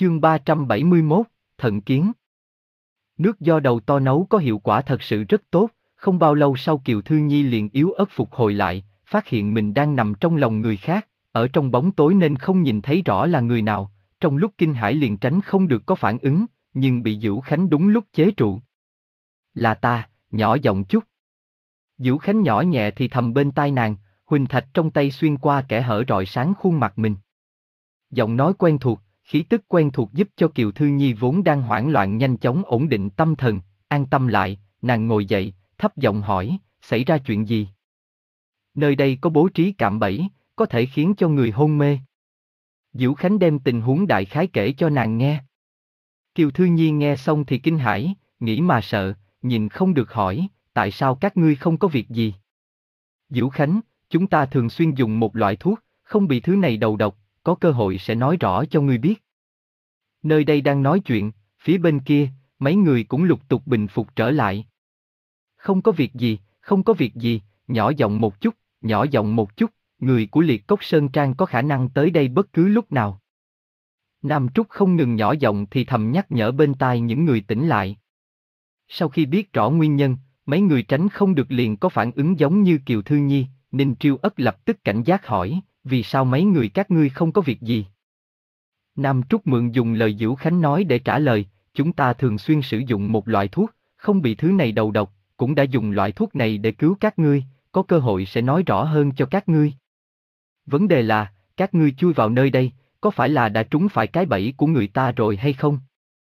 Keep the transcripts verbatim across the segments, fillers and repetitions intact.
Chương ba trăm bảy mươi mốt, Thận Kiến. Nước do đầu to nấu có hiệu quả thật sự rất tốt, không bao lâu sau Kiều Thư Nhi liền yếu ớt phục hồi lại, phát hiện mình đang nằm trong lòng người khác, ở trong bóng tối nên không nhìn thấy rõ là người nào, trong lúc kinh hãi liền tránh không được có phản ứng, nhưng bị Dữu Khánh đúng lúc chế trụ. Là ta, nhỏ giọng chút. Dữu Khánh nhỏ nhẹ thì thầm bên tai nàng, huỳnh thạch trong tay xuyên qua kẽ hở rọi sáng khuôn mặt mình. Giọng nói quen thuộc, khí tức quen thuộc giúp cho Kiều Thư Nhi vốn đang hoảng loạn nhanh chóng ổn định tâm thần, an tâm lại, nàng ngồi dậy, thấp giọng hỏi, xảy ra chuyện gì? Nơi đây có bố trí cạm bẫy, có thể khiến cho người hôn mê. Dữu Khánh đem tình huống đại khái kể cho nàng nghe. Kiều Thư Nhi nghe xong thì kinh hãi, nghĩ mà sợ, nhìn không được hỏi, tại sao các ngươi không có việc gì? Dữu Khánh, chúng ta thường xuyên dùng một loại thuốc, không bị thứ này đầu độc, có cơ hội sẽ nói rõ cho ngươi biết. Nơi đây đang nói chuyện, phía bên kia, mấy người cũng lục tục bình phục trở lại. Không có việc gì, không có việc gì, nhỏ giọng một chút, nhỏ giọng một chút, người của Liệt Cốc Sơn Trang có khả năng tới đây bất cứ lúc nào. Nam Trúc không ngừng nhỏ giọng thì thầm nhắc nhở bên tai những người tỉnh lại. Sau khi biết rõ nguyên nhân, mấy người tránh không được liền có phản ứng giống như Kiều Thư Nhi, Ninh Triêu Ất lập tức cảnh giác hỏi, vì sao mấy người các ngươi không có việc gì? Nam Trúc mượn dùng lời Dữu Khánh nói để trả lời, chúng ta thường xuyên sử dụng một loại thuốc, không bị thứ này đầu độc, cũng đã dùng loại thuốc này để cứu các ngươi, có cơ hội sẽ nói rõ hơn cho các ngươi. Vấn đề là, các ngươi chui vào nơi đây, có phải là đã trúng phải cái bẫy của người ta rồi hay không?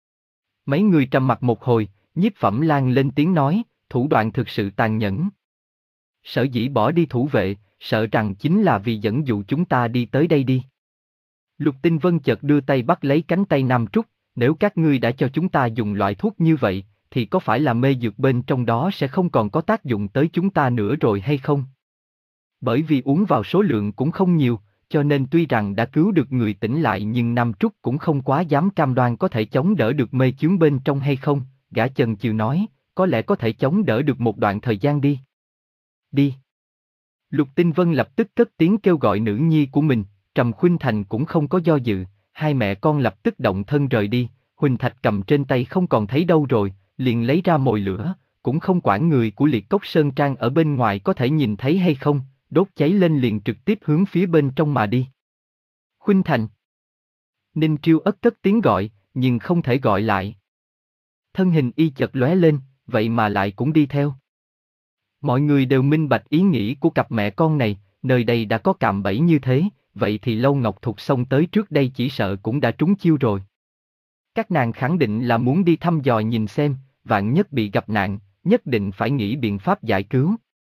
Mấy người trầm mặc một hồi, Nhiếp Phẩm Lan lên tiếng nói, thủ đoạn thực sự tàn nhẫn. Sở dĩ bỏ đi thủ vệ, sợ rằng chính là vì dẫn dụ chúng ta đi tới đây đi. Lục Tinh Vân chợt đưa tay bắt lấy cánh tay Nam Trúc, nếu các ngươi đã cho chúng ta dùng loại thuốc như vậy, thì có phải là mê dược bên trong đó sẽ không còn có tác dụng tới chúng ta nữa rồi hay không? Bởi vì uống vào số lượng cũng không nhiều, cho nên tuy rằng đã cứu được người tỉnh lại nhưng Nam Trúc cũng không quá dám cam đoan có thể chống đỡ được mê chướng bên trong hay không, gã chần chừ nói, có lẽ có thể chống đỡ được một đoạn thời gian đi. Đi. Lục Tinh Vân lập tức cất tiếng kêu gọi nữ nhi của mình, Trầm Khuynh Thành cũng không có do dự, hai mẹ con lập tức động thân rời đi, huỳnh thạch cầm trên tay không còn thấy đâu rồi, liền lấy ra mồi lửa, cũng không quản người của Liệt Cốc Sơn Trang ở bên ngoài có thể nhìn thấy hay không, đốt cháy lên liền trực tiếp hướng phía bên trong mà đi. Khuynh Thành. Ninh Triêu Ất cất tiếng gọi, nhưng không thể gọi lại. Thân hình y chợt lóe lên, vậy mà lại cũng đi theo. Mọi người đều minh bạch ý nghĩ của cặp mẹ con này, nơi đây đã có cạm bẫy như thế, vậy thì Lâu Ngọc Thục xông tới trước đây chỉ sợ cũng đã trúng chiêu rồi. Các nàng khẳng định là muốn đi thăm dò nhìn xem, vạn nhất bị gặp nạn, nhất định phải nghĩ biện pháp giải cứu.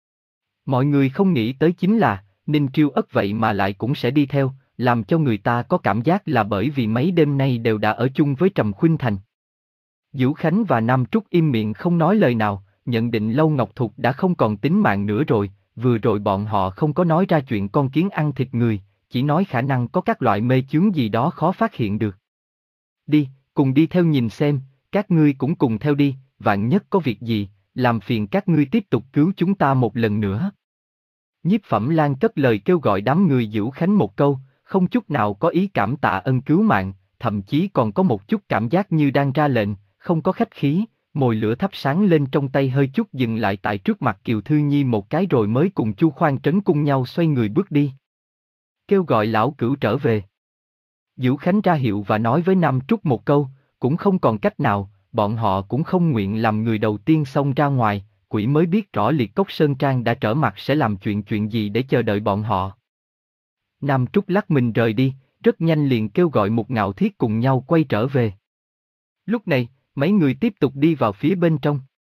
Mọi người không nghĩ tới chính là, Ninh Triêu Ất vậy mà lại cũng sẽ đi theo, làm cho người ta có cảm giác là bởi vì mấy đêm nay đều đã ở chung với Trầm Khuynh Thành. Dữu Khánh và Nam Trúc im miệng không nói lời nào, nhận định Lâu Ngọc Thục đã không còn tính mạng nữa rồi, vừa rồi bọn họ không có nói ra chuyện con kiến ăn thịt người, chỉ nói khả năng có các loại mê chướng gì đó khó phát hiện được. Đi, cùng đi theo nhìn xem, các ngươi cũng cùng theo đi, vạn nhất có việc gì, làm phiền các ngươi tiếp tục cứu chúng ta một lần nữa. Nhiếp Phẩm Lan cất lời kêu gọi đám người Dữu Khánh một câu, không chút nào có ý cảm tạ ân cứu mạng, thậm chí còn có một chút cảm giác như đang ra lệnh, không có khách khí, mồi lửa thắp sáng lên trong tay hơi chút dừng lại tại trước mặt Kiều Thư Nhi một cái rồi mới cùng Chu Khoan Trấn cùng nhau xoay người bước đi. Kêu gọi lão cửu trở về. Dữu Khánh ra hiệu và nói với Nam Trúc một câu, cũng không còn cách nào, bọn họ cũng không nguyện làm người đầu tiên xông ra ngoài, quỷ mới biết rõ Liệt Cốc Sơn Trang đã trở mặt sẽ làm chuyện chuyện gì để chờ đợi bọn họ. Nam Trúc lắc mình rời đi, rất nhanh liền kêu gọi Mục Ngạo Thiết cùng nhau quay trở về. Lúc này, mấy người tiếp tục đi vào phía bên trong.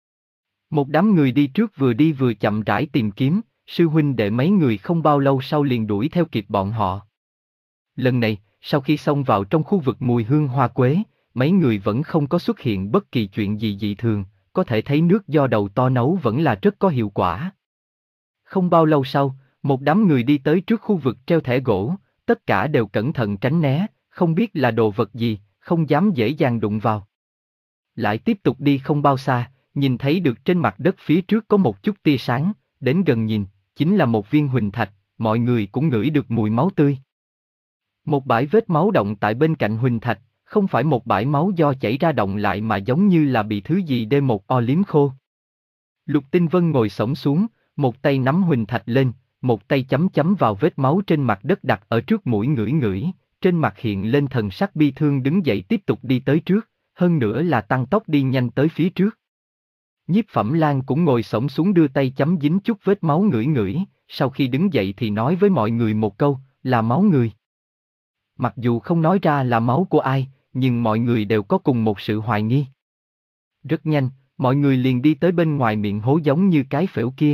Một đám người đi trước vừa đi vừa chậm rãi tìm kiếm, sư huynh đệ mấy người không bao lâu sau liền đuổi theo kịp bọn họ. Lần này, sau khi xông vào trong khu vực mùi hương hoa quế, mấy người vẫn không có xuất hiện bất kỳ chuyện gì dị thường, có thể thấy nước do đầu to nấu vẫn là rất có hiệu quả. Không bao lâu sau, một đám người đi tới trước khu vực treo thẻ gỗ, tất cả đều cẩn thận tránh né, không biết là đồ vật gì, không dám dễ dàng đụng vào. Lại tiếp tục đi không bao xa, nhìn thấy được trên mặt đất phía trước có một chút tia sáng, đến gần nhìn, chính là một viên huỳnh thạch, mọi người cũng ngửi được mùi máu tươi. Một bãi vết máu động tại bên cạnh huỳnh thạch, không phải một bãi máu do chảy ra động lại mà giống như là bị thứ gì đê một o liếm khô. Lục Tinh Vân ngồi xổm xuống, một tay nắm huỳnh thạch lên, một tay chấm chấm vào vết máu trên mặt đất đặt ở trước mũi ngửi ngửi, trên mặt hiện lên thần sắc bi thương đứng dậy tiếp tục đi tới trước, hơn nữa là tăng tốc đi nhanh tới phía trước. Nhiếp Phẩm Lan cũng ngồi xổm xuống đưa tay chấm dính chút vết máu ngửi ngửi, sau khi đứng dậy thì nói với mọi người một câu, là máu người. Mặc dù không nói ra là máu của ai, nhưng mọi người đều có cùng một sự hoài nghi. Rất nhanh, mọi người liền đi tới bên ngoài miệng hố giống như cái phễu kia.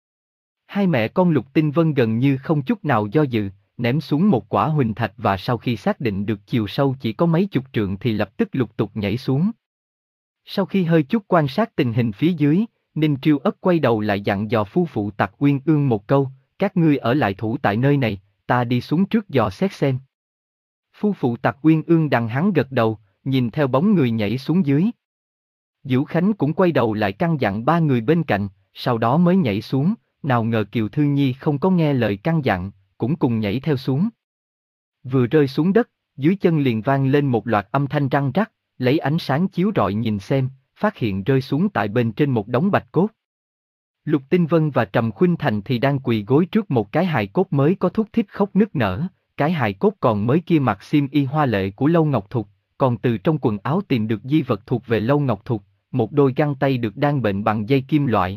Hai mẹ con Lục Tinh Vân gần như không chút nào do dự, ném xuống một quả huỳnh thạch và sau khi xác định được chiều sâu chỉ có mấy chục trượng thì lập tức lục tục nhảy xuống. Sau khi hơi chút quan sát tình hình phía dưới, Ninh Triêu Ất quay đầu lại dặn dò phu phụ Tặc Uyên Ương một câu, các ngươi ở lại thủ tại nơi này, ta đi xuống trước dò xét xem. Phu phụ Tặc Uyên Ương đằng hắn gật đầu, nhìn theo bóng người nhảy xuống dưới. Dữu Khánh cũng quay đầu lại căn dặn ba người bên cạnh, sau đó mới nhảy xuống, nào ngờ Kiều Thư Nhi không có nghe lời căn dặn, cũng cùng nhảy theo xuống. Vừa rơi xuống đất, dưới chân liền vang lên một loạt âm thanh răng rắc, lấy ánh sáng chiếu rọi nhìn xem, phát hiện rơi xuống tại bên trên một đống bạch cốt. Lục Tinh Vân và Trầm Khuynh Thành thì đang quỳ gối trước một cái hài cốt mới có thúc thích khóc nức nở, cái hài cốt còn mới kia mặc xiêm y hoa lệ của Lâu Ngọc Thục, còn từ trong quần áo tìm được di vật thuộc về Lâu Ngọc Thục, một đôi găng tay được đan bệnh bằng dây kim loại.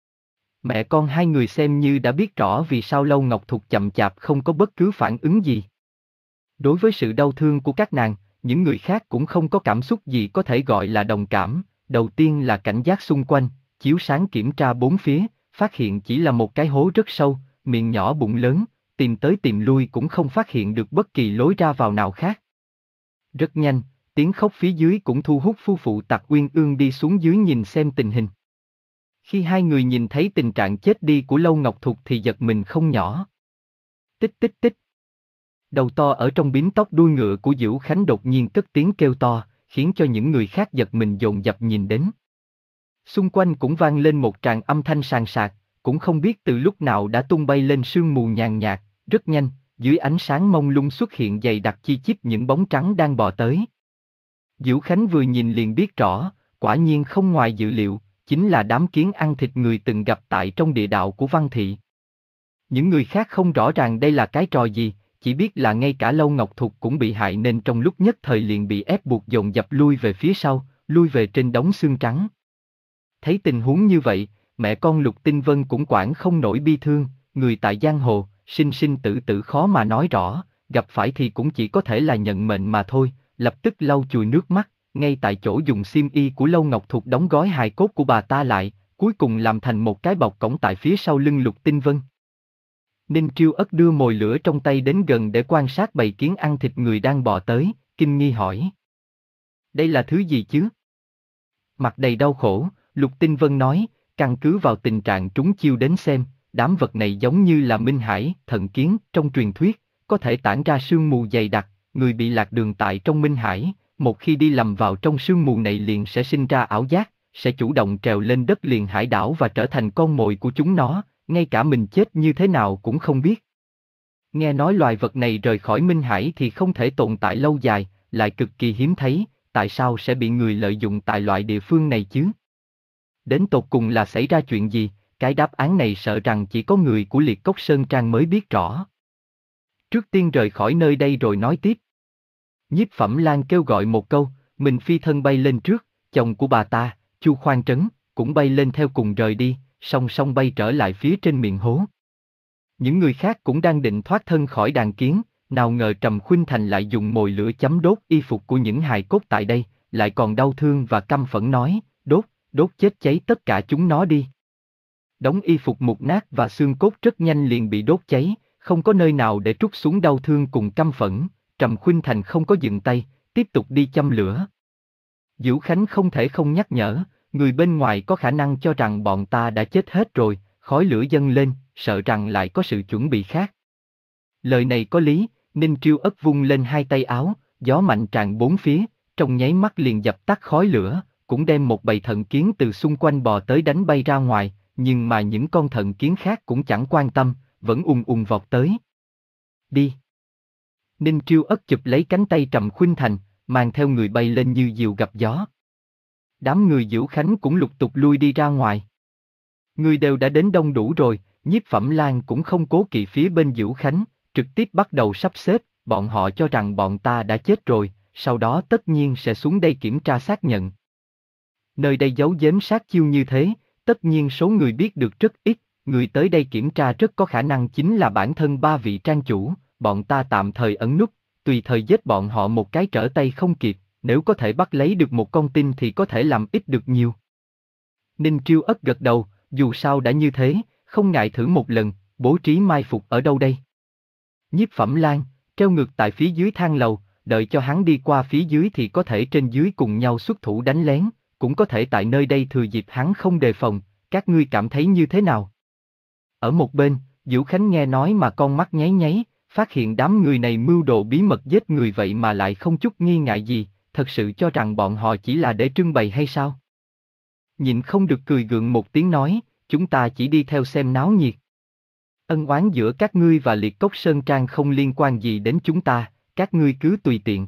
Mẹ con hai người xem như đã biết rõ vì sao Lâu Ngọc Thục chậm chạp không có bất cứ phản ứng gì. Đối với sự đau thương của các nàng, những người khác cũng không có cảm xúc gì có thể gọi là đồng cảm, đầu tiên là cảnh giác xung quanh, chiếu sáng kiểm tra bốn phía, phát hiện chỉ là một cái hố rất sâu, miệng nhỏ bụng lớn, tìm tới tìm lui cũng không phát hiện được bất kỳ lối ra vào nào khác. Rất nhanh, tiếng khóc phía dưới cũng thu hút phu phụ Tặc Uyên Ương đi xuống dưới nhìn xem tình hình. Khi hai người nhìn thấy tình trạng chết đi của Lâu Ngọc Thục thì giật mình không nhỏ. Tích tích tích. Đầu to ở trong bím tóc đuôi ngựa của Dữu Khánh đột nhiên cất tiếng kêu to, khiến cho những người khác giật mình dồn dập nhìn đến. Xung quanh cũng vang lên một tràng âm thanh sàn sạc, cũng không biết từ lúc nào đã tung bay lên sương mù nhàn nhạt, rất nhanh, dưới ánh sáng mông lung xuất hiện dày đặc chi chít những bóng trắng đang bò tới. Dữu Khánh vừa nhìn liền biết rõ, quả nhiên không ngoài dự liệu, chính là đám kiến ăn thịt người từng gặp tại trong địa đạo của Văn Thị. Những người khác không rõ ràng đây là cái trò gì, chỉ biết là ngay cả Lâu Ngọc Thục cũng bị hại nên trong lúc nhất thời liền bị ép buộc dồn dập lui về phía sau, lui về trên đống xương trắng. Thấy tình huống như vậy, mẹ con Lục Tinh Vân cũng quản không nổi bi thương, người tại giang hồ, sinh sinh tử tử khó mà nói rõ, gặp phải thì cũng chỉ có thể là nhận mệnh mà thôi, lập tức lau chùi nước mắt, ngay tại chỗ dùng xiêm y của Lâu Ngọc Thục đóng gói hài cốt của bà ta lại, cuối cùng làm thành một cái bọc cổng tại phía sau lưng Lục Tinh Vân. Ninh Triêu Ất đưa mồi lửa trong tay đến gần để quan sát bầy kiến ăn thịt người đang bò tới, kinh nghi hỏi. Đây là thứ gì chứ? Mặt đầy đau khổ, Lục Tinh Vân nói, căn cứ vào tình trạng trúng chiêu đến xem, đám vật này giống như là Minh Hải, thần kiến, trong truyền thuyết, có thể tản ra sương mù dày đặc, người bị lạc đường tại trong Minh Hải, một khi đi lầm vào trong sương mù này liền sẽ sinh ra ảo giác, sẽ chủ động trèo lên đất liền hải đảo và trở thành con mồi của chúng nó, ngay cả mình chết như thế nào cũng không biết. Nghe nói loài vật này rời khỏi Minh Hải thì không thể tồn tại lâu dài, lại cực kỳ hiếm thấy, tại sao sẽ bị người lợi dụng tại loại địa phương này chứ? Đến tột cùng là xảy ra chuyện gì, cái đáp án này sợ rằng chỉ có người của Liệt Cốc Sơn Trang mới biết rõ. Trước tiên rời khỏi nơi đây rồi nói tiếp. Nhiếp Phẩm Lan kêu gọi một câu, mình phi thân bay lên trước, chồng của bà ta, Chu Khoan Trấn, cũng bay lên theo cùng rời đi, song song bay trở lại phía trên miệng hố. Những người khác cũng đang định thoát thân khỏi đàn kiến, nào ngờ Trầm Khuynh Thành lại dùng mồi lửa chấm đốt y phục của những hài cốt tại đây, lại còn đau thương và căm phẫn nói, đốt, đốt chết cháy tất cả chúng nó đi. Đống y phục mục nát và xương cốt rất nhanh liền bị đốt cháy, không có nơi nào để trút xuống đau thương cùng căm phẫn, Trầm Khuynh Thành không có dừng tay, tiếp tục đi châm lửa. Dữu Khánh không thể không nhắc nhở, người bên ngoài có khả năng cho rằng bọn ta đã chết hết rồi, khói lửa dâng lên, sợ rằng lại có sự chuẩn bị khác. Lời này có lý, Ninh Triêu Ất vung lên hai tay áo, gió mạnh tràn bốn phía, trong nháy mắt liền dập tắt khói lửa, cũng đem một bầy thận kiến từ xung quanh bò tới đánh bay ra ngoài, nhưng mà những con thận kiến khác cũng chẳng quan tâm, vẫn ùng ùng vọt tới. Đi! Ninh Triêu Ất chụp lấy cánh tay Trầm Khuynh Thành, mang theo người bay lên như diều gặp gió. Đám người Diễu Khánh cũng lục tục lui đi ra ngoài. Người đều đã đến đông đủ rồi, Nhiếp Phẩm Lan cũng không cố kỵ phía bên Diễu Khánh, trực tiếp bắt đầu sắp xếp, bọn họ cho rằng bọn ta đã chết rồi, sau đó tất nhiên sẽ xuống đây kiểm tra xác nhận. Nơi đây giấu giếm sát chiêu như thế, tất nhiên số người biết được rất ít, người tới đây kiểm tra rất có khả năng chính là bản thân ba vị trang chủ, bọn ta tạm thời ẩn núp, tùy thời giết bọn họ một cái trở tay không kịp, nếu có thể bắt lấy được một con tin thì có thể làm ít được nhiều. Ninh Triêu Ất gật đầu, dù sao đã như thế, không ngại thử một lần, bố trí mai phục ở đâu đây. Nhiếp Phẩm Lan, treo ngược tại phía dưới thang lầu, đợi cho hắn đi qua phía dưới thì có thể trên dưới cùng nhau xuất thủ đánh lén, cũng có thể tại nơi đây thừa dịp hắn không đề phòng, các ngươi cảm thấy như thế nào? Ở một bên, Diễu Khánh nghe nói mà con mắt nháy nháy, phát hiện đám người này mưu đồ bí mật giết người vậy mà lại không chút nghi ngại gì, thật sự cho rằng bọn họ chỉ là để trưng bày hay sao? Nhịn không được cười gượng một tiếng nói, chúng ta chỉ đi theo xem náo nhiệt. Ân oán giữa các ngươi và Liệt Cốc Sơn Trang không liên quan gì đến chúng ta, các ngươi cứ tùy tiện.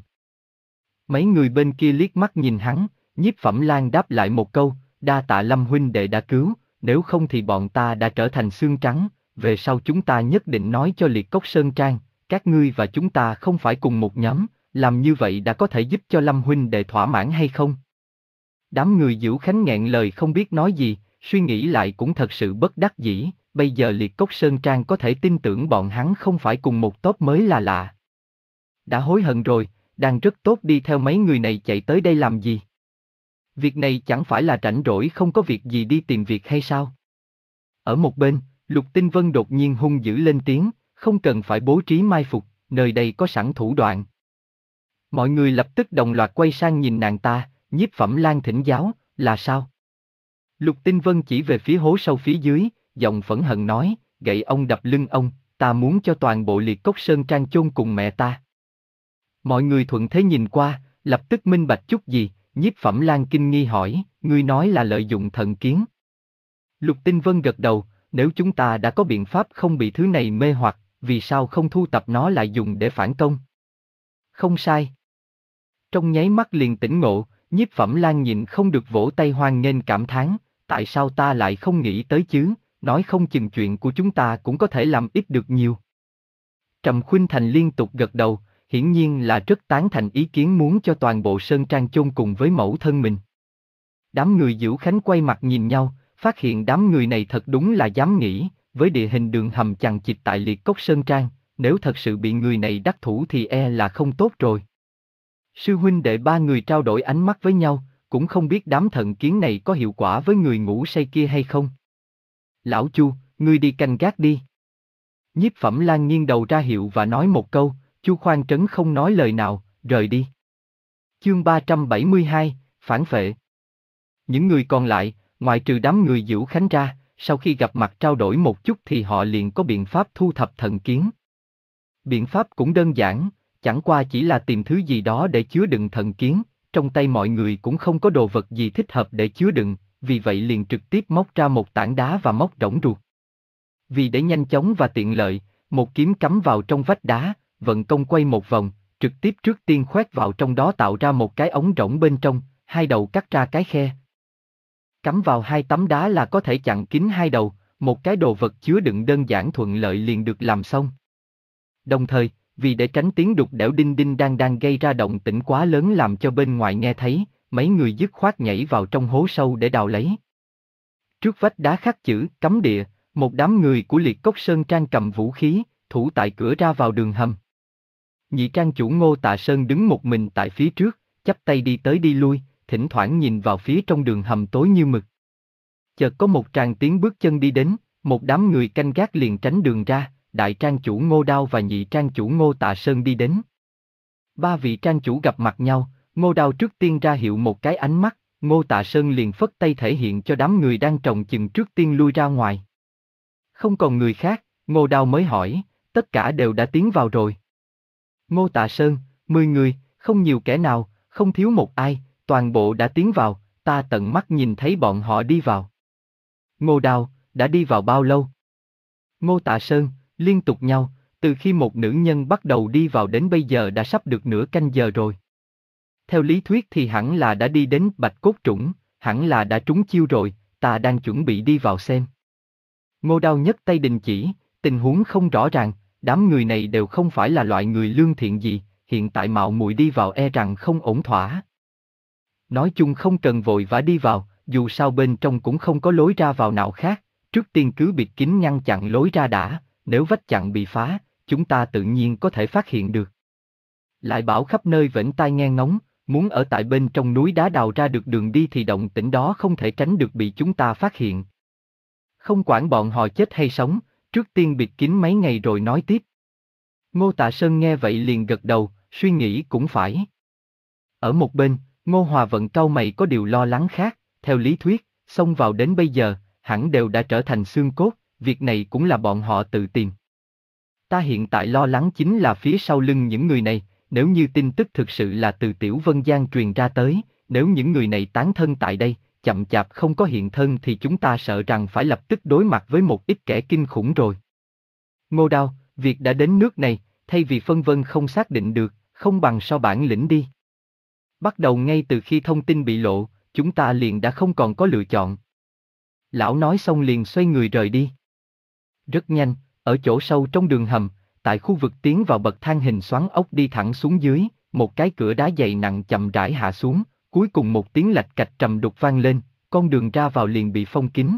Mấy người bên kia liếc mắt nhìn hắn, Nhiếp Phẩm Lan đáp lại một câu, đa tạ Lâm huynh đệ đã cứu, nếu không thì bọn ta đã trở thành xương trắng, về sau chúng ta nhất định nói cho Liệt Cốc Sơn Trang, các ngươi và chúng ta không phải cùng một nhóm, làm như vậy đã có thể giúp cho Lâm huynh đệ thỏa mãn hay không? Đám người Diễu Khánh nghẹn lời không biết nói gì, suy nghĩ lại cũng thật sự bất đắc dĩ, bây giờ Liệt Cốc Sơn Trang có thể tin tưởng bọn hắn không phải cùng một tốp mới là lạ. Đã hối hận rồi, đang rất tốt đi theo mấy người này chạy tới đây làm gì? Việc này chẳng phải là rảnh rỗi không có việc gì đi tìm việc hay sao? Ở một bên, Lục Tinh Vân đột nhiên hung dữ lên tiếng, không cần phải bố trí mai phục, nơi đây có sẵn thủ đoạn. Mọi người lập tức đồng loạt quay sang nhìn nàng ta, Nhiếp Phẩm Lan thỉnh giáo, là sao? Lục Tinh Vân chỉ về phía hố sâu phía dưới, giọng phẫn hận nói, gậy ông đập lưng ông, ta muốn cho toàn bộ Liệt Cốc Sơn Trang chôn cùng mẹ ta. Mọi người thuận thế nhìn qua, lập tức minh bạch chút gì, Nhiếp Phẩm Lan kinh nghi hỏi, ngươi nói là lợi dụng thần kiến. Lục Tinh Vân gật đầu, nếu chúng ta đã có biện pháp không bị thứ này mê hoặc, vì sao không thu tập nó lại dùng để phản công? Không sai. Trong nháy mắt liền tỉnh ngộ, Nhiếp Phẩm Lan nhìn không được vỗ tay hoan nghênh cảm thán, tại sao ta lại không nghĩ tới chứ, nói không chừng chuyện của chúng ta cũng có thể làm ít được nhiều. Trầm Khuynh Thành liên tục gật đầu, hiển nhiên là rất tán thành ý kiến muốn cho toàn bộ Sơn Trang chôn cùng với mẫu thân mình. Đám người Diễu Khánh quay mặt nhìn nhau, phát hiện đám người này thật đúng là dám nghĩ, với địa hình đường hầm chằng chịt tại Liệt Cốc Sơn Trang, nếu thật sự bị người này đắc thủ thì e là không tốt rồi. Sư huynh đệ ba người trao đổi ánh mắt với nhau, cũng không biết đám thần kiến này có hiệu quả với người ngủ say kia hay không. Lão Chu, ngươi đi canh gác đi. Nhiếp Phẩm Lan nghiêng đầu ra hiệu và nói một câu, Chu Khoan Trấn không nói lời nào, rời đi. Chương ba trăm bảy mươi hai, phản phệ. Những người còn lại, ngoài trừ đám người Diễu Khánh ra, sau khi gặp mặt trao đổi một chút thì họ liền có biện pháp thu thập thần kiến. Biện pháp cũng đơn giản, chẳng qua chỉ là tìm thứ gì đó để chứa đựng thần kiến, trong tay mọi người cũng không có đồ vật gì thích hợp để chứa đựng, vì vậy liền trực tiếp móc ra một tảng đá và móc rỗng ruột. Vì để nhanh chóng và tiện lợi, một kiếm cắm vào trong vách đá, vận công quay một vòng, trực tiếp trước tiên khoét vào trong đó tạo ra một cái ống rỗng bên trong, hai đầu cắt ra cái khe. Cắm vào hai tấm đá là có thể chặn kín hai đầu, một cái đồ vật chứa đựng đơn giản thuận lợi liền được làm xong. Đồng thời, vì để tránh tiếng đục đẽo đinh đinh đang đang gây ra động tĩnh quá lớn làm cho bên ngoài nghe thấy, mấy người dứt khoát nhảy vào trong hố sâu để đào lấy. Trước vách đá khắc chữ cấm địa, một đám người của Liệt Cốc Sơn Trang cầm vũ khí, thủ tại cửa ra vào đường hầm. Nhị trang chủ Ngô Tạ Sơn đứng một mình tại phía trước, chắp tay đi tới đi lui, thỉnh thoảng nhìn vào phía trong đường hầm tối như mực. Chợt có một tràng tiếng bước chân đi đến, một đám người canh gác liền tránh đường ra, đại trang chủ Ngô Đao và nhị trang chủ Ngô Tạ Sơn đi đến. Ba vị trang chủ gặp mặt nhau, Ngô Đao trước tiên ra hiệu một cái ánh mắt, Ngô Tạ Sơn liền phất tay thể hiện cho đám người đang trồng chừng trước tiên lui ra ngoài. Không còn người khác, Ngô Đao mới hỏi, tất cả đều đã tiến vào rồi. Ngô Tạ Sơn, mười người, không nhiều kẻ nào, không thiếu một ai, toàn bộ đã tiến vào, ta tận mắt nhìn thấy bọn họ đi vào. Ngô Đao, đã đi vào bao lâu? Ngô Tạ Sơn, liên tục nhau, từ khi một nữ nhân bắt đầu đi vào đến bây giờ đã sắp được nửa canh giờ rồi. Theo lý thuyết thì hẳn là đã đi đến Bạch Cốt Trũng, hẳn là đã trúng chiêu rồi, ta đang chuẩn bị đi vào xem. Ngô Đao nhấc tay đình chỉ, tình huống không rõ ràng, đám người này đều không phải là loại người lương thiện gì, hiện tại mạo muội đi vào e rằng không ổn thỏa. Nói chung không cần vội vã đi vào, dù sao bên trong cũng không có lối ra vào nào khác, trước tiên cứ bịt kín ngăn chặn lối ra đã, nếu vách chặn bị phá, chúng ta tự nhiên có thể phát hiện được. Lại bảo khắp nơi vểnh tai nghe ngóng, muốn ở tại bên trong núi đá đào ra được đường đi thì động tĩnh đó không thể tránh được bị chúng ta phát hiện. Không quản bọn họ chết hay sống, trước tiên bịt kín mấy ngày rồi nói tiếp. Ngô Tạ Sơn nghe vậy liền gật đầu, suy nghĩ cũng phải. Ở một bên, Ngô Hòa Vận cau mày có điều lo lắng khác, theo lý thuyết, xông vào đến bây giờ, hẳn đều đã trở thành xương cốt, việc này cũng là bọn họ tự tìm. Ta hiện tại lo lắng chính là phía sau lưng những người này, nếu như tin tức thực sự là từ Tiểu Vân Giang truyền ra tới, nếu những người này tán thân tại đây, chậm chạp không có hiện thân thì chúng ta sợ rằng phải lập tức đối mặt với một ít kẻ kinh khủng rồi. Ngô Đao, việc đã đến nước này, thay vì phân vân không xác định được, không bằng so bản lĩnh đi. Bắt đầu ngay từ khi thông tin bị lộ, chúng ta liền đã không còn có lựa chọn. Lão nói xong liền xoay người rời đi. Rất nhanh, ở chỗ sâu trong đường hầm, tại khu vực tiến vào bậc thang hình xoắn ốc đi thẳng xuống dưới, một cái cửa đá dày nặng chậm rãi hạ xuống, cuối cùng một tiếng lạch cạch trầm đục vang lên, con đường ra vào liền bị phong kín.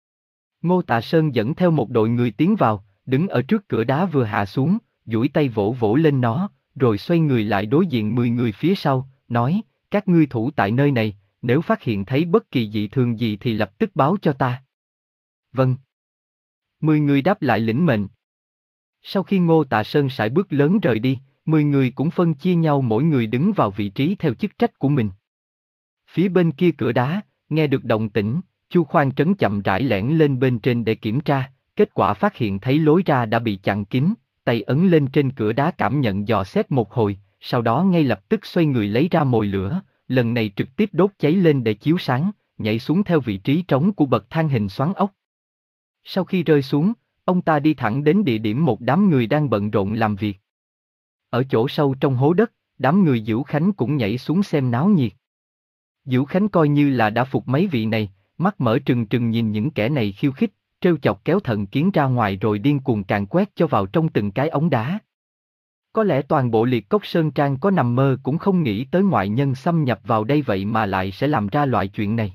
Ngô Tạ Sơn dẫn theo một đội người tiến vào, đứng ở trước cửa đá vừa hạ xuống, duỗi tay vỗ vỗ lên nó, rồi xoay người lại đối diện mười người phía sau, nói, các ngươi thủ tại nơi này, nếu phát hiện thấy bất kỳ dị thường gì thì lập tức báo cho ta. Vâng. Mười người đáp lại lĩnh mệnh. Sau khi Ngô Tạ Sơn sải bước lớn rời đi, mười người cũng phân chia nhau mỗi người đứng vào vị trí theo chức trách của mình. Phía bên kia cửa đá, nghe được động tĩnh, Chu Khoan Trấn chậm rãi lẻn lên bên trên để kiểm tra, kết quả phát hiện thấy lối ra đã bị chặn kín, tay ấn lên trên cửa đá cảm nhận dò xét một hồi, sau đó ngay lập tức xoay người lấy ra mồi lửa, lần này trực tiếp đốt cháy lên để chiếu sáng, nhảy xuống theo vị trí trống của bậc thang hình xoắn ốc. Sau khi rơi xuống, ông ta đi thẳng đến địa điểm một đám người đang bận rộn làm việc. Ở chỗ sâu trong hố đất, đám người Dữu Khánh cũng nhảy xuống xem náo nhiệt. Dữu Khánh coi như là đã phục mấy vị này, mắt mở trừng trừng nhìn những kẻ này khiêu khích, trêu chọc kéo Thần Kiến ra ngoài rồi điên cuồng càn quét cho vào trong từng cái ống đá. Có lẽ toàn bộ Liệt Cốc Sơn Trang có nằm mơ cũng không nghĩ tới ngoại nhân xâm nhập vào đây vậy mà lại sẽ làm ra loại chuyện này.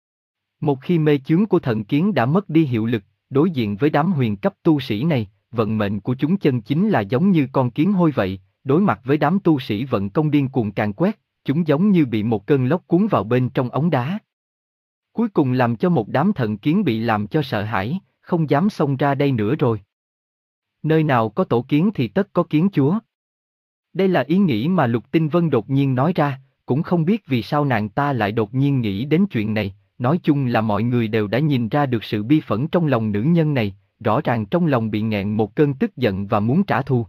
Một khi mê chướng của Thần Kiến đã mất đi hiệu lực, đối diện với đám huyền cấp tu sĩ này, vận mệnh của chúng chân chính là giống như con kiến hôi vậy, đối mặt với đám tu sĩ vận công điên cuồng càn quét, chúng giống như bị một cơn lốc cuốn vào bên trong ống đá. Cuối cùng làm cho một đám Thần Kiến bị làm cho sợ hãi, không dám xông ra đây nữa rồi. Nơi nào có tổ kiến thì tất có kiến chúa. Đây là ý nghĩ mà Lục Tinh Vân đột nhiên nói ra, cũng không biết vì sao nàng ta lại đột nhiên nghĩ đến chuyện này, nói chung là mọi người đều đã nhìn ra được sự bi phẫn trong lòng nữ nhân này, rõ ràng trong lòng bị nghẹn một cơn tức giận và muốn trả thù.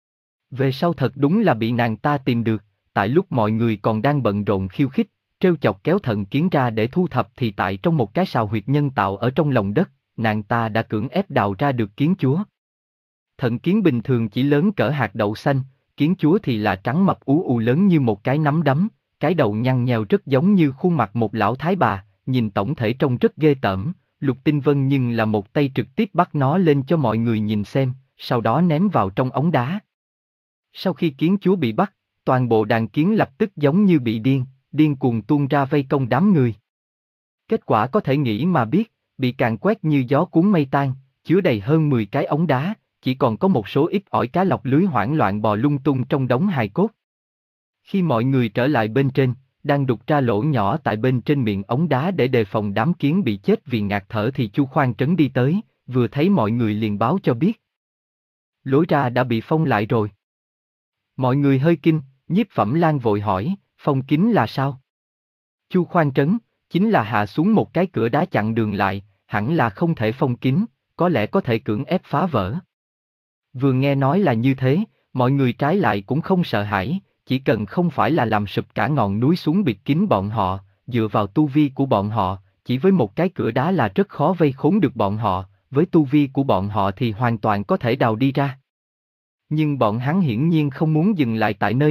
Về sau thật đúng là bị nàng ta tìm được, tại lúc mọi người còn đang bận rộn khiêu khích, trêu chọc kéo Thần Kiến ra để thu thập thì tại trong một cái sào huyệt nhân tạo ở trong lòng đất, nàng ta đã cưỡng ép đào ra được kiến chúa. Thần Kiến bình thường chỉ lớn cỡ hạt đậu xanh, kiến chúa thì là trắng mập ú ù lớn như một cái nắm đấm, cái đầu nhăn nheo rất giống như khuôn mặt một lão thái bà, nhìn tổng thể trông rất ghê tởm. Lục Tinh Vân nhưng là một tay trực tiếp bắt nó lên cho mọi người nhìn xem, sau đó ném vào trong ống đá. Sau khi kiến chúa bị bắt, toàn bộ đàn kiến lập tức giống như bị điên, điên cuồng tuôn ra vây công đám người. Kết quả có thể nghĩ mà biết, bị càn quét như gió cuốn mây tan, chứa đầy hơn mười cái ống đá, chỉ còn có một số ít ỏi cá lọc lưới hoảng loạn bò lung tung trong đống hài cốt. Khi mọi người trở lại bên trên, đang đục ra lỗ nhỏ tại bên trên miệng ống đá để đề phòng đám kiến bị chết vì ngạt thở thì Chu Khoan Trấn đi tới, vừa thấy mọi người liền báo cho biết. Lối ra đã bị phong lại rồi. Mọi người hơi kinh, Nhiếp Phẩm Lan vội hỏi, phong kín là sao? Chu Khoan Trấn, chính là hạ xuống một cái cửa đá chặn đường lại, hẳn là không thể phong kín, có lẽ có thể cưỡng ép phá vỡ. Vừa nghe nói là như thế, mọi người trái lại cũng không sợ hãi, chỉ cần không phải là làm sụp cả ngọn núi xuống bịt kín bọn họ, dựa vào tu vi của bọn họ, chỉ với một cái cửa đá là rất khó vây khốn được bọn họ, với tu vi của bọn họ thì hoàn toàn có thể đào đi ra. Nhưng bọn hắn hiển nhiên không muốn dừng lại tại nơi này,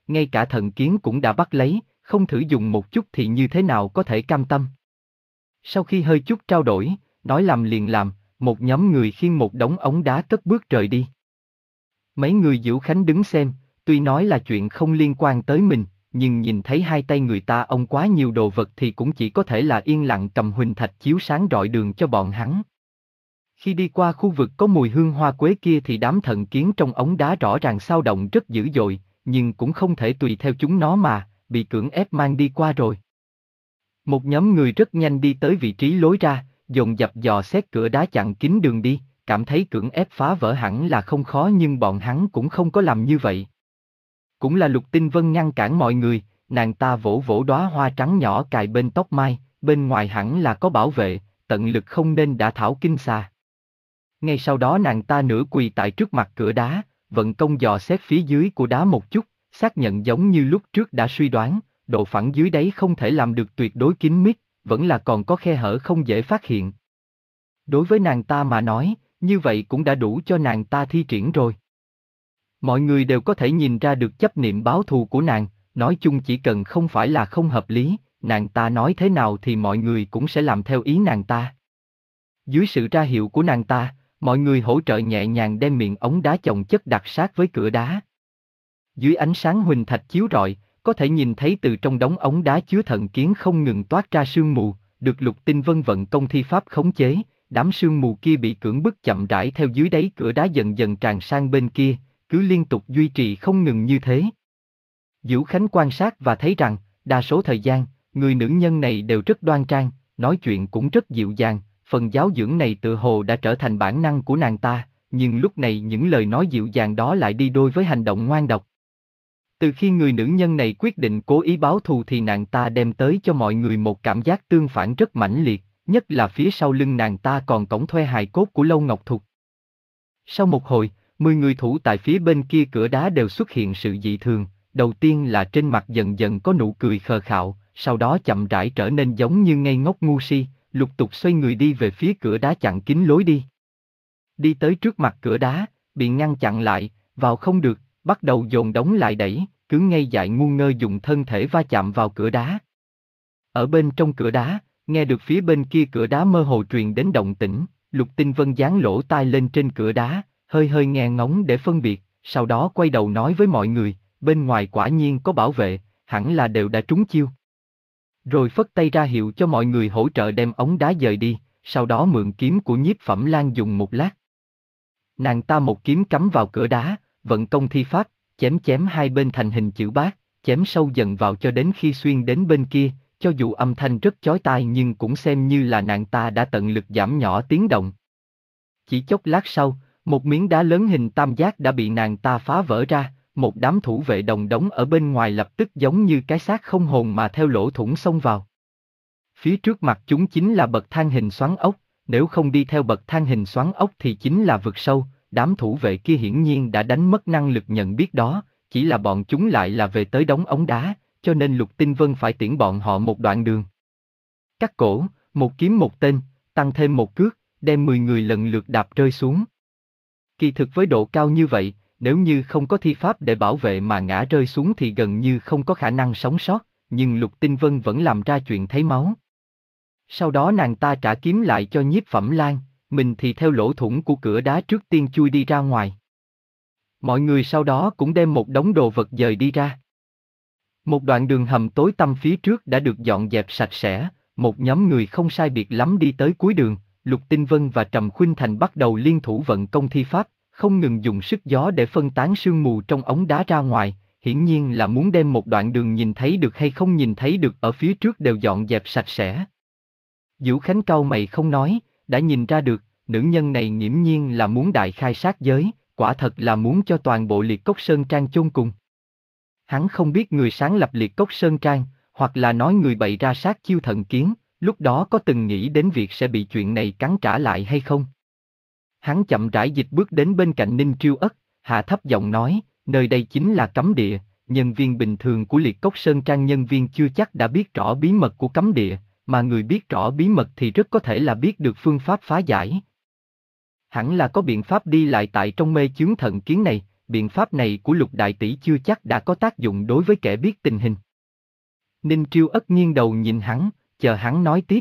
ngay cả thần kiến cũng đã bắt lấy, không thử dùng một chút thì như thế nào có thể cam tâm. Sau khi hơi chút trao đổi, nói làm liền làm, một nhóm người khiêng một đống ống đá cất bước rời đi. Mấy người Diễu Khánh đứng xem, tuy nói là chuyện không liên quan tới mình, nhưng nhìn thấy hai tay người ta ôm quá nhiều đồ vật thì cũng chỉ có thể là yên lặng cầm huỳnh thạch chiếu sáng rọi đường cho bọn hắn. Khi đi qua khu vực có mùi hương hoa quế kia thì đám thần kiến trong ống đá rõ ràng xao động rất dữ dội, nhưng cũng không thể tùy theo chúng nó mà, bị cưỡng ép mang đi qua rồi. Một nhóm người rất nhanh đi tới vị trí lối ra, dồn dập dò xét cửa đá chặn kín đường đi, cảm thấy cưỡng ép phá vỡ hẳn là không khó nhưng bọn hắn cũng không có làm như vậy. Cũng là Lục Tinh Vân ngăn cản mọi người, nàng ta vỗ vỗ đóa hoa trắng nhỏ cài bên tóc mai, bên ngoài hẳn là có bảo vệ, tận lực không nên đả thảo kinh xà. Ngay sau đó nàng ta nửa quỳ tại trước mặt cửa đá, vận công dò xét phía dưới của đá một chút, xác nhận giống như lúc trước đã suy đoán, độ phẳng dưới đáy không thể làm được tuyệt đối kín mít, vẫn là còn có khe hở không dễ phát hiện. Đối với nàng ta mà nói, như vậy cũng đã đủ cho nàng ta thi triển rồi. Mọi người đều có thể nhìn ra được chấp niệm báo thù của nàng, nói chung chỉ cần không phải là không hợp lý, nàng ta nói thế nào thì mọi người cũng sẽ làm theo ý nàng ta. Dưới sự ra hiệu của nàng ta, mọi người hỗ trợ nhẹ nhàng đem miệng ống đá chồng chất đặt sát với cửa đá. Dưới ánh sáng huỳnh thạch chiếu rọi, có thể nhìn thấy từ trong đống ống đá chứa thần kiến không ngừng toát ra sương mù, được Lục Tinh Vân vận công thi pháp khống chế, đám sương mù kia bị cưỡng bức chậm rãi theo dưới đáy cửa đá dần dần tràn sang bên kia, cứ liên tục duy trì không ngừng như thế. Diễu Khánh quan sát và thấy rằng, đa số thời gian, người nữ nhân này đều rất đoan trang, nói chuyện cũng rất dịu dàng, phần giáo dưỡng này tự hồ đã trở thành bản năng của nàng ta, nhưng lúc này những lời nói dịu dàng đó lại đi đôi với hành động ngoan độc. Từ khi người nữ nhân này quyết định cố ý báo thù thì nàng ta đem tới cho mọi người một cảm giác tương phản rất mãnh liệt, nhất là phía sau lưng nàng ta còn cổng thuê hài cốt của Lâu Ngọc Thục. Sau một hồi, mười người thủ tại phía bên kia cửa đá đều xuất hiện sự dị thường, đầu tiên là trên mặt dần dần có nụ cười khờ khạo, sau đó chậm rãi trở nên giống như ngây ngốc ngu si, lục tục xoay người đi về phía cửa đá chặn kín lối đi. Đi tới trước mặt cửa đá, bị ngăn chặn lại, vào không được, bắt đầu dồn đóng lại đẩy, cứ ngây dại ngu ngơ dùng thân thể va chạm vào cửa đá. Ở bên trong cửa đá, nghe được phía bên kia cửa đá mơ hồ truyền đến động tĩnh, Lục Tinh Vân dán lỗ tai lên trên cửa đá, hơi hơi nghe ngóng để phân biệt, sau đó quay đầu nói với mọi người, bên ngoài quả nhiên có bảo vệ, hẳn là đều đã trúng chiêu. Rồi phất tay ra hiệu cho mọi người hỗ trợ đem ống đá dời đi, sau đó mượn kiếm của Nhiếp Phẩm Lan dùng một lát. Nàng ta một kiếm cắm vào cửa đá, vận công thi pháp, chém chém hai bên thành hình chữ bát, chém sâu dần vào cho đến khi xuyên đến bên kia, cho dù âm thanh rất chói tai nhưng cũng xem như là nàng ta đã tận lực giảm nhỏ tiếng động. Chỉ chốc lát sau, một miếng đá lớn hình tam giác đã bị nàng ta phá vỡ ra, một đám thủ vệ đồng đống ở bên ngoài lập tức giống như cái xác không hồn mà theo lỗ thủng xông vào. Phía trước mặt chúng chính là bậc thang hình xoắn ốc, nếu không đi theo bậc thang hình xoắn ốc thì chính là vực sâu, đám thủ vệ kia hiển nhiên đã đánh mất năng lực nhận biết đó, chỉ là bọn chúng lại là về tới đống ống đá, cho nên Lục Tinh Vân phải tiễn bọn họ một đoạn đường. Cắt cổ, một kiếm một tên, tăng thêm một cước, đem mười người lần lượt đạp rơi xuống. Kỳ thực với độ cao như vậy, nếu như không có thi pháp để bảo vệ mà ngã rơi xuống thì gần như không có khả năng sống sót, nhưng Lục Tinh Vân vẫn làm ra chuyện thấy máu. Sau đó nàng ta trả kiếm lại cho Nhiếp Phẩm Lan, mình thì theo lỗ thủng của cửa đá trước tiên chui đi ra ngoài. Mọi người sau đó cũng đem một đống đồ vật dời đi ra. Một đoạn đường hầm tối tăm phía trước đã được dọn dẹp sạch sẽ, một nhóm người không sai biệt lắm đi tới cuối đường, Lục Tinh Vân và Trầm Khuynh Thành bắt đầu liên thủ vận công thi pháp, không ngừng dùng sức gió để phân tán sương mù trong ống đá ra ngoài, hiển nhiên là muốn đem một đoạn đường nhìn thấy được hay không nhìn thấy được ở phía trước đều dọn dẹp sạch sẽ. Diễu Khánh cau mày không nói, đã nhìn ra được, nữ nhân này nghiễm nhiên là muốn đại khai sát giới, quả thật là muốn cho toàn bộ Liệt Cốc Sơn Trang chôn cùng. Hắn không biết người sáng lập Liệt Cốc Sơn Trang, hoặc là nói người bày ra sát chiêu thần kiến, lúc đó có từng nghĩ đến việc sẽ bị chuyện này cắn trả lại hay không. Hắn chậm rãi dịch bước đến bên cạnh Ninh Triêu Ất, hạ thấp giọng nói, nơi đây chính là cấm địa, nhân viên bình thường của Liệt Cốc Sơn Trang nhân viên chưa chắc đã biết rõ bí mật của cấm địa, mà người biết rõ bí mật thì rất có thể là biết được phương pháp phá giải. Hẳn là có biện pháp đi lại tại trong mê chướng thần kiến này, biện pháp này của Lục đại tỷ chưa chắc đã có tác dụng đối với kẻ biết tình hình. Ninh Triêu Ất nghiêng đầu nhìn hắn, chờ hắn nói tiếp.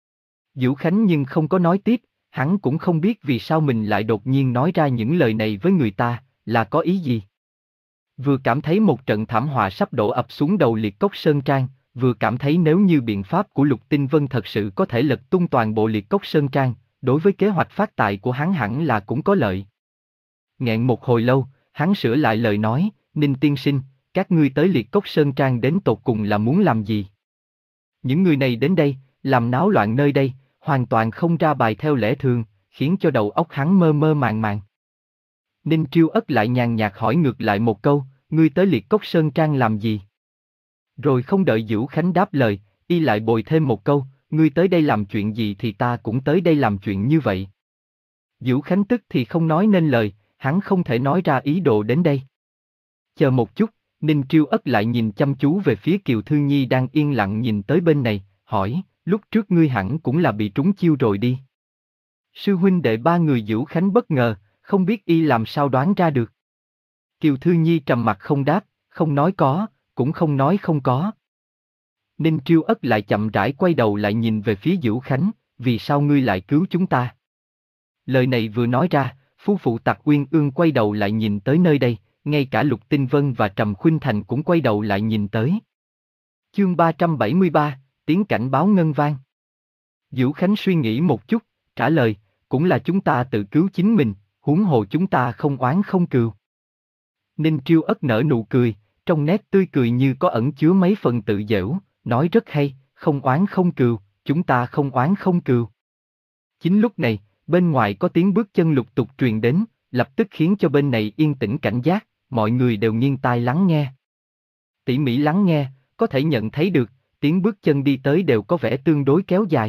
Vũ Khánh nhưng không có nói tiếp, hắn cũng không biết vì sao mình lại đột nhiên nói ra những lời này với người ta, là có ý gì. Vừa cảm thấy một trận thảm họa sắp đổ ập xuống đầu Liệt Cốc Sơn Trang, vừa cảm thấy nếu như biện pháp của Lục Tinh Vân thật sự có thể lật tung toàn bộ Liệt Cốc Sơn Trang, đối với kế hoạch phát tài của hắn hẳn là cũng có lợi. Nghẹn một hồi lâu, hắn sửa lại lời nói, Ninh tiên sinh, các ngươi tới Liệt Cốc Sơn Trang đến tột cùng là muốn làm gì? Những người này đến đây, làm náo loạn nơi đây, hoàn toàn không ra bài theo lẽ thường, khiến cho đầu óc hắn mơ mơ màng màng. Ninh Triêu Ất lại nhàn nhạt hỏi ngược lại một câu, ngươi tới Liệt Cốc Sơn Trang làm gì? Rồi không đợi Vũ Khánh đáp lời, y lại bồi thêm một câu, ngươi tới đây làm chuyện gì thì ta cũng tới đây làm chuyện như vậy. Vũ Khánh tức thì không nói nên lời, hắn không thể nói ra ý đồ đến đây. Chờ một chút, Ninh Triêu Ất lại nhìn chăm chú về phía Kiều Thư Nhi đang yên lặng nhìn tới bên này, hỏi, lúc trước ngươi hẳn cũng là bị trúng chiêu rồi đi. Sư huynh đệ ba người Vũ Khánh bất ngờ, không biết y làm sao đoán ra được. Kiều Thư Nhi trầm mặt không đáp, không nói có, cũng không nói không có. Ninh Triêu Ất lại chậm rãi quay đầu lại nhìn về phía Vũ Khánh, vì sao ngươi lại cứu chúng ta? Lời này vừa nói ra, phu phụ Tặc Uyên Ương quay đầu lại nhìn tới nơi đây, ngay cả Lục Tinh Vân và Trầm Khuynh Thành cũng quay đầu lại nhìn tới. Chương ba trăm bảy mươi ba, tiếng cảnh báo ngân vang. Vũ Khánh suy nghĩ một chút, trả lời, cũng là chúng ta tự cứu chính mình, huống hồ chúng ta không oán không cừu. Ninh Triêu Ất nở nụ cười, trong nét tươi cười như có ẩn chứa mấy phần tự giễu, nói rất hay, không oán không cừu, chúng ta không oán không cừu. Chính lúc này, bên ngoài có tiếng bước chân lục tục truyền đến, lập tức khiến cho bên này yên tĩnh cảnh giác, mọi người đều nghiêng tai lắng nghe. Tỉ mỉ lắng nghe, có thể nhận thấy được, tiếng bước chân đi tới đều có vẻ tương đối kéo dài.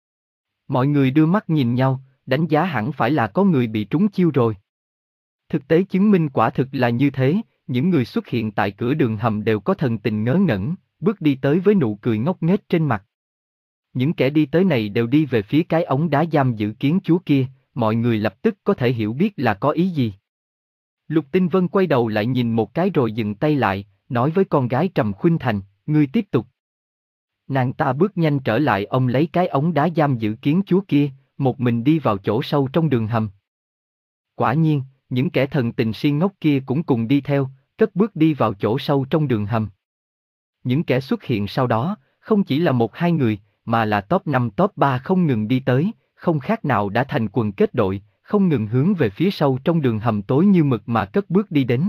Mọi người đưa mắt nhìn nhau, đánh giá hẳn phải là có người bị trúng chiêu rồi. Thực tế chứng minh quả thực là như thế, những người xuất hiện tại cửa đường hầm đều có thần tình ngớ ngẩn, bước đi tới với nụ cười ngốc nghếch trên mặt. Những kẻ đi tới này đều đi về phía cái ống đá giam giữ kiến chúa kia, mọi người lập tức có thể hiểu biết là có ý gì. Lục Tinh Vân quay đầu lại nhìn một cái rồi dừng tay lại, nói với con gái Trầm Khuynh Thành, ngươi tiếp tục. Nàng ta bước nhanh trở lại ôm lấy cái ống đá giam giữ kiến chúa kia, một mình đi vào chỗ sâu trong đường hầm. Quả nhiên, những kẻ thần tình si ngốc kia cũng cùng đi theo, cất bước đi vào chỗ sâu trong đường hầm. Những kẻ xuất hiện sau đó, không chỉ là một hai người, mà là top năm top ba không ngừng đi tới, không khác nào đã thành quần kết đội, không ngừng hướng về phía sâu trong đường hầm tối như mực mà cất bước đi đến.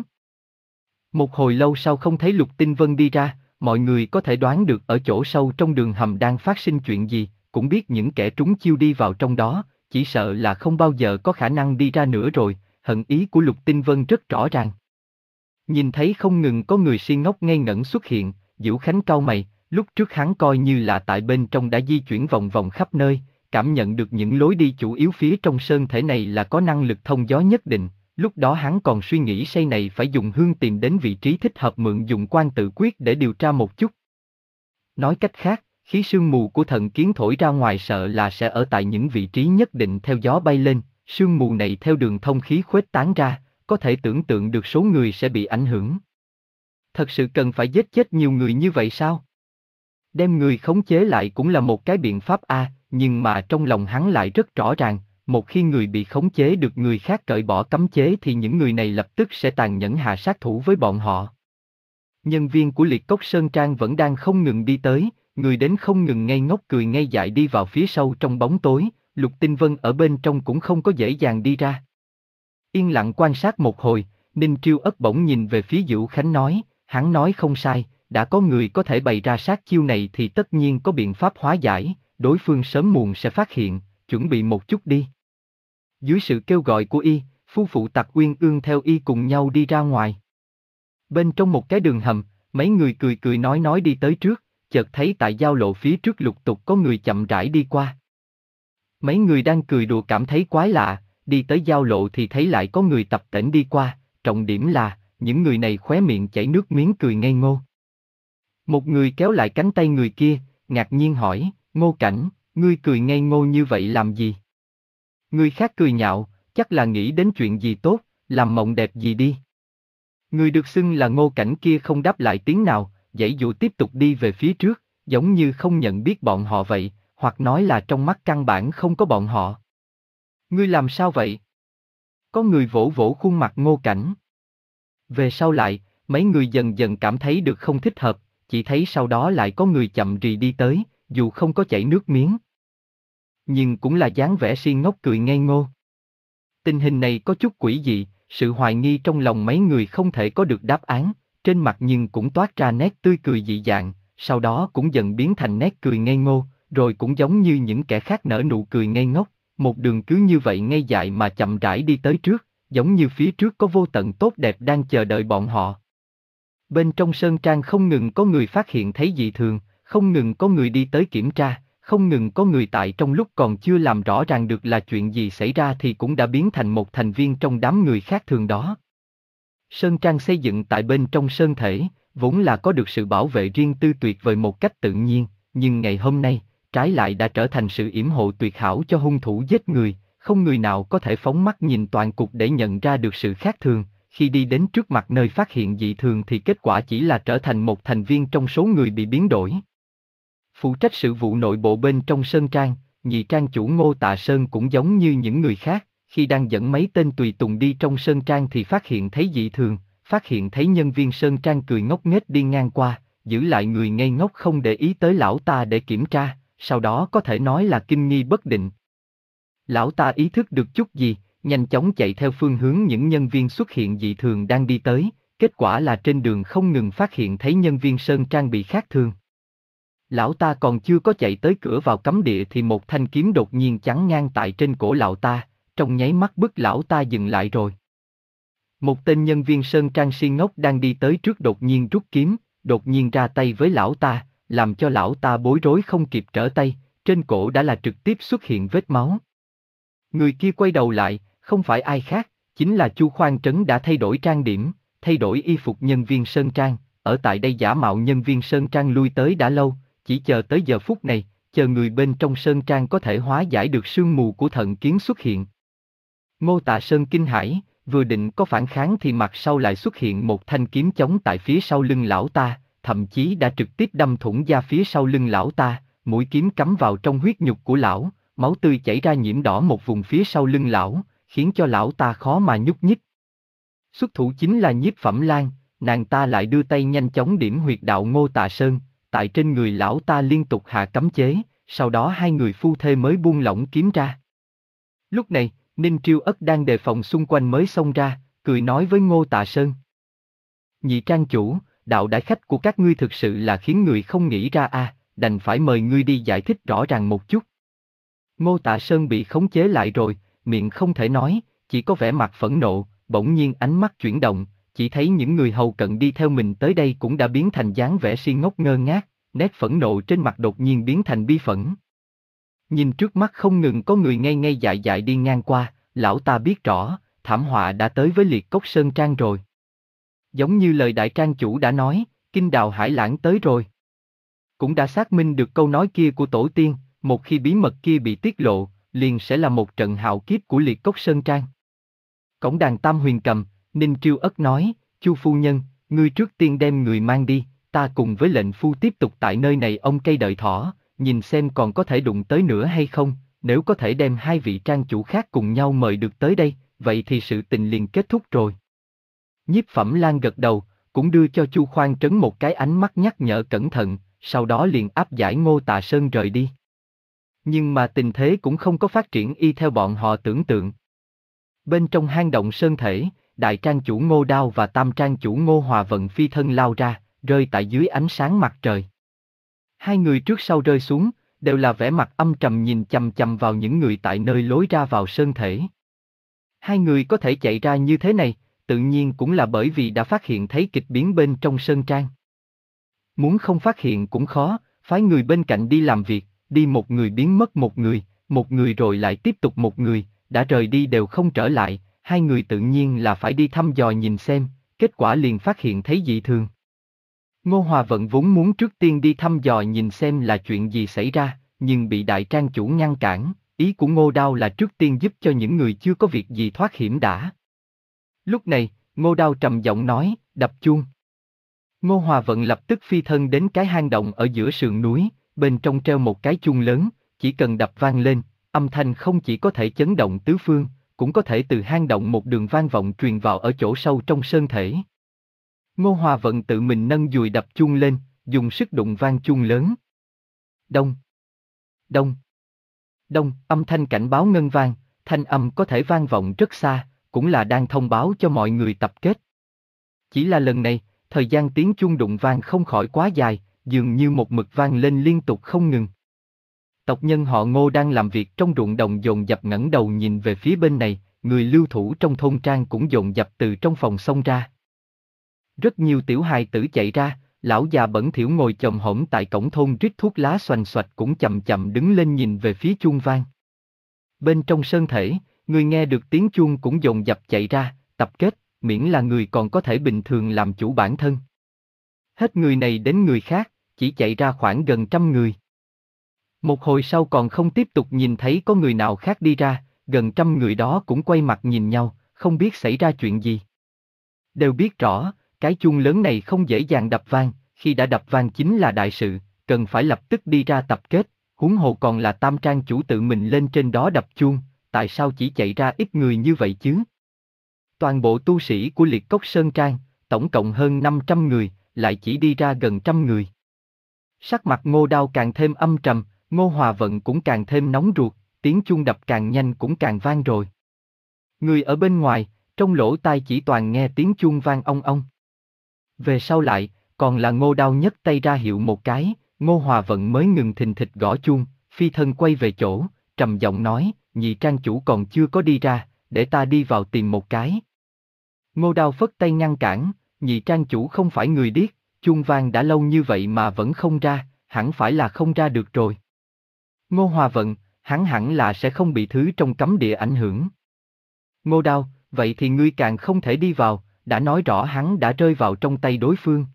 Một hồi lâu sau không thấy Lục Tinh Vân đi ra, mọi người có thể đoán được ở chỗ sâu trong đường hầm đang phát sinh chuyện gì, cũng biết những kẻ trúng chiêu đi vào trong đó, chỉ sợ là không bao giờ có khả năng đi ra nữa rồi, hận ý của Lục Tinh Vân rất rõ ràng. Nhìn thấy không ngừng có người si ngốc ngây ngẩn xuất hiện, Vũ Khánh cau mày, lúc trước hắn coi như là tại bên trong đã di chuyển vòng vòng khắp nơi, cảm nhận được những lối đi chủ yếu phía trong sơn thể này là có năng lực thông gió nhất định, lúc đó hắn còn suy nghĩ xây này phải dùng hương tìm đến vị trí thích hợp mượn dùng quan tự quyết để điều tra một chút. Nói cách khác, khí sương mù của thần kiến thổi ra ngoài sợ là sẽ ở tại những vị trí nhất định theo gió bay lên, sương mù này theo đường thông khí khuếch tán ra, có thể tưởng tượng được số người sẽ bị ảnh hưởng. Thật sự cần phải giết chết nhiều người như vậy sao? Đem người khống chế lại cũng là một cái biện pháp a, nhưng mà trong lòng hắn lại rất rõ ràng, một khi người bị khống chế được người khác cởi bỏ cấm chế thì những người này lập tức sẽ tàn nhẫn hạ sát thủ với bọn họ. Nhân viên của Liệt Cốc Sơn Trang vẫn đang không ngừng đi tới, người đến không ngừng ngây ngốc cười ngây dại đi vào phía sâu trong bóng tối, Lục Tinh Vân ở bên trong cũng không có dễ dàng đi ra. Yên lặng quan sát một hồi, Ninh Triêu Ất bỗng nhìn về phía Vũ Khánh nói, hắn nói không sai, đã có người có thể bày ra sát chiêu này thì tất nhiên có biện pháp hóa giải, đối phương sớm muộn sẽ phát hiện, chuẩn bị một chút đi. Dưới sự kêu gọi của y, phu phụ Tặc Uyên Ương theo y cùng nhau đi ra ngoài. Bên trong một cái đường hầm, mấy người cười cười nói nói đi tới trước, chợt thấy tại giao lộ phía trước lục tục có người chậm rãi đi qua. Mấy người đang cười đùa cảm thấy quái lạ, đi tới giao lộ thì thấy lại có người tập tễnh đi qua, trọng điểm là, những người này khóe miệng chảy nước miếng cười ngây ngô. Một người kéo lại cánh tay người kia, ngạc nhiên hỏi, Ngô Cảnh, ngươi cười ngây ngô như vậy làm gì? Người khác cười nhạo, chắc là nghĩ đến chuyện gì tốt, làm mộng đẹp gì đi. Người được xưng là Ngô Cảnh kia không đáp lại tiếng nào, giãy giụa tiếp tục đi về phía trước, giống như không nhận biết bọn họ vậy, hoặc nói là trong mắt căn bản không có bọn họ. Ngươi làm sao vậy? Có người vỗ vỗ khuôn mặt Ngô Cảnh. Về sau lại, mấy người dần dần cảm thấy được không thích hợp, chỉ thấy sau đó lại có người chậm rì đi tới, dù không có chảy nước miếng. Nhưng cũng là dáng vẻ si ngốc cười ngây ngô. Tình hình này có chút quỷ dị, sự hoài nghi trong lòng mấy người không thể có được đáp án, trên mặt nhưng cũng toát ra nét tươi cười dị dạng, sau đó cũng dần biến thành nét cười ngây ngô, rồi cũng giống như những kẻ khác nở nụ cười ngây ngốc, một đường cứ như vậy ngây dại mà chậm rãi đi tới trước, giống như phía trước có vô tận tốt đẹp đang chờ đợi bọn họ. Bên trong sơn trang không ngừng có người phát hiện thấy dị thường, không ngừng có người đi tới kiểm tra, không ngừng có người tại trong lúc còn chưa làm rõ ràng được là chuyện gì xảy ra thì cũng đã biến thành một thành viên trong đám người khác thường đó. Sơn trang xây dựng tại bên trong sơn thể, vốn là có được sự bảo vệ riêng tư tuyệt vời một cách tự nhiên, nhưng ngày hôm nay, trái lại đã trở thành sự yểm hộ tuyệt hảo cho hung thủ giết người, không người nào có thể phóng mắt nhìn toàn cục để nhận ra được sự khác thường, khi đi đến trước mặt nơi phát hiện dị thường thì kết quả chỉ là trở thành một thành viên trong số người bị biến đổi. Phụ trách sự vụ nội bộ bên trong sơn trang, nhị trang chủ Ngô Tạ Sơn cũng giống như những người khác, khi đang dẫn mấy tên tùy tùng đi trong sơn trang thì phát hiện thấy dị thường, phát hiện thấy nhân viên sơn trang cười ngốc nghếch đi ngang qua, giữ lại người ngây ngốc không để ý tới lão ta để kiểm tra, sau đó có thể nói là kinh nghi bất định. Lão ta ý thức được chút gì, nhanh chóng chạy theo phương hướng những nhân viên xuất hiện dị thường đang đi tới, kết quả là trên đường không ngừng phát hiện thấy nhân viên sơn trang bị khác thường. Lão ta còn chưa có chạy tới cửa vào cấm địa thì một thanh kiếm đột nhiên chắn ngang tại trên cổ lão ta, trong nháy mắt bức lão ta dừng lại rồi. Một tên nhân viên sơn trang si ngốc đang đi tới trước đột nhiên rút kiếm, đột nhiên ra tay với lão ta, làm cho lão ta bối rối không kịp trở tay, trên cổ đã là trực tiếp xuất hiện vết máu. Người kia quay đầu lại, không phải ai khác, chính là Chu Khoan Trấn đã thay đổi trang điểm, thay đổi y phục nhân viên sơn trang, ở tại đây giả mạo nhân viên sơn trang lui tới đã lâu, chỉ chờ tới giờ phút này, chờ người bên trong sơn trang có thể hóa giải được sương mù của thận kiến xuất hiện. Ngô Tạ Sơn kinh hãi, vừa định có phản kháng thì mặt sau lại xuất hiện một thanh kiếm chống tại phía sau lưng lão ta, thậm chí đã trực tiếp đâm thủng da phía sau lưng lão ta, mũi kiếm cắm vào trong huyết nhục của lão, máu tươi chảy ra nhiễm đỏ một vùng phía sau lưng lão, khiến cho lão ta khó mà nhúc nhích. Xuất thủ chính là Nhiếp Phẩm Lan, nàng ta lại đưa tay nhanh chóng điểm huyệt đạo Ngô Tạ Sơn, tại trên người lão ta liên tục hạ cấm chế, sau đó hai người phu thê mới buông lỏng kiếm ra. Lúc này, Ninh Triêu Ất đang đề phòng xung quanh mới xông ra, cười nói với Ngô Tạ Sơn. Nhị trang chủ, đạo đại khách của các ngươi thực sự là khiến người không nghĩ ra a, à, đành phải mời ngươi đi giải thích rõ ràng một chút. Ngô Tạ Sơn bị khống chế lại rồi, miệng không thể nói, chỉ có vẻ mặt phẫn nộ, bỗng nhiên ánh mắt chuyển động, chỉ thấy những người hầu cận đi theo mình tới đây cũng đã biến thành dáng vẻ si ngốc ngơ ngác, nét phẫn nộ trên mặt đột nhiên biến thành bi phẫn. Nhìn trước mắt không ngừng có người ngây ngây dại dại đi ngang qua, lão ta biết rõ, thảm họa đã tới với Liệt Cốc Sơn Trang rồi. Giống như lời đại trang chủ đã nói, kinh đào hải lãng tới rồi. Cũng đã xác minh được câu nói kia của tổ tiên, một khi bí mật kia bị tiết lộ, liền sẽ là một trận hạo kiếp của Liệt Cốc Sơn Trang. Cổng đàn Tam Huyền Cầm, Ninh Triêu Ất nói, Chu phu nhân, ngươi trước tiên đem người mang đi, ta cùng với lệnh phu tiếp tục tại nơi này ông cây đợi thỏ, nhìn xem còn có thể đụng tới nữa hay không, nếu có thể đem hai vị trang chủ khác cùng nhau mời được tới đây, vậy thì sự tình liền kết thúc rồi. Nhiếp Phẩm Lan gật đầu, cũng đưa cho Chu Khoan Trấn một cái ánh mắt nhắc nhở cẩn thận, sau đó liền áp giải Ngô Tạ Sơn rời đi. Nhưng mà tình thế cũng không có phát triển y theo bọn họ tưởng tượng. Bên trong hang động sơn thể, đại trang chủ Ngô Đao và tam trang chủ Ngô Hòa Vận phi thân lao ra, rơi tại dưới ánh sáng mặt trời. Hai người trước sau rơi xuống, đều là vẻ mặt âm trầm nhìn chằm chằm vào những người tại nơi lối ra vào sơn thể. Hai người có thể chạy ra như thế này, tự nhiên cũng là bởi vì đã phát hiện thấy kịch biến bên trong sơn trang. Muốn không phát hiện cũng khó, phái người bên cạnh đi làm việc, đi một người biến mất một người, một người rồi lại tiếp tục một người, đã rời đi đều không trở lại, hai người tự nhiên là phải đi thăm dò nhìn xem, kết quả liền phát hiện thấy dị thường. Ngô Hòa Vận vốn muốn trước tiên đi thăm dò nhìn xem là chuyện gì xảy ra, nhưng bị đại trang chủ ngăn cản, ý của Ngô Đao là trước tiên giúp cho những người chưa có việc gì thoát hiểm đã. Lúc này, Ngô Đao trầm giọng nói, Đập chuông. Ngô Hòa Vận lập tức phi thân đến cái hang động ở giữa sườn núi, bên trong treo một cái chuông lớn, chỉ cần đập vang lên, âm thanh không chỉ có thể chấn động tứ phương, cũng có thể từ hang động một đường vang vọng truyền vào ở chỗ sâu trong sơn thể. Ngô Hòa Vận tự mình nâng dùi đập chuông lên, dùng sức đụng vang chuông lớn. Đông, đông, đông, âm thanh cảnh báo ngân vang, thanh âm có thể vang vọng rất xa, cũng là đang thông báo cho mọi người tập kết. Chỉ là lần này, thời gian tiếng chuông đụng vang không khỏi quá dài, dường như một mực vang lên liên tục không ngừng. Tộc nhân họ Ngô đang làm việc trong ruộng đồng dồn dập ngẩng đầu nhìn về phía bên này, người lưu thủ trong thôn trang cũng dồn dập từ trong phòng xông ra. Rất nhiều tiểu hài tử chạy ra, lão già bẩn thỉu ngồi chồm hổm tại cổng thôn rít thuốc lá xoành xoạch cũng chậm chậm đứng lên nhìn về phía chuông vang. Bên trong sơn thể, người nghe được tiếng chuông cũng dồn dập chạy ra, tập kết, miễn là người còn có thể bình thường làm chủ bản thân. Hết người này đến người khác, chỉ chạy ra khoảng gần trăm người. Một hồi sau còn không tiếp tục nhìn thấy có người nào khác đi ra, gần trăm người đó cũng quay mặt nhìn nhau, không biết xảy ra chuyện gì. Đều biết rõ, cái chuông lớn này không dễ dàng đập vang, khi đã đập vang chính là đại sự, cần phải lập tức đi ra tập kết, huống hồ còn là Tam Trang chủ tự mình lên trên đó đập chuông, tại sao chỉ chạy ra ít người như vậy chứ? Toàn bộ tu sĩ của Liệt Cốc Sơn Trang, tổng cộng hơn năm trăm người, lại chỉ đi ra gần trăm người. Sắc mặt Ngô Đao càng thêm âm trầm, Ngô Hòa Vận cũng càng thêm nóng ruột, tiếng chuông đập càng nhanh cũng càng vang rồi. Người ở bên ngoài, trong lỗ tai chỉ toàn nghe tiếng chuông vang ong ong. Về sau lại, còn là Ngô Đao nhấc tay ra hiệu một cái, Ngô Hòa Vận mới ngừng thình thịch gõ chuông, phi thân quay về chỗ, trầm giọng nói, nhị trang chủ còn chưa có đi ra, để ta đi vào tìm một cái. Ngô Đao phất tay ngăn cản, nhị trang chủ không phải người điếc, chuông vang đã lâu như vậy mà vẫn không ra, hẳn phải là không ra được rồi. Ngô Hòa Vận, hắn hẳn là sẽ không bị thứ trong cấm địa ảnh hưởng. Ngô Đao, vậy thì ngươi càng không thể đi vào, đã nói rõ hắn đã rơi vào trong tay đối phương.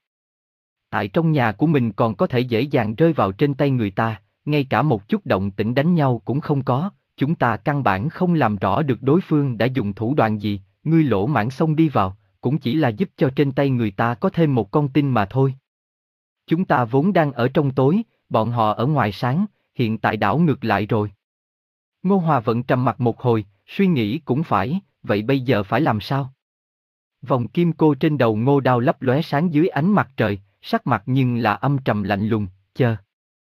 Tại trong nhà của mình còn có thể dễ dàng rơi vào trên tay người ta, ngay cả một chút động tĩnh đánh nhau cũng không có, chúng ta căn bản không làm rõ được đối phương đã dùng thủ đoạn gì, ngươi lỗ mãng xông đi vào, cũng chỉ là giúp cho trên tay người ta có thêm một con tin mà thôi. Chúng ta vốn đang ở trong tối, bọn họ ở ngoài sáng, hiện tại đảo ngược lại rồi. Ngô Hòa Vận trầm mặt một hồi, suy nghĩ cũng phải, vậy bây giờ phải làm sao? Vòng kim cô trên đầu Ngô Đao lấp lóe sáng dưới ánh mặt trời, sắc mặt nhưng là âm trầm lạnh lùng, chờ.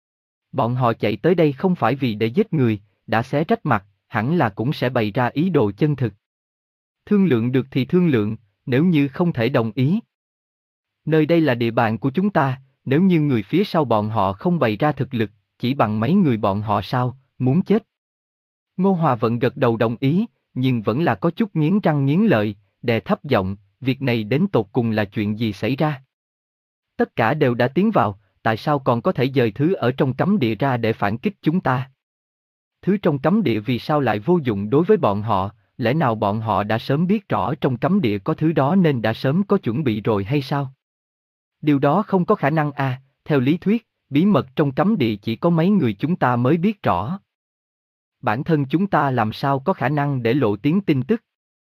Bọn họ chạy tới đây không phải vì để giết người, đã xé rách mặt, hẳn là cũng sẽ bày ra ý đồ chân thực. Thương lượng được thì thương lượng, nếu như không thể đồng ý. Nơi đây là địa bàn của chúng ta, nếu như người phía sau bọn họ không bày ra thực lực, chỉ bằng mấy người bọn họ sao, muốn chết. Ngô Hòa Vận gật đầu đồng ý, nhưng vẫn là có chút nghiến răng nghiến lợi, đè thấp giọng, việc này đến tột cùng là chuyện gì xảy ra? Tất cả đều đã tiến vào, tại sao còn có thể dời thứ ở trong cấm địa ra để phản kích chúng ta? Thứ trong cấm địa vì sao lại vô dụng đối với bọn họ, lẽ nào bọn họ đã sớm biết rõ trong cấm địa có thứ đó nên đã sớm có chuẩn bị rồi hay sao? Điều đó không có khả năng à, theo lý thuyết, bí mật trong cấm địa chỉ có mấy người chúng ta mới biết rõ. Bản thân chúng ta làm sao có khả năng để lộ tiếng tin tức?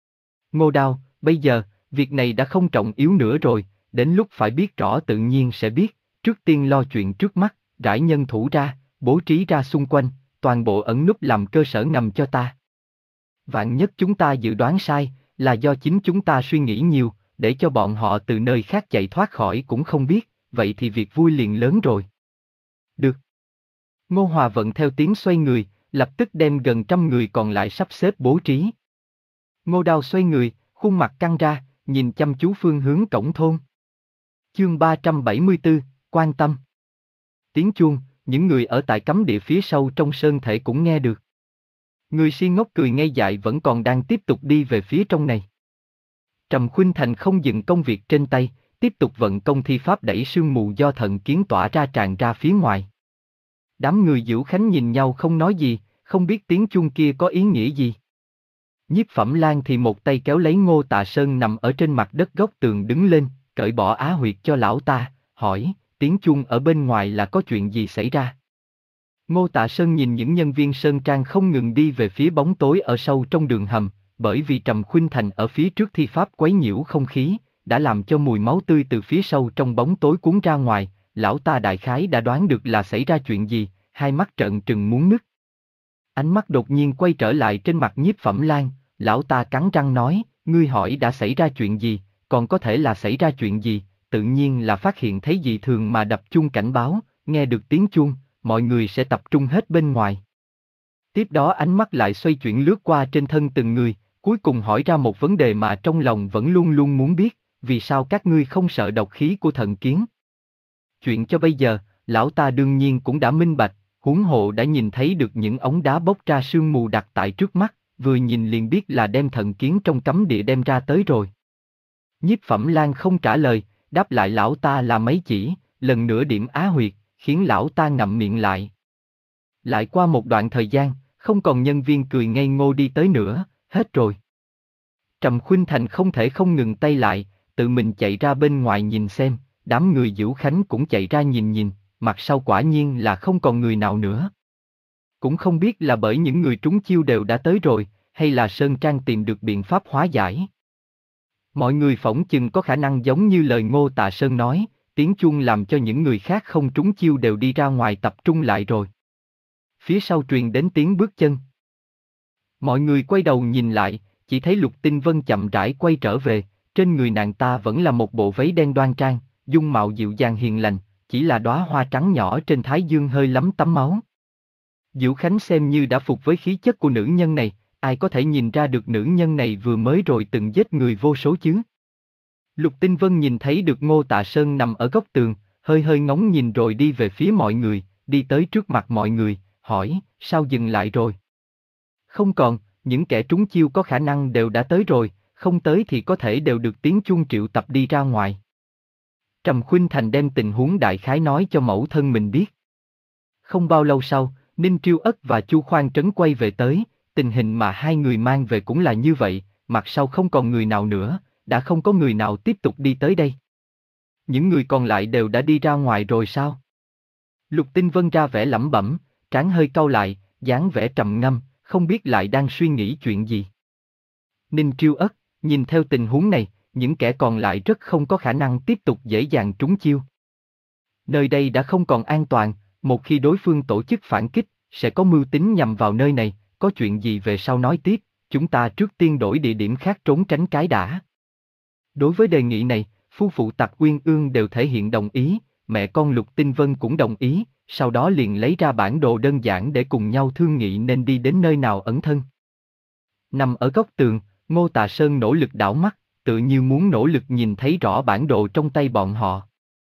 Ngô Đao, bây giờ, việc này đã không trọng yếu nữa rồi, đến lúc phải biết rõ tự nhiên sẽ biết, trước tiên lo chuyện trước mắt, rải nhân thủ ra, bố trí ra xung quanh, toàn bộ ẩn núp làm cơ sở ngầm cho ta. Vạn nhất chúng ta dự đoán sai, là do chính chúng ta suy nghĩ nhiều, để cho bọn họ từ nơi khác chạy thoát khỏi cũng không biết, vậy thì việc vui liền lớn rồi. Được. Ngô Hòa Vận theo tiếng xoay người, lập tức đem gần trăm người còn lại sắp xếp bố trí. Ngô Đao xoay người, khuôn mặt căng ra, nhìn chăm chú phương hướng cổng thôn. Chương ba trăm bảy mươi tư, quan tâm. Tiếng chuông, những người ở tại cấm địa phía sau trong sơn thể cũng nghe được. Người si ngốc cười ngây dại vẫn còn đang tiếp tục đi về phía trong này. Trầm Khuynh Thành không dừng công việc trên tay, tiếp tục vận công thi pháp đẩy sương mù do thần kiến tỏa ra tràn ra phía ngoài. Đám người Diễu Khánh nhìn nhau không nói gì, không biết tiếng chuông kia có ý nghĩa gì. Nhiếp Phẩm Lan thì một tay kéo lấy Ngô Tạ Sơn nằm ở trên mặt đất góc tường đứng lên, cởi bỏ á huyệt cho lão ta, hỏi, tiếng chuông ở bên ngoài là có chuyện gì xảy ra? Ngô Tạ Sơn nhìn những nhân viên sơn trang không ngừng đi về phía bóng tối ở sâu trong đường hầm, bởi vì Trầm Khuynh Thành ở phía trước thi pháp quấy nhiễu không khí, đã làm cho mùi máu tươi từ phía sau trong bóng tối cuốn ra ngoài, lão ta đại khái đã đoán được là xảy ra chuyện gì, hai mắt trợn trừng muốn nứt. Ánh mắt đột nhiên quay trở lại trên mặt Nhiếp Phẩm Lan, lão ta cắn răng nói, ngươi hỏi đã xảy ra chuyện gì, còn có thể là xảy ra chuyện gì, tự nhiên là phát hiện thấy dị thường mà đập chuông cảnh báo, nghe được tiếng chuông, mọi người sẽ tập trung hết bên ngoài. Tiếp đó ánh mắt lại xoay chuyển lướt qua trên thân từng người, cuối cùng hỏi ra một vấn đề mà trong lòng vẫn luôn luôn muốn biết, vì sao các ngươi không sợ độc khí của thần kiến? Chuyện cho bây giờ, lão ta đương nhiên cũng đã minh bạch, huống hộ đã nhìn thấy được những ống đá bốc ra sương mù đặt tại trước mắt, vừa nhìn liền biết là đem thần kiến trong cấm địa đem ra tới rồi. Nhiếp Phẩm Lan không trả lời, đáp lại lão ta là mấy chỉ, lần nữa điểm á huyệt, khiến lão ta ngậm miệng lại. Lại qua một đoạn thời gian, không còn nhân viên cười ngây ngô đi tới nữa, hết rồi. Trầm Khuynh Thành không thể không ngừng tay lại, tự mình chạy ra bên ngoài nhìn xem, đám người Dữu Khánh cũng chạy ra nhìn nhìn, mặt sau quả nhiên là không còn người nào nữa. Cũng không biết là bởi những người trúng chiêu đều đã tới rồi, hay là Sơn Trang tìm được biện pháp hóa giải. Mọi người phỏng chừng có khả năng giống như lời Ngô Tạ Sơn nói, tiếng chuông làm cho những người khác không trúng chiêu đều đi ra ngoài tập trung lại rồi. Phía sau truyền đến tiếng bước chân. Mọi người quay đầu nhìn lại, chỉ thấy Lục Tinh Vân chậm rãi quay trở về, trên người nàng ta vẫn là một bộ váy đen đoan trang, dung mạo dịu dàng hiền lành, chỉ là đóa hoa trắng nhỏ trên thái dương hơi lấm tấm máu. Dữu Khánh xem như đã phục với khí chất của nữ nhân này, ai có thể nhìn ra được nữ nhân này vừa mới rồi từng giết người vô số chứ? Lục Tinh Vân nhìn thấy được Ngô Tạ Sơn nằm ở góc tường, hơi hơi ngóng nhìn rồi đi về phía mọi người, đi tới trước mặt mọi người, hỏi, sao dừng lại rồi? Không còn, những kẻ trúng chiêu có khả năng đều đã tới rồi, không tới thì có thể đều được tiếng chuông triệu tập đi ra ngoài. Trầm Khuynh Thành đem tình huống đại khái nói cho mẫu thân mình biết. Không bao lâu sau, Ninh Triêu Ất và Chu Khoan Trấn quay về tới, tình hình mà hai người mang về cũng là như vậy, mặt sau không còn người nào nữa, đã không có người nào tiếp tục đi tới đây. Những người còn lại đều đã đi ra ngoài rồi sao? Lục Tinh Vân ra vẻ lẩm bẩm, trán hơi cau lại, dáng vẻ trầm ngâm, không biết lại đang suy nghĩ chuyện gì. Ninh Triêu Ất, nhìn theo tình huống này, những kẻ còn lại rất không có khả năng tiếp tục dễ dàng trúng chiêu. Nơi đây đã không còn an toàn, một khi đối phương tổ chức phản kích, sẽ có mưu tính nhằm vào nơi này, có chuyện gì về sau nói tiếp, chúng ta trước tiên đổi địa điểm khác trốn tránh cái đã. Đối với đề nghị này, phu phụ Tặc Uyên Ương đều thể hiện đồng ý, mẹ con Lục Tinh Vân cũng đồng ý, sau đó liền lấy ra bản đồ đơn giản để cùng nhau thương nghị nên đi đến nơi nào ẩn thân. Nằm ở góc tường, Ngô Tạ Sơn nỗ lực đảo mắt, tự như muốn nỗ lực nhìn thấy rõ bản đồ trong tay bọn họ.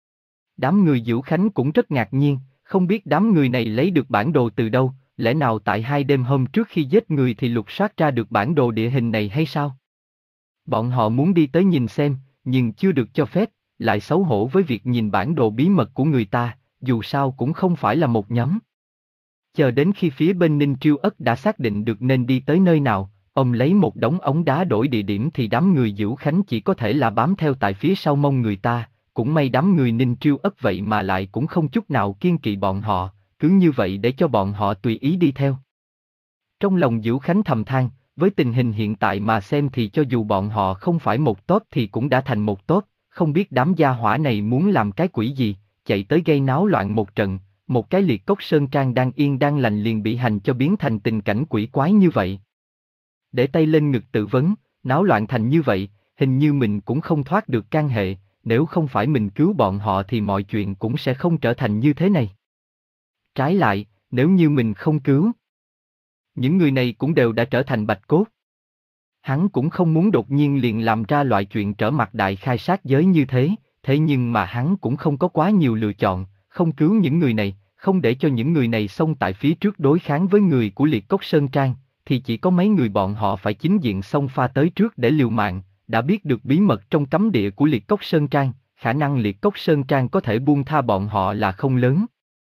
Đám người Dữu Khánh cũng rất ngạc nhiên, không biết đám người này lấy được bản đồ từ đâu, lẽ nào tại hai đêm hôm trước khi giết người thì lục soát ra được bản đồ địa hình này hay sao? Bọn họ muốn đi tới nhìn xem, nhưng chưa được cho phép, lại xấu hổ với việc nhìn bản đồ bí mật của người ta, dù sao cũng không phải là một nhóm. Chờ đến khi phía bên Ninh Triêu Ất đã xác định được nên đi tới nơi nào, ông lấy một đống ống đá đổi địa điểm thì đám người Dữu Khánh chỉ có thể là bám theo tại phía sau mông người ta, cũng may đám người Ninh Triêu Ất vậy mà lại cũng không chút nào kiêng kỵ bọn họ, cứ như vậy để cho bọn họ tùy ý đi theo. Trong lòng Dữu Khánh thầm than, với tình hình hiện tại mà xem thì cho dù bọn họ không phải một tốt thì cũng đã thành một tốt, không biết đám gia hỏa này muốn làm cái quỷ gì, chạy tới gây náo loạn một trận, một cái Liệt Cốc Sơn Trang đang yên đang lành liền bị hành cho biến thành tình cảnh quỷ quái như vậy. Để tay lên ngực tự vấn, náo loạn thành như vậy, hình như mình cũng không thoát được can hệ, nếu không phải mình cứu bọn họ thì mọi chuyện cũng sẽ không trở thành như thế này. Trái lại, nếu như mình không cứu, những người này cũng đều đã trở thành bạch cốt. Hắn cũng không muốn đột nhiên liền làm ra loại chuyện trở mặt đại khai sát giới như thế, thế nhưng mà hắn cũng không có quá nhiều lựa chọn, không cứu những người này, không để cho những người này xông tại phía trước đối kháng với người của Liệt Cốc Sơn Trang, thì chỉ có mấy người bọn họ phải chính diện xông pha tới trước để liều mạng, đã biết được bí mật trong cấm địa của Liệt Cốc Sơn Trang, khả năng Liệt Cốc Sơn Trang có thể buông tha bọn họ là không lớn.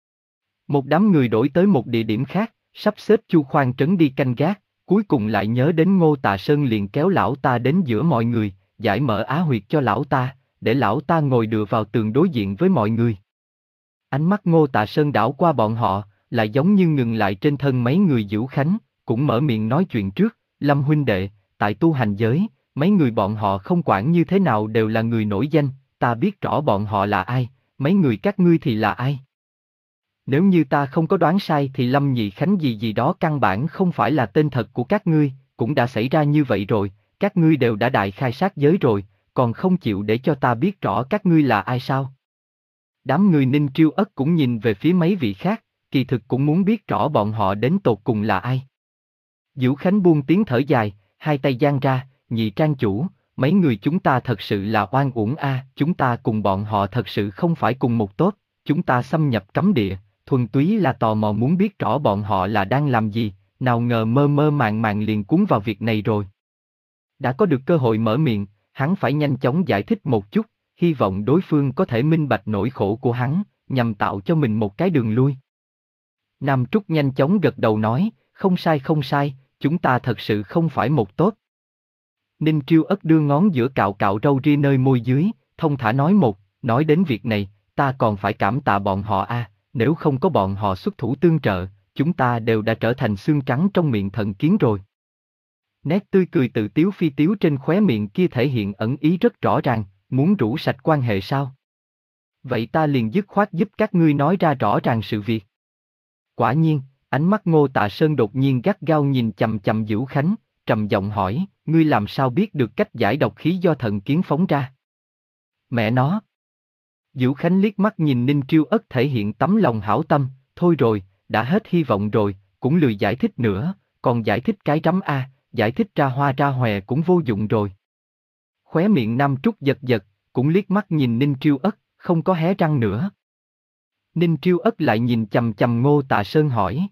Một đám người đổi tới một địa điểm khác, sắp xếp Chu Khoan Trấn đi canh gác, cuối cùng lại nhớ đến Ngô Tạ Sơn liền kéo lão ta đến giữa mọi người, giải mở á huyệt cho lão ta, để lão ta ngồi dựa vào tường đối diện với mọi người. Ánh mắt Ngô Tạ Sơn đảo qua bọn họ, lại giống như ngừng lại trên thân mấy người Dữu Khánh, cũng mở miệng nói chuyện trước, Lâm huynh đệ, tại tu hành giới, mấy người bọn họ không quản như thế nào đều là người nổi danh, ta biết rõ bọn họ là ai, mấy người các ngươi thì là ai. Nếu như ta không có đoán sai thì Lâm Nhị Khánh gì gì đó căn bản không phải là tên thật của các ngươi, cũng đã xảy ra như vậy rồi, các ngươi đều đã đại khai sát giới rồi, còn không chịu để cho ta biết rõ các ngươi là ai sao? Đám người Ninh Triêu Ất cũng nhìn về phía mấy vị khác, kỳ thực cũng muốn biết rõ bọn họ đến tột cùng là ai. Dữu Khánh buông tiếng thở dài, hai tay giang ra, Nhị trang chủ, mấy người chúng ta thật sự là oan uổng a, chúng ta cùng bọn họ thật sự không phải cùng một tốt, chúng ta xâm nhập cấm địa, thuần túy là tò mò muốn biết rõ bọn họ là đang làm gì, nào ngờ mơ mơ màng màng liền cuốn vào việc này rồi. Đã có được cơ hội mở miệng, hắn phải nhanh chóng giải thích một chút, hy vọng đối phương có thể minh bạch nỗi khổ của hắn, nhằm tạo cho mình một cái đường lui. Nam Trúc nhanh chóng gật đầu nói, không sai không sai, chúng ta thật sự không phải một tốt. Ninh Triêu Ất đưa ngón giữa cạo cạo râu ria nơi môi dưới, thông thả nói một, nói đến việc này, ta còn phải cảm tạ bọn họ a, nếu không có bọn họ xuất thủ tương trợ, chúng ta đều đã trở thành xương trắng trong miệng thần kiến rồi. Nét tươi cười tự tiếu phi tiếu trên khóe miệng kia thể hiện ẩn ý rất rõ ràng, muốn rũ sạch quan hệ sao? Vậy ta liền dứt khoát giúp các ngươi nói ra rõ ràng sự việc. Quả nhiên, ánh mắt Ngô Tạ Sơn đột nhiên gắt gao nhìn chằm chằm Dữu Khánh, trầm giọng hỏi, ngươi làm sao biết được cách giải độc khí do thần kiến phóng ra? Mẹ nó! Dữu Khánh liếc mắt nhìn Ninh Triêu Ất thể hiện tấm lòng hảo tâm, thôi rồi, đã hết hy vọng rồi, cũng lười giải thích nữa, còn giải thích cái rắm a, giải thích ra hoa ra hòe cũng vô dụng rồi. Khóe miệng Nam Trúc giật giật, cũng liếc mắt nhìn Ninh Triêu Ất, không có hé răng nữa. Ninh Triêu Ất lại nhìn chằm chằm Ngô Tạ Sơn hỏi.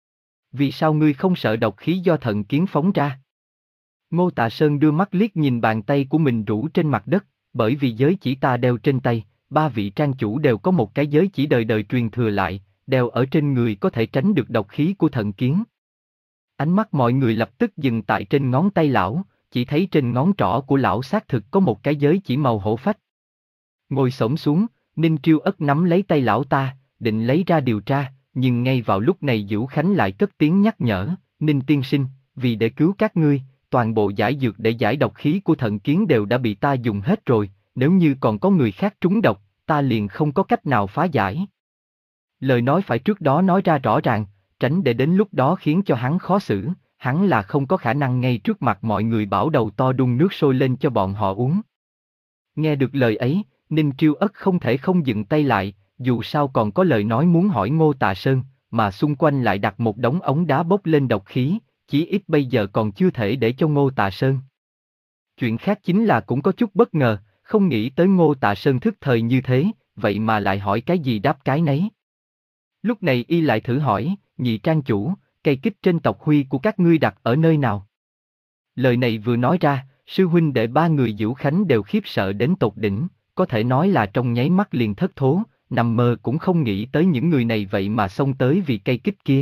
Vì sao ngươi không sợ độc khí do thần kiến phóng ra? Ngô Tạ Sơn đưa mắt liếc nhìn bàn tay của mình rũ trên mặt đất, bởi vì giới chỉ ta đeo trên tay, ba vị trang chủ đều có một cái giới chỉ đời đời truyền thừa lại, đeo ở trên người có thể tránh được độc khí của thần kiến. Ánh mắt mọi người lập tức dừng tại trên ngón tay lão, chỉ thấy trên ngón trỏ của lão xác thực có một cái giới chỉ màu hổ phách. Ngồi xổm xuống, Ninh Triêu Ất nắm lấy tay lão ta, định lấy ra điều tra, nhưng ngay vào lúc này Dữu Khánh lại cất tiếng nhắc nhở, Ninh tiên sinh, vì để cứu các ngươi, toàn bộ giải dược để giải độc khí của thần kiến đều đã bị ta dùng hết rồi, nếu như còn có người khác trúng độc, ta liền không có cách nào phá giải. Lời nói phải trước đó nói ra rõ ràng, tránh để đến lúc đó khiến cho hắn khó xử, hắn là không có khả năng ngay trước mặt mọi người bảo đầu to đun nước sôi lên cho bọn họ uống. Nghe được lời ấy, Ninh Triêu Ất không thể không dừng tay lại, dù sao còn có lời nói muốn hỏi Ngô Tạ Sơn, mà xung quanh lại đặt một đống ống đá bốc lên độc khí, chí ít bây giờ còn chưa thể để cho Ngô Tạ Sơn. Chuyện khác chính là cũng có chút bất ngờ, không nghĩ tới Ngô Tạ Sơn thức thời như thế, vậy mà lại hỏi cái gì đáp cái nấy. Lúc này y lại thử hỏi, Nhị trang chủ, cây kích trên tộc huy của các ngươi đặt ở nơi nào? Lời này vừa nói ra, sư huynh đệ ba người Dữu Khánh đều khiếp sợ đến tột đỉnh, có thể nói là trong nháy mắt liền thất thố, nằm mơ cũng không nghĩ tới những người này vậy mà xông tới vì cây kích kia.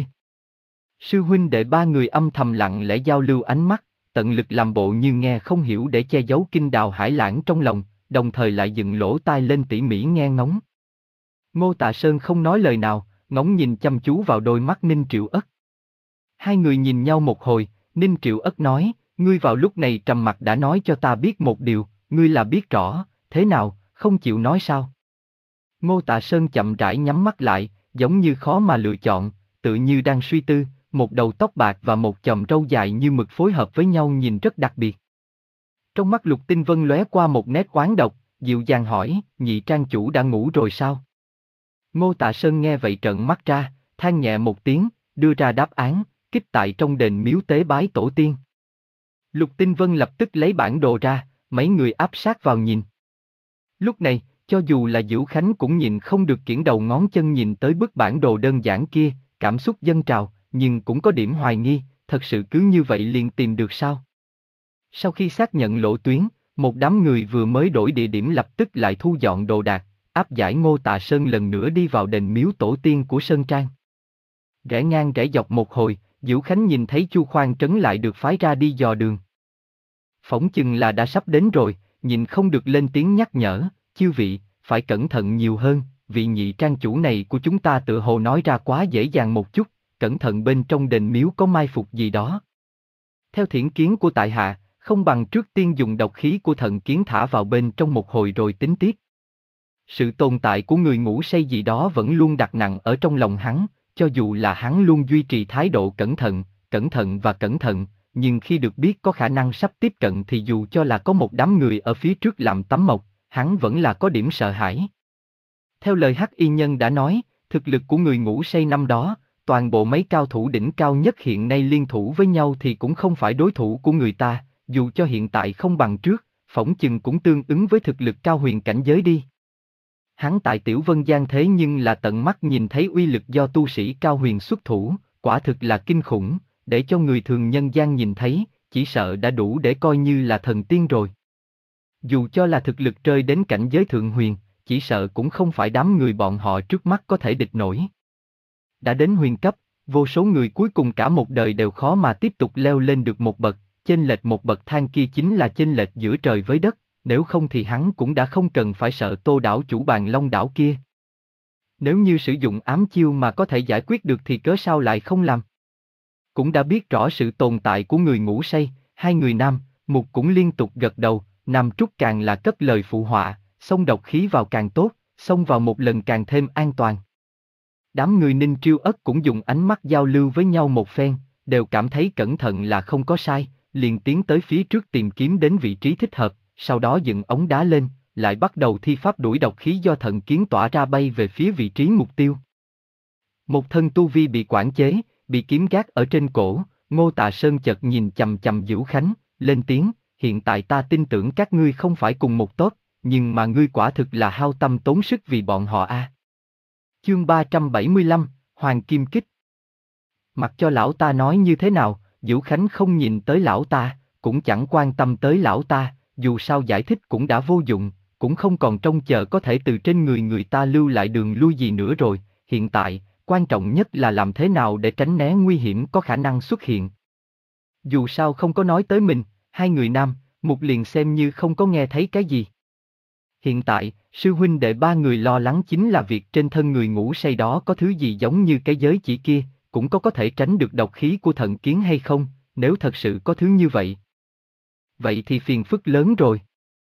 Sư huynh đệ ba người âm thầm lặng lẽ giao lưu ánh mắt, tận lực làm bộ như nghe không hiểu để che giấu kinh đào hải lãng trong lòng, đồng thời lại dựng lỗ tai lên tỉ mỉ nghe ngóng. Ngô Tạ Sơn không nói lời nào, ngóng nhìn chăm chú vào đôi mắt Ninh Triệu Ất. Hai người nhìn nhau một hồi, Ninh Triệu Ất nói, ngươi vào lúc này trầm mặc đã nói cho ta biết một điều, ngươi là biết rõ, thế nào, không chịu nói sao? Ngô Tạ Sơn chậm rãi nhắm mắt lại, giống như khó mà lựa chọn, tự như đang suy tư, một đầu tóc bạc và một chòm râu dài như mực phối hợp với nhau nhìn rất đặc biệt. Trong mắt Lục Tinh Vân lóe qua một nét oán độc, dịu dàng hỏi, Nhị trang chủ đã ngủ rồi sao? Ngô Tạ Sơn nghe vậy trợn mắt ra, than nhẹ một tiếng, đưa ra đáp án, kích tại trong đền miếu tế bái tổ tiên. Lục Tinh Vân lập tức lấy bản đồ ra, mấy người áp sát vào nhìn. Lúc này, cho dù là Dữu Khánh cũng nhìn không được kiễng đầu ngón chân nhìn tới bức bản đồ đơn giản kia, cảm xúc dâng trào, nhưng cũng có điểm hoài nghi, thật sự cứ như vậy liền tìm được sao? Sau khi xác nhận lộ tuyến, một đám người vừa mới đổi địa điểm lập tức lại thu dọn đồ đạc, áp giải Ngô Tạ Sơn lần nữa đi vào đền miếu tổ tiên của Sơn Trang. Rẽ ngang rẽ dọc một hồi, Dữu Khánh nhìn thấy Chu Khoan Trấn lại được phái ra đi dò đường. Phỏng chừng là đã sắp đến rồi, nhìn không được lên tiếng nhắc nhở, chư vị, phải cẩn thận nhiều hơn, vị nhị trang chủ này của chúng ta tự hồ nói ra quá dễ dàng một chút, cẩn thận bên trong đền miếu có mai phục gì đó. Theo thiển kiến của tại hạ, Không bằng trước tiên dùng độc khí của thần kiến thả vào bên trong một hồi rồi tính tiếp. Sự tồn tại của người ngủ say gì đó vẫn luôn đặt nặng ở trong lòng hắn, cho dù là hắn luôn duy trì thái độ cẩn thận, cẩn thận và cẩn thận, nhưng khi được biết có khả năng sắp tiếp cận thì dù cho là có một đám người ở phía trước làm tấm mộc, hắn vẫn là có điểm sợ hãi. Theo lời Hắc Y Nhân đã nói, thực lực của người ngủ say năm đó, toàn bộ mấy cao thủ đỉnh cao nhất hiện nay liên thủ với nhau thì cũng không phải đối thủ của người ta, dù cho hiện tại không bằng trước, phỏng chừng cũng tương ứng với thực lực cao huyền cảnh giới đi. Hắn tại Tiểu Vân Giang thế nhưng là tận mắt nhìn thấy uy lực do tu sĩ cao huyền xuất thủ, quả thực là kinh khủng, để cho người thường nhân gian nhìn thấy, chỉ sợ đã đủ để coi như là thần tiên rồi. Dù cho là thực lực rơi đến cảnh giới thượng huyền, chỉ sợ cũng không phải đám người bọn họ trước mắt có thể địch nổi. Đã đến huyền cấp, vô số người cuối cùng cả một đời đều khó mà tiếp tục leo lên được một bậc, chênh lệch một bậc thang kia chính là chênh lệch giữa trời với đất, nếu không thì hắn cũng đã không cần phải sợ Tô đảo chủ Bàn Long đảo kia. Nếu như sử dụng ám chiêu mà có thể giải quyết được thì cớ sao lại không làm? Cũng đã biết rõ sự tồn tại của người ngủ say, hai người nam, Mục cũng liên tục gật đầu, Nam Trúc càng là cất lời phụ họa, xông độc khí vào càng tốt, xông vào một lần càng thêm an toàn. Đám người Ninh Triêu Ất cũng dùng ánh mắt giao lưu với nhau một phen, đều cảm thấy cẩn thận là không có sai, liền tiến tới phía trước tìm kiếm đến vị trí thích hợp, sau đó dựng ống đá lên, lại bắt đầu thi pháp đuổi độc khí do thần kiến tỏa ra bay về phía vị trí mục tiêu. Một thân tu vi bị quản chế, bị kiếm gác ở trên cổ, Ngô Tạ Sơn chợt nhìn chằm chằm Dữu Khánh, lên tiếng, hiện tại ta tin tưởng các ngươi không phải cùng một tốt, nhưng mà ngươi quả thực là hao tâm tốn sức vì bọn họ a. À. Chương ba trăm bảy mươi lăm, Hoàng Kim Kích. Mặc cho lão ta nói như thế nào, Dữu Khánh không nhìn tới lão ta, cũng chẳng quan tâm tới lão ta, dù sao giải thích cũng đã vô dụng, cũng không còn trông chờ có thể từ trên người người ta lưu lại đường lui gì nữa rồi, hiện tại, quan trọng nhất là làm thế nào để tránh né nguy hiểm có khả năng xuất hiện. Dù sao không có nói tới mình, hai người nam, Mục liền xem như không có nghe thấy cái gì. Hiện tại, sư huynh đệ ba người lo lắng chính là việc trên thân người ngủ say đó có thứ gì giống như cái giới chỉ kia, cũng có có thể tránh được độc khí của thần kiến hay không, nếu thật sự có thứ như vậy. Vậy thì phiền phức lớn rồi.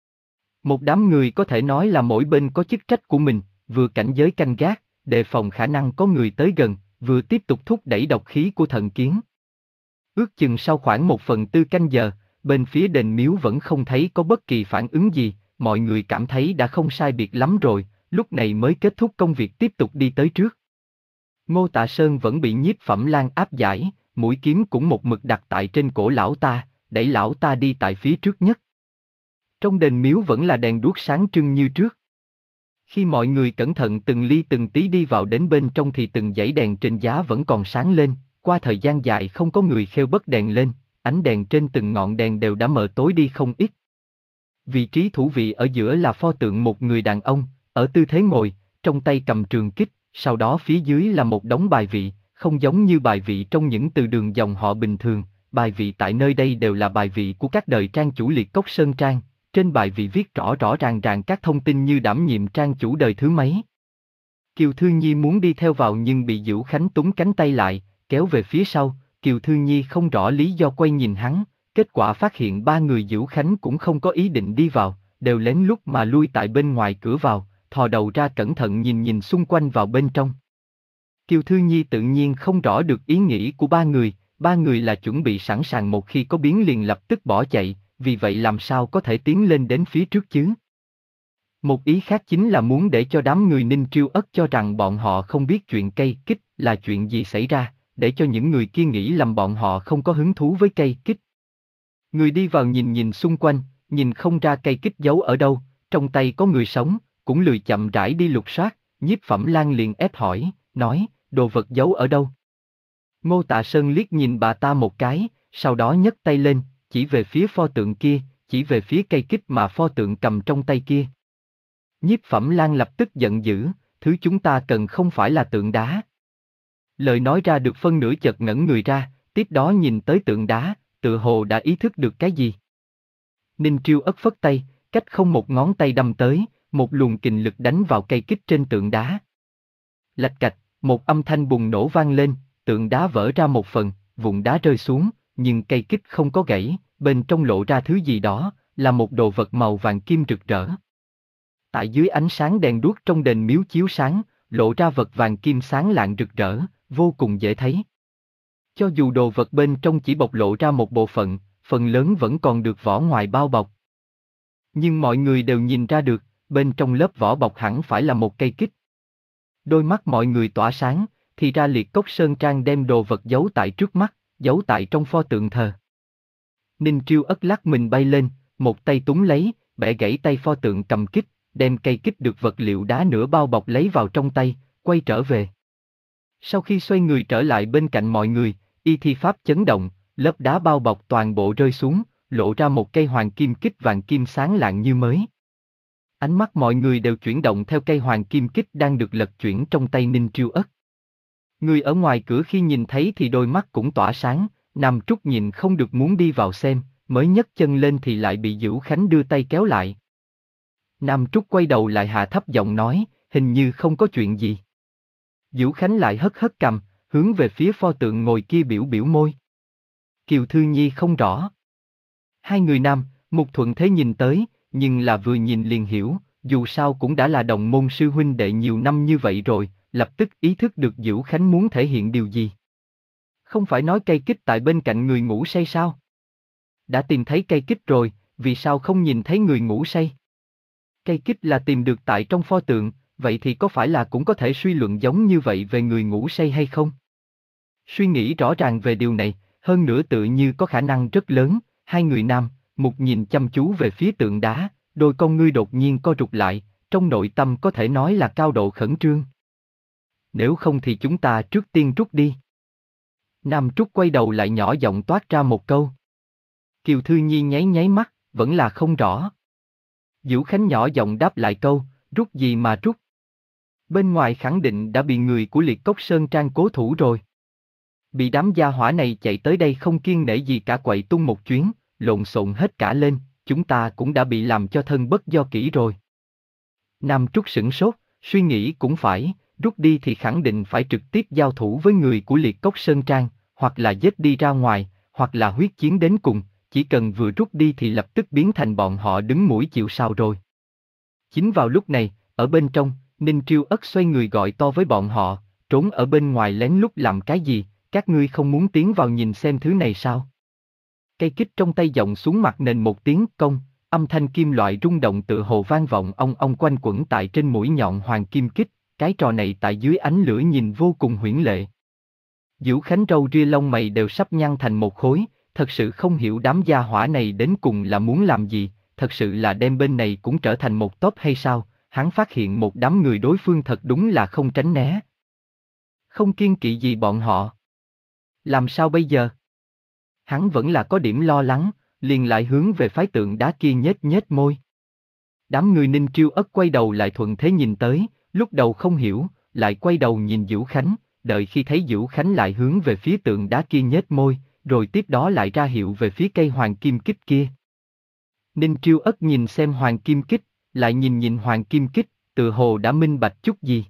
Một đám người có thể nói là mỗi bên có chức trách của mình, vừa cảnh giới canh gác, đề phòng khả năng có người tới gần, vừa tiếp tục thúc đẩy độc khí của thần kiến. Ước chừng sau khoảng một phần tư canh giờ, bên phía đền miếu vẫn không thấy có bất kỳ phản ứng gì, mọi người cảm thấy đã không sai biệt lắm rồi, lúc này mới kết thúc công việc tiếp tục đi tới trước. Ngô Tạ Sơn vẫn bị Nhiếp Phẩm Lan áp giải, mũi kiếm cũng một mực đặt tại trên cổ lão ta, đẩy lão ta đi tại phía trước nhất. Trong đền miếu vẫn là đèn đuốc sáng trưng như trước. Khi mọi người cẩn thận từng ly từng tí đi vào đến bên trong thì từng dãy đèn trên giá vẫn còn sáng lên, qua thời gian dài không có người khêu bấc đèn lên, ánh đèn trên từng ngọn đèn đều đã mờ tối đi không ít. Vị trí thủ vị ở giữa là pho tượng một người đàn ông, ở tư thế ngồi, trong tay cầm trường kích, sau đó phía dưới là một đống bài vị, không giống như bài vị trong những từ đường dòng họ bình thường, bài vị tại nơi đây đều là bài vị của các đời trang chủ Liệt Cốc Sơn Trang, trên bài vị viết rõ rõ ràng ràng các thông tin như đảm nhiệm trang chủ đời thứ mấy. Kiều Thư Nhi muốn đi theo vào nhưng bị Dữu Khánh túm cánh tay lại, kéo về phía sau, Kiều Thư Nhi không rõ lý do quay nhìn hắn, kết quả phát hiện ba người Dữu Khánh cũng không có ý định đi vào, đều lén lút mà lui tại bên ngoài cửa vào, thò đầu ra cẩn thận nhìn nhìn xung quanh vào bên trong. Kiều Thư Nhi tự nhiên không rõ được ý nghĩ của ba người, ba người là chuẩn bị sẵn sàng một khi có biến liền lập tức bỏ chạy, vì vậy làm sao có thể tiến lên đến phía trước chứ? Một ý khác chính là muốn để cho đám người Ninh Triêu Ất cho rằng bọn họ không biết chuyện cây kích là chuyện gì xảy ra, để cho những người kia nghĩ lầm bọn họ không có hứng thú với cây kích. Người đi vào nhìn nhìn xung quanh, nhìn không ra cây kích giấu ở đâu, trong tay có người sống, cũng lười chậm rãi đi lục soát, Nhiếp Phẩm Lan liền ép hỏi, nói, đồ vật giấu ở đâu? Ngô Tạ Sơn liếc nhìn bà ta một cái, sau đó nhấc tay lên, chỉ về phía pho tượng kia, chỉ về phía cây kích mà pho tượng cầm trong tay kia. Nhiếp Phẩm Lan lập tức giận dữ, thứ chúng ta cần không phải là tượng đá. Lời nói ra được phân nửa chợt ngẩn người ra, tiếp đó nhìn tới tượng đá, tựa hồ đã ý thức được cái gì. Ninh Triêu Ất phất tay, cách không một ngón tay đâm tới, một luồng kình lực đánh vào cây kích trên tượng đá. Lạch cạch, một âm thanh bùng nổ vang lên, tượng đá vỡ ra một phần, vụn đá rơi xuống, nhưng cây kích không có gãy, bên trong lộ ra thứ gì đó, là một đồ vật màu vàng kim rực rỡ. Tại dưới ánh sáng đèn đuốc trong đền miếu chiếu sáng, lộ ra vật vàng kim sáng lạng rực rỡ, vô cùng dễ thấy. Cho dù đồ vật bên trong chỉ bộc lộ ra một bộ phận, phần lớn vẫn còn được vỏ ngoài bao bọc. Nhưng mọi người đều nhìn ra được, bên trong lớp vỏ bọc hẳn phải là một cây kích. Đôi mắt mọi người tỏa sáng, thì ra Liệt Cốc Sơn Trang đem đồ vật giấu tại trước mắt, giấu tại trong pho tượng thờ. Ninh Triêu Ất lắc mình bay lên, một tay túng lấy, bẻ gãy tay pho tượng cầm kích, đem cây kích được vật liệu đá nửa bao bọc lấy vào trong tay, quay trở về. Sau khi xoay người trở lại bên cạnh mọi người, y thi pháp chấn động, lớp đá bao bọc toàn bộ rơi xuống, lộ ra một cây hoàng kim kích vàng kim sáng lạng như mới. Ánh mắt mọi người đều chuyển động theo cây hoàng kim kích đang được lật chuyển trong tay Ninh Triêu Ất. Người ở ngoài cửa khi nhìn thấy thì đôi mắt cũng tỏa sáng, Nam Trúc nhìn không được muốn đi vào xem, mới nhấc chân lên thì lại bị Dữu Khánh đưa tay kéo lại. Nam Trúc quay đầu lại hạ thấp giọng nói, hình như không có chuyện gì. Dữu Khánh lại hất hất cằm, hướng về phía pho tượng ngồi kia biểu biểu môi. Kiều Thư Nhi không rõ. Hai người nam, Mục thuận thế nhìn tới, nhưng là vừa nhìn liền hiểu, dù sao cũng đã là đồng môn sư huynh đệ nhiều năm như vậy rồi, lập tức ý thức được Dữu Khánh muốn thể hiện điều gì. Không phải nói cây kích tại bên cạnh người ngủ say sao? Đã tìm thấy cây kích rồi, vì sao không nhìn thấy người ngủ say? Cây kích là tìm được tại trong pho tượng, vậy thì có phải là cũng có thể suy luận giống như vậy về người ngủ say hay không? Suy nghĩ rõ ràng về điều này, hơn nữa tự như có khả năng rất lớn, hai người nam, Mục nhìn chăm chú về phía tượng đá, đôi con ngươi đột nhiên co rụt lại, trong nội tâm có thể nói là cao độ khẩn trương. Nếu không thì chúng ta trước tiên rút đi. Nam Trúc quay đầu lại nhỏ giọng toát ra một câu. Kiều Thư Nhi nháy nháy mắt, vẫn là không rõ. Dữu Khánh nhỏ giọng đáp lại câu, rút gì mà rút? Bên ngoài khẳng định đã bị người của Liệt Cốc Sơn Trang cố thủ rồi. Bị đám gia hỏa này chạy tới đây không kiêng nể gì cả quậy tung một chuyến, lộn xộn hết cả lên, chúng ta cũng đã bị làm cho thân bất do kỹ rồi. Nam Trúc sửng sốt, suy nghĩ cũng phải, rút đi thì khẳng định phải trực tiếp giao thủ với người của Liệt Cốc Sơn Trang, hoặc là giết đi ra ngoài, hoặc là huyết chiến đến cùng, chỉ cần vừa rút đi thì lập tức biến thành bọn họ đứng mũi chịu sào rồi. Chính vào lúc này, ở bên trong, Ninh Triêu Ất xoay người gọi to với bọn họ, trốn ở bên ngoài lén lút làm cái gì, các ngươi không muốn tiến vào nhìn xem thứ này sao? Cây kích trong tay giọng xuống mặt nền một tiếng công, âm thanh kim loại rung động tựa hồ vang vọng ong ong quanh quẩn tại trên mũi nhọn hoàng kim kích, cái trò này tại dưới ánh lửa nhìn vô cùng huyễn lệ. Dữu Khánh râu ria lông mày đều sắp nhăn thành một khối, thật sự không hiểu đám gia hỏa này đến cùng là muốn làm gì, thật sự là đem bên này cũng trở thành một tốp hay sao? Hắn phát hiện một đám người đối phương thật đúng là không tránh né. Không kiêng kỵ gì bọn họ. Làm sao bây giờ? Hắn vẫn là có điểm lo lắng, liền lại hướng về phái tượng đá kia nhếch nhếch môi. Đám người Ninh Triêu Ất quay đầu lại thuận thế nhìn tới, lúc đầu không hiểu, lại quay đầu nhìn Dữu Khánh, đợi khi thấy Dữu Khánh lại hướng về phía tượng đá kia nhếch môi, rồi tiếp đó lại ra hiệu về phía cây hoàng kim kích kia. Ninh Triêu Ất nhìn xem hoàng kim kích, lại nhìn nhìn hoàng kim kích, tự hồ đã minh bạch chút gì.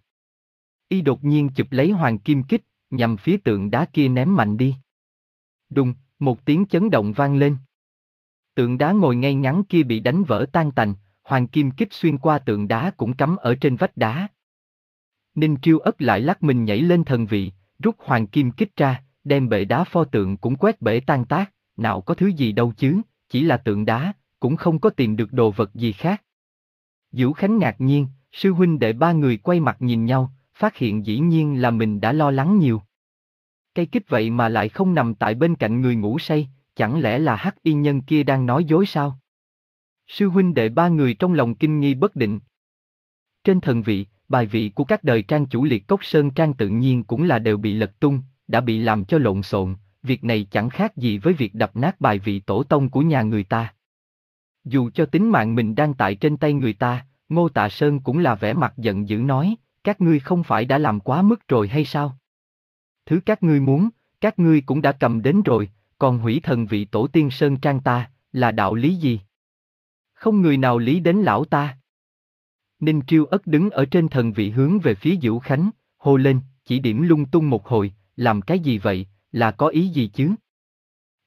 Y đột nhiên chụp lấy hoàng kim kích, nhằm phía tượng đá kia ném mạnh đi. Đùng, một tiếng chấn động vang lên. Tượng đá ngồi ngay ngắn kia bị đánh vỡ tan tành, hoàng kim kích xuyên qua tượng đá cũng cắm ở trên vách đá. Ninh Triêu Ất lại lắc mình nhảy lên thần vị, rút hoàng kim kích ra, đem bệ đá pho tượng cũng quét bể tan tác, nào có thứ gì đâu chứ, chỉ là tượng đá, cũng không có tìm được đồ vật gì khác. Dữu Khánh ngạc nhiên, sư huynh đệ ba người quay mặt nhìn nhau, phát hiện dĩ nhiên là mình đã lo lắng nhiều. Cây kích vậy mà lại không nằm tại bên cạnh người ngủ say, chẳng lẽ là hắc y nhân kia đang nói dối sao? Sư huynh đệ ba người trong lòng kinh nghi bất định. Trên thần vị, bài vị của các đời trang chủ Liệt Cốc Sơn Trang tự nhiên cũng là đều bị lật tung, đã bị làm cho lộn xộn, việc này chẳng khác gì với việc đập nát bài vị tổ tông của nhà người ta. Dù cho tính mạng mình đang tại trên tay người ta, Ngô Tạ Sơn cũng là vẻ mặt giận dữ nói, các ngươi không phải đã làm quá mức rồi hay sao? Thứ các ngươi muốn, các ngươi cũng đã cầm đến rồi, còn hủy thần vị tổ tiên Sơn Trang ta, là đạo lý gì? Không người nào lý đến lão ta. Ninh Triêu Ất đứng ở trên thần vị hướng về phía Dữu Khánh, hô lên, chỉ điểm lung tung một hồi, làm cái gì vậy, là có ý gì chứ?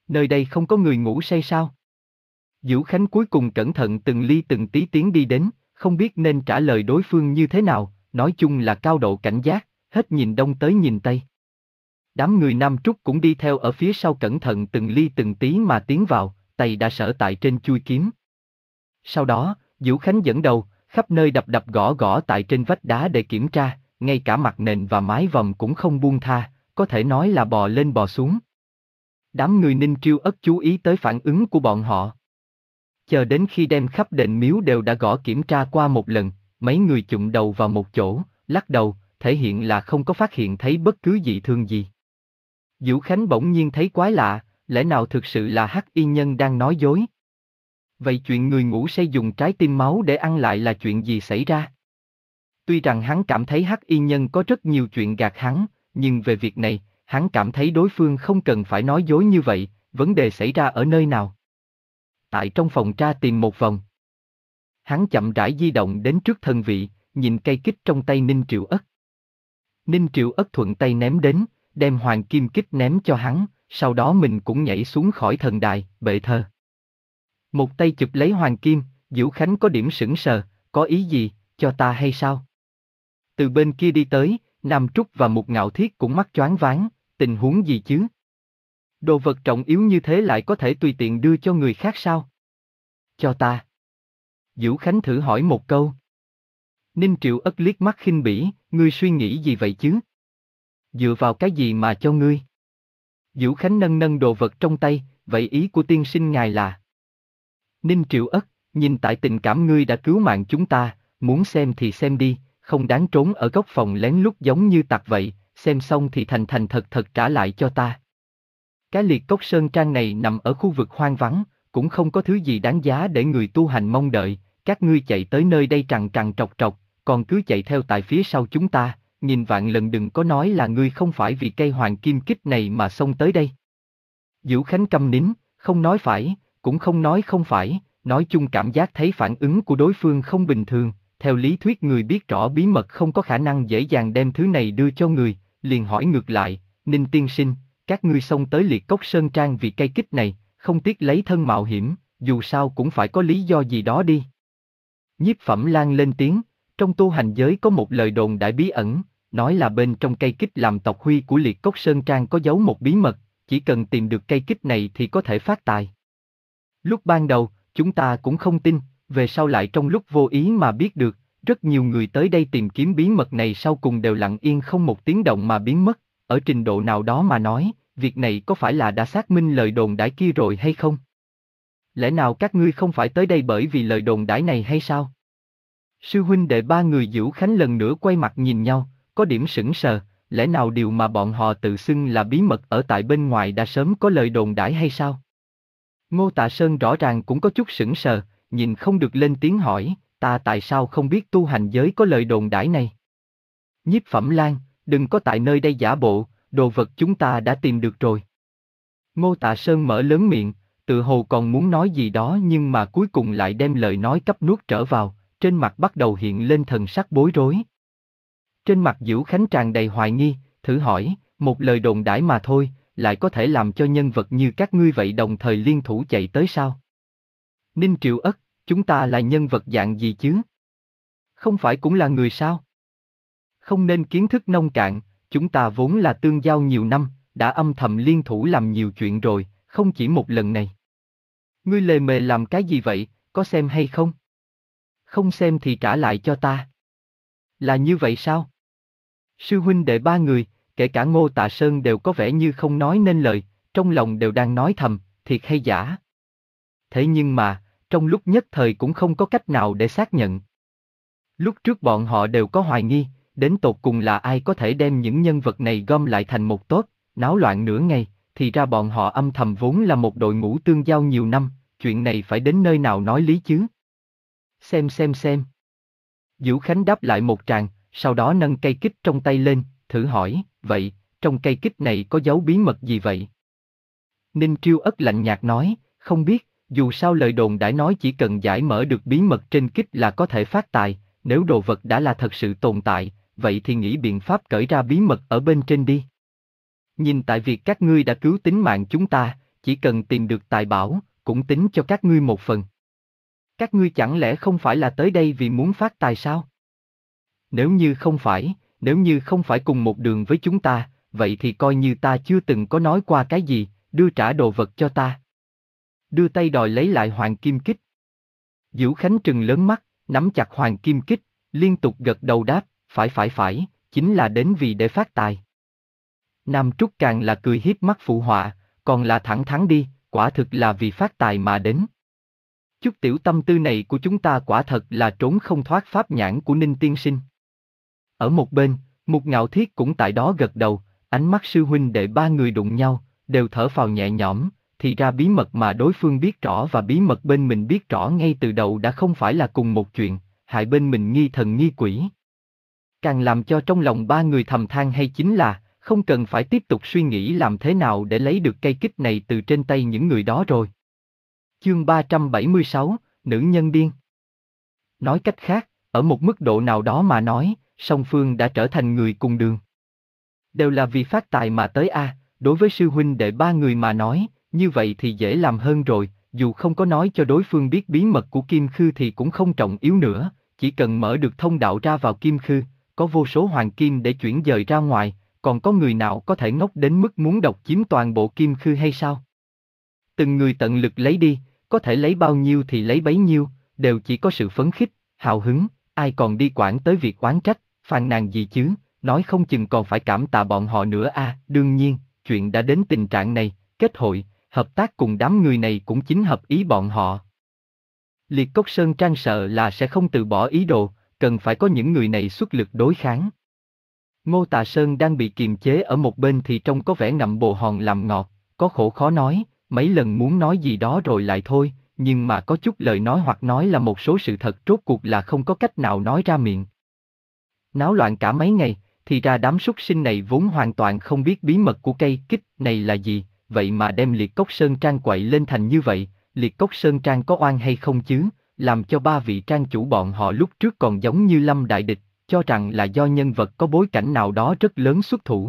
Nơi đây không có người ngủ say sao? Diễu Khánh cuối cùng cẩn thận từng ly từng tí tiến đi đến, không biết nên trả lời đối phương như thế nào, nói chung là cao độ cảnh giác, hết nhìn đông tới nhìn tây. Đám người Nam Trúc cũng đi theo ở phía sau cẩn thận từng ly từng tí mà tiến vào, tay đã sở tại trên chuôi kiếm. Sau đó, Diễu Khánh dẫn đầu, khắp nơi đập đập gõ gõ tại trên vách đá để kiểm tra, ngay cả mặt nền và mái vòm cũng không buông tha, có thể nói là bò lên bò xuống. Đám người Ninh Triêu Ất chú ý tới phản ứng của bọn họ. Chờ đến khi đem khắp đền miếu đều đã gõ kiểm tra qua một lần, mấy người chụm đầu vào một chỗ, lắc đầu, thể hiện là không có phát hiện thấy bất cứ dị thường gì. Diễu Khánh bỗng nhiên thấy quái lạ, lẽ nào thực sự là Hắc Y Nhân đang nói dối? Vậy chuyện người ngủ say dùng trái tim máu để ăn lại là chuyện gì xảy ra? Tuy rằng hắn cảm thấy Hắc Y Nhân có rất nhiều chuyện gạt hắn, nhưng về việc này, hắn cảm thấy đối phương không cần phải nói dối như vậy, vấn đề xảy ra ở nơi nào? Tại trong phòng tra tìm một vòng. Hắn chậm rãi di động đến trước thân vị, nhìn cây kích trong tay Ninh Triệu Ất. Ninh Triệu Ất thuận tay ném đến, đem hoàng kim kích ném cho hắn, sau đó mình cũng nhảy xuống khỏi thần đài, bệ thờ. Một tay chụp lấy hoàng kim, Diễu Khánh có điểm sững sờ, có ý gì, cho ta hay sao? Từ bên kia đi tới, Nam Trúc và Mục Ngạo Thiết cũng mắt choáng váng, tình huống gì chứ? Đồ vật trọng yếu như thế lại có thể tùy tiện đưa cho người khác sao? Cho ta. Diễu Khánh thử hỏi một câu. Ninh Triệu Ất liếc mắt khinh bỉ, ngươi suy nghĩ gì vậy chứ? Dựa vào cái gì mà cho ngươi? Diễu Khánh nâng nâng đồ vật trong tay, vậy ý của tiên sinh ngài là? Ninh Triệu Ất, nhìn tại tình cảm ngươi đã cứu mạng chúng ta, muốn xem thì xem đi, không đáng trốn ở góc phòng lén lút giống như tặc vậy, xem xong thì thành thành thật thật trả lại cho ta. Cái liệt cốc sơn trang này nằm ở khu vực hoang vắng, cũng không có thứ gì đáng giá để người tu hành mong đợi, các ngươi chạy tới nơi đây trằn trằn trọc trọc, còn cứ chạy theo tại phía sau chúng ta, nhìn vạn lần đừng có nói là ngươi không phải vì cây hoàng kim kích này mà xông tới đây. Diễu Khánh câm nín, không nói phải, cũng không nói không phải, nói chung cảm giác thấy phản ứng của đối phương không bình thường, theo lý thuyết người biết rõ bí mật không có khả năng dễ dàng đem thứ này đưa cho người, liền hỏi ngược lại, Ninh tiên sinh, các ngươi xông tới liệt cốc sơn trang vì cây kích này, không tiếc lấy thân mạo hiểm, dù sao cũng phải có lý do gì đó đi. Nhiếp Phẩm Lan lên tiếng, trong tu hành giới có một lời đồn đại bí ẩn, nói là bên trong cây kích làm tộc huy của liệt cốc sơn trang có giấu một bí mật, chỉ cần tìm được cây kích này thì có thể phát tài. Lúc ban đầu, chúng ta cũng không tin, về sau lại trong lúc vô ý mà biết được, rất nhiều người tới đây tìm kiếm bí mật này sau cùng đều lặng yên không một tiếng động mà biến mất, ở trình độ nào đó mà nói, việc này có phải là đã xác minh lời đồn đãi kia rồi hay không? Lẽ nào các ngươi không phải tới đây bởi vì lời đồn đãi này hay sao? Sư huynh đệ ba người Diễu Khánh lần nữa quay mặt nhìn nhau, có điểm sững sờ, lẽ nào điều mà bọn họ tự xưng là bí mật ở tại bên ngoài đã sớm có lời đồn đãi hay sao? Ngô Tạ Sơn rõ ràng cũng có chút sững sờ, nhìn không được lên tiếng hỏi, ta tại sao không biết tu hành giới có lời đồn đãi này? Nhiếp Phẩm Lan, đừng có tại nơi đây giả bộ, đồ vật chúng ta đã tìm được rồi. Ngô Tạ Sơn mở lớn miệng, tự hồ còn muốn nói gì đó nhưng mà cuối cùng lại đem lời nói cấp nuốt trở vào, trên mặt bắt đầu hiện lên thần sắc bối rối. Trên mặt Diễu Khánh tràn đầy hoài nghi, thử hỏi, một lời đồn đãi mà thôi, lại có thể làm cho nhân vật như các ngươi vậy đồng thời liên thủ chạy tới sao? Ninh Triệu Ất, chúng ta là nhân vật dạng gì chứ? Không phải cũng là người sao? Không nên kiến thức nông cạn, chúng ta vốn là tương giao nhiều năm, đã âm thầm liên thủ làm nhiều chuyện rồi, không chỉ một lần này. Ngươi lề mề làm cái gì vậy, có xem hay không? Không xem thì trả lại cho ta. Là như vậy sao? Sư huynh đệ ba người, kể cả Ngô Tạ Sơn đều có vẻ như không nói nên lời, trong lòng đều đang nói thầm, thiệt hay giả. Thế nhưng mà, trong lúc nhất thời cũng không có cách nào để xác nhận. Lúc trước bọn họ đều có hoài nghi, đến tột cùng là ai có thể đem những nhân vật này gom lại thành một tốt, náo loạn nửa ngày, thì ra bọn họ âm thầm vốn là một đội ngũ tương giao nhiều năm, chuyện này phải đến nơi nào nói lý chứ? Xem xem xem. Diễu Khánh đáp lại một tràng, sau đó nâng cây kích trong tay lên, thử hỏi, vậy, trong cây kích này có dấu bí mật gì vậy? Ninh Triêu Ất lạnh nhạt nói, không biết, dù sao lời đồn đã nói chỉ cần giải mở được bí mật trên kích là có thể phát tài, nếu đồ vật đã là thật sự tồn tại, vậy thì nghĩ biện pháp cởi ra bí mật ở bên trên đi. Nhìn tại việc các ngươi đã cứu tính mạng chúng ta, chỉ cần tìm được tài bảo, cũng tính cho các ngươi một phần. Các ngươi chẳng lẽ không phải là tới đây vì muốn phát tài sao? Nếu như không phải, nếu như không phải cùng một đường với chúng ta, vậy thì coi như ta chưa từng có nói qua cái gì, đưa trả đồ vật cho ta. Đưa tay đòi lấy lại hoàng kim kích. Dữu Khánh trừng lớn mắt, nắm chặt hoàng kim kích, liên tục gật đầu đáp, phải phải phải, chính là đến vì để phát tài. Nam Trúc càng là cười hiếp mắt phụ họa, còn là thẳng thắn đi, quả thực là vì phát tài mà đến. Chút tiểu tâm tư này của chúng ta quả thật là trốn không thoát pháp nhãn của Ninh tiên sinh. Ở một bên, Mục Ngạo Thiết cũng tại đó gật đầu, ánh mắt sư huynh đệ ba người đụng nhau, đều thở phào nhẹ nhõm, thì ra bí mật mà đối phương biết rõ và bí mật bên mình biết rõ ngay từ đầu đã không phải là cùng một chuyện, hại bên mình nghi thần nghi quỷ. Càng làm cho trong lòng ba người thầm than hay chính là, không cần phải tiếp tục suy nghĩ làm thế nào để lấy được cây kích này từ trên tay những người đó rồi. Chương ba trăm bảy mươi sáu, Nữ nhân điên. Nói cách khác, ở một mức độ nào đó mà nói, song phương đã trở thành người cùng đường. Đều là vì phát tài mà tới a, à, đối với sư huynh đệ ba người mà nói, như vậy thì dễ làm hơn rồi, dù không có nói cho đối phương biết bí mật của Kim Khư thì cũng không trọng yếu nữa, chỉ cần mở được thông đạo ra vào Kim Khư, có vô số hoàng kim để chuyển dời ra ngoài, còn có người nào có thể ngốc đến mức muốn độc chiếm toàn bộ Kim Khư hay sao? Từng người tận lực lấy đi, có thể lấy bao nhiêu thì lấy bấy nhiêu, đều chỉ có sự phấn khích, hào hứng, ai còn đi quản tới việc oán trách, phàn nàn gì chứ, nói không chừng còn phải cảm tạ bọn họ nữa a. À, đương nhiên, chuyện đã đến tình trạng này, kết hội, hợp tác cùng đám người này cũng chính hợp ý bọn họ. Liệt Cốc Sơn Trang sợ là sẽ không từ bỏ ý đồ, cần phải có những người này xuất lực đối kháng. Ngô Tà Sơn đang bị kiềm chế ở một bên thì trông có vẻ ngậm bồ hòn làm ngọt, có khổ khó nói, mấy lần muốn nói gì đó rồi lại thôi, nhưng mà có chút lời nói hoặc nói là một số sự thật rốt cuộc là không có cách nào nói ra miệng. Náo loạn cả mấy ngày, thì ra đám súc sinh này vốn hoàn toàn không biết bí mật của cây kích này là gì, vậy mà đem Liệt Cốc Sơn Trang quậy lên thành như vậy, Liệt Cốc Sơn Trang có oan hay không chứ, làm cho ba vị trang chủ bọn họ lúc trước còn giống như lâm đại địch, cho rằng là do nhân vật có bối cảnh nào đó rất lớn xuất thủ.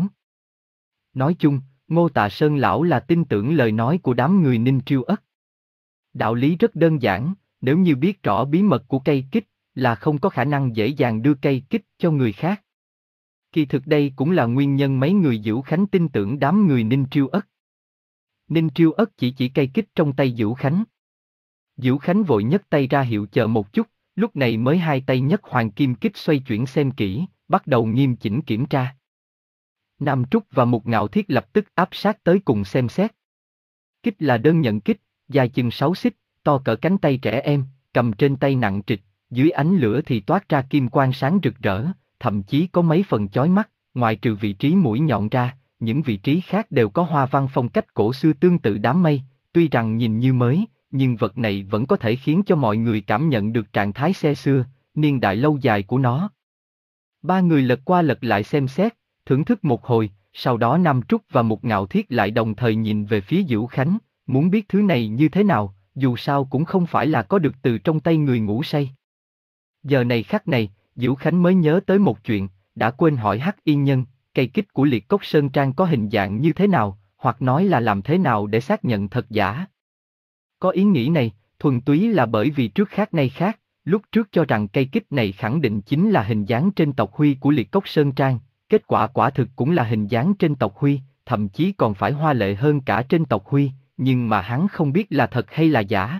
Nói chung, Ngô Tà Sơn lão là tin tưởng lời nói của đám người Ninh Triêu Ất. Đạo lý rất đơn giản, nếu như biết rõ bí mật của cây kích, là không có khả năng dễ dàng đưa cây kích cho người khác. Kỳ thực đây cũng là nguyên nhân mấy người Dữu Khánh tin tưởng đám người Ninh Triêu Ất. Ninh Triêu Ất chỉ chỉ cây kích trong tay Dữu Khánh. Dữu Khánh vội nhấc tay ra hiệu chờ một chút, lúc này mới hai tay nhấc hoàng kim kích xoay chuyển xem kỹ, bắt đầu nghiêm chỉnh kiểm tra. Nam Trúc và Mục Ngạo Thiết lập tức áp sát tới cùng xem xét. Kích là đơn nhận kích, dài chừng sáu xích, to cỡ cánh tay trẻ em, cầm trên tay nặng trịch, dưới ánh lửa thì toát ra kim quang sáng rực rỡ, thậm chí có mấy phần chói mắt, ngoài trừ vị trí mũi nhọn ra, những vị trí khác đều có hoa văn phong cách cổ xưa tương tự đám mây, tuy rằng nhìn như mới, nhưng vật này vẫn có thể khiến cho mọi người cảm nhận được trạng thái xe xưa, niên đại lâu dài của nó. Ba người lật qua lật lại xem xét, thưởng thức một hồi, sau đó Nam Trúc và Mục Ngạo Thiết lại đồng thời nhìn về phía Dữu Khánh, muốn biết thứ này như thế nào, dù sao cũng không phải là có được từ trong tay người ngủ say. Giờ này khắc này, Dữu Khánh mới nhớ tới một chuyện, đã quên hỏi Hắc Yên Nhân, cây kích của Liệt Cốc Sơn Trang có hình dạng như thế nào, hoặc nói là làm thế nào để xác nhận thật giả. Có ý nghĩ này, thuần túy là bởi vì trước khác nay khác, lúc trước cho rằng cây kích này khẳng định chính là hình dáng trên tộc Huy của Liệt Cốc Sơn Trang, kết quả quả thực cũng là hình dáng trên tộc Huy, thậm chí còn phải hoa lệ hơn cả trên tộc Huy, nhưng mà hắn không biết là thật hay là giả.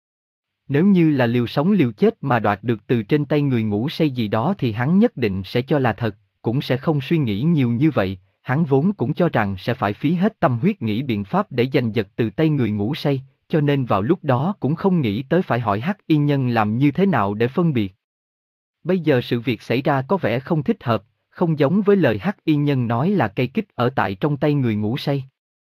Nếu như là liều sống liều chết mà đoạt được từ trên tay người ngủ say gì đó thì hắn nhất định sẽ cho là thật, cũng sẽ không suy nghĩ nhiều như vậy, hắn vốn cũng cho rằng sẽ phải phí hết tâm huyết nghĩ biện pháp để giành giật từ tay người ngủ say, cho nên vào lúc đó cũng không nghĩ tới phải hỏi Hắc Yên Nhân làm như thế nào để phân biệt. Bây giờ sự việc xảy ra có vẻ không thích hợp, không giống với lời Hắc Yên Nhân nói là cây kích ở tại trong tay người ngủ say.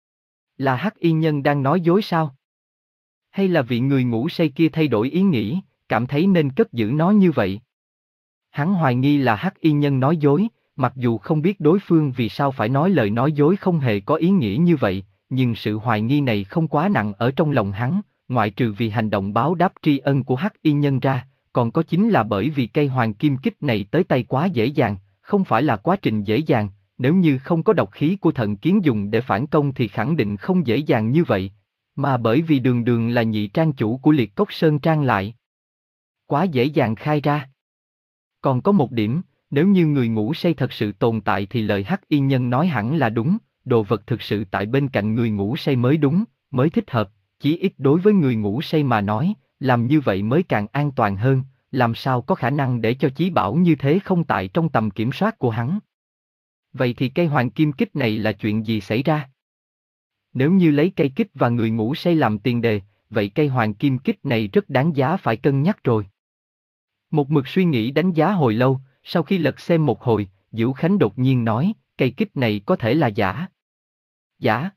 Là Hắc Yên Nhân đang nói dối sao? Hay là vị người ngủ say kia thay đổi ý nghĩ, cảm thấy nên cất giữ nó như vậy? Hắn hoài nghi là Hắc Yên Nhân nói dối, mặc dù không biết đối phương vì sao phải nói lời nói dối không hề có ý nghĩa như vậy, nhưng sự hoài nghi này không quá nặng ở trong lòng hắn, ngoại trừ vì hành động báo đáp tri ân của Hắc Yên Nhân ra, còn có chính là bởi vì cây hoàng kim kích này tới tay quá dễ dàng, không phải là quá trình dễ dàng, nếu như không có độc khí của thần kiến dùng để phản công thì khẳng định không dễ dàng như vậy. Mà bởi vì Đường Đường là nhị trang chủ của Liệt Cốc Sơn Trang lại quá dễ dàng khai ra. Còn có một điểm, nếu như người ngủ say thật sự tồn tại thì lời Hắc Y Nhân nói hẳn là đúng, đồ vật thực sự tại bên cạnh người ngủ say mới đúng, mới thích hợp, chí ít đối với người ngủ say mà nói, làm như vậy mới càng an toàn hơn, làm sao có khả năng để cho chí bảo như thế không tại trong tầm kiểm soát của hắn. Vậy thì cây hoàng kim kích này là chuyện gì xảy ra? Nếu như lấy cây kích và người ngủ say làm tiền đề, vậy cây hoàng kim kích này rất đáng giá phải cân nhắc rồi. Một mực suy nghĩ đánh giá hồi lâu, sau khi lật xem một hồi, Dữu Khánh đột nhiên nói, cây kích này có thể là giả. Giả?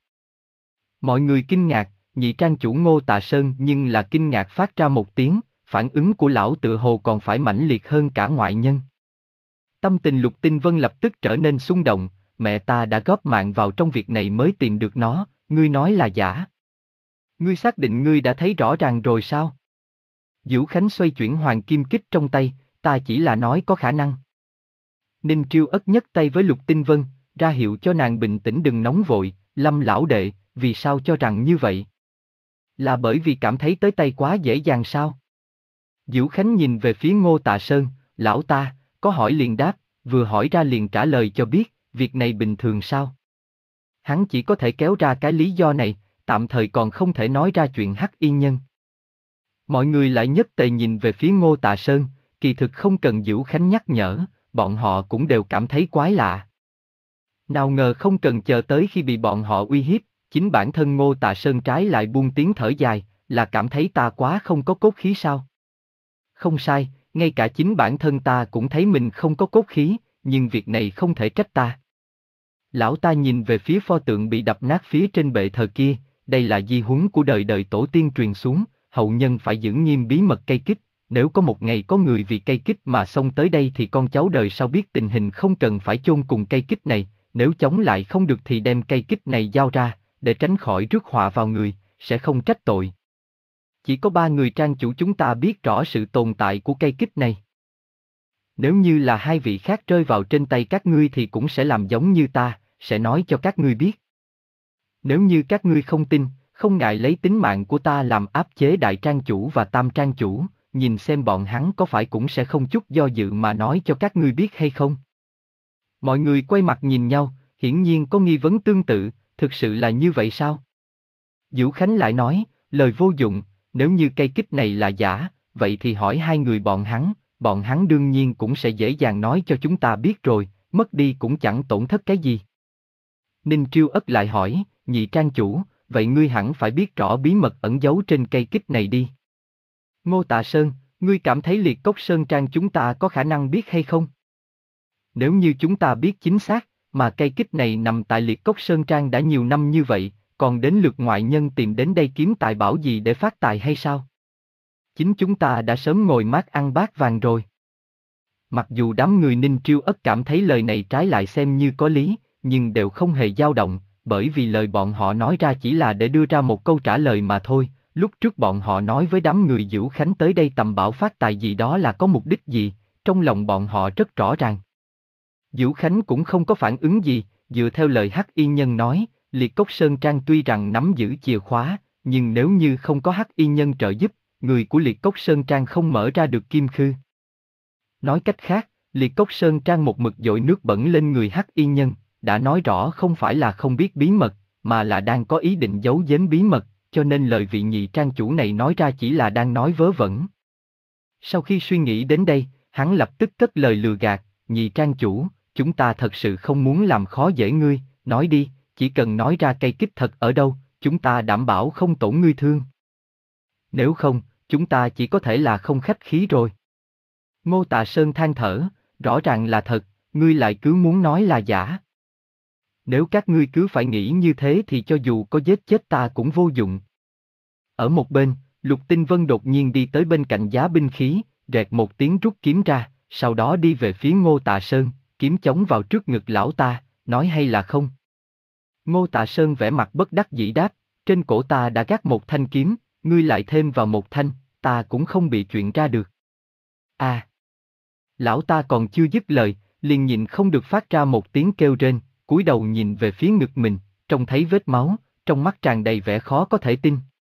Mọi người kinh ngạc, nhị trang chủ Ngô Tạ Sơn nhưng là kinh ngạc phát ra một tiếng, phản ứng của lão tự hồ còn phải mãnh liệt hơn cả ngoại nhân. Tâm tình Lục Tinh Vân lập tức trở nên xung động, mẹ ta đã góp mạng vào trong việc này mới tìm được nó, ngươi nói là giả. Ngươi xác định ngươi đã thấy rõ ràng rồi sao? Dữu Khánh xoay chuyển hoàng kim kích trong tay, ta chỉ là nói có khả năng. Ninh Triêu Ất nhấc tay với Lục Tinh Vân, ra hiệu cho nàng bình tĩnh đừng nóng vội, Lâm lão đệ, vì sao cho rằng như vậy? Là bởi vì cảm thấy tới tay quá dễ dàng sao? Dữu Khánh nhìn về phía Ngô Tạ Sơn, lão ta, có hỏi liền đáp, vừa hỏi ra liền trả lời cho biết, việc này bình thường sao? Hắn chỉ có thể kéo ra cái lý do này, tạm thời còn không thể nói ra chuyện Hắc Y Nhân. Mọi người lại nhất tề nhìn về phía Ngô Tạ Sơn, kỳ thực không cần Dữu Khánh nhắc nhở, bọn họ cũng đều cảm thấy quái lạ. Nào ngờ không cần chờ tới khi bị bọn họ uy hiếp, chính bản thân Ngô Tạ Sơn trái lại buông tiếng thở dài, là cảm thấy ta quá không có cốt khí sao? Không sai, ngay cả chính bản thân ta cũng thấy mình không có cốt khí, nhưng việc này không thể trách ta. Lão ta nhìn về phía pho tượng bị đập nát phía trên bệ thờ kia, đây là di huấn của đời đời tổ tiên truyền xuống, hậu nhân phải giữ nghiêm bí mật cây kích, nếu có một ngày có người vì cây kích mà xông tới đây thì con cháu đời sau biết tình hình không cần phải chôn cùng cây kích này, nếu chống lại không được thì đem cây kích này giao ra, để tránh khỏi rước họa vào người, sẽ không trách tội. Chỉ có ba người trang chủ chúng ta biết rõ sự tồn tại của cây kích này. Nếu như là hai vị khác rơi vào trên tay các ngươi thì cũng sẽ làm giống như ta, sẽ nói cho các ngươi biết. Nếu như các ngươi không tin, không ngại lấy tính mạng của ta làm áp chế đại trang chủ và tam trang chủ, nhìn xem bọn hắn có phải cũng sẽ không chút do dự mà nói cho các ngươi biết hay không. Mọi người quay mặt nhìn nhau, hiển nhiên có nghi vấn tương tự, thực sự là như vậy sao? Dữu Khánh lại nói, lời vô dụng, nếu như cây kích này là giả, vậy thì hỏi hai người bọn hắn, bọn hắn đương nhiên cũng sẽ dễ dàng nói cho chúng ta biết rồi, mất đi cũng chẳng tổn thất cái gì. Ninh Triêu Ất lại hỏi, nhị trang chủ, vậy ngươi hẳn phải biết rõ bí mật ẩn giấu trên cây kích này đi. Ngô Tạ Sơn, ngươi cảm thấy Liệt Cốc Sơn Trang chúng ta có khả năng biết hay không? Nếu như chúng ta biết chính xác, mà cây kích này nằm tại Liệt Cốc Sơn Trang đã nhiều năm như vậy, còn đến lượt ngoại nhân tìm đến đây kiếm tài bảo gì để phát tài hay sao? Chính chúng ta đã sớm ngồi mát ăn bát vàng rồi. Mặc dù đám người Ninh Triêu Ất cảm thấy lời này trái lại xem như có lý, nhưng đều không hề dao động, bởi vì lời bọn họ nói ra chỉ là để đưa ra một câu trả lời mà thôi. Lúc trước bọn họ nói với đám người Dữu Khánh tới đây tầm bảo phát tài gì đó là có mục đích gì, trong lòng bọn họ rất rõ ràng. Dữu Khánh cũng không có phản ứng gì, dựa theo lời Hắc Y Nhân nói, Liệt Cốc Sơn Trang tuy rằng nắm giữ chìa khóa, nhưng nếu như không có Hắc Y Nhân trợ giúp, người của Liệt Cốc Sơn Trang không mở ra được kim khư. Nói cách khác, Liệt Cốc Sơn Trang một mực dội nước bẩn lên người Hắc Y Nhân, đã nói rõ không phải là không biết bí mật, mà là đang có ý định giấu giếm bí mật, cho nên lời vị nhị trang chủ này nói ra chỉ là đang nói vớ vẩn. Sau khi suy nghĩ đến đây, hắn lập tức cất lời lừa gạt, nhị trang chủ, chúng ta thật sự không muốn làm khó dễ ngươi, nói đi, chỉ cần nói ra cây kích thật ở đâu, chúng ta đảm bảo không tổn ngươi thương. Nếu không, chúng ta chỉ có thể là không khách khí rồi. Ngô Tạ Sơn than thở, rõ ràng là thật, ngươi lại cứ muốn nói là giả. Nếu các ngươi cứ phải nghĩ như thế thì cho dù có giết chết ta cũng vô dụng. Ở một bên, Lục Tinh Vân đột nhiên đi tới bên cạnh giá binh khí, rẹt một tiếng rút kiếm ra, sau đó đi về phía Ngô Tạ Sơn, kiếm chống vào trước ngực lão ta, nói hay là không? Ngô Tạ Sơn vẻ mặt bất đắc dĩ đáp, trên cổ ta đã gác một thanh kiếm, ngươi lại thêm vào một thanh, ta cũng không bị chuyện ra được. À! Lão ta còn chưa dứt lời, liền nhìn không được phát ra một tiếng kêu rên, cúi đầu nhìn về phía ngực mình, trông thấy vết máu, trong mắt tràn đầy vẻ khó có thể tin.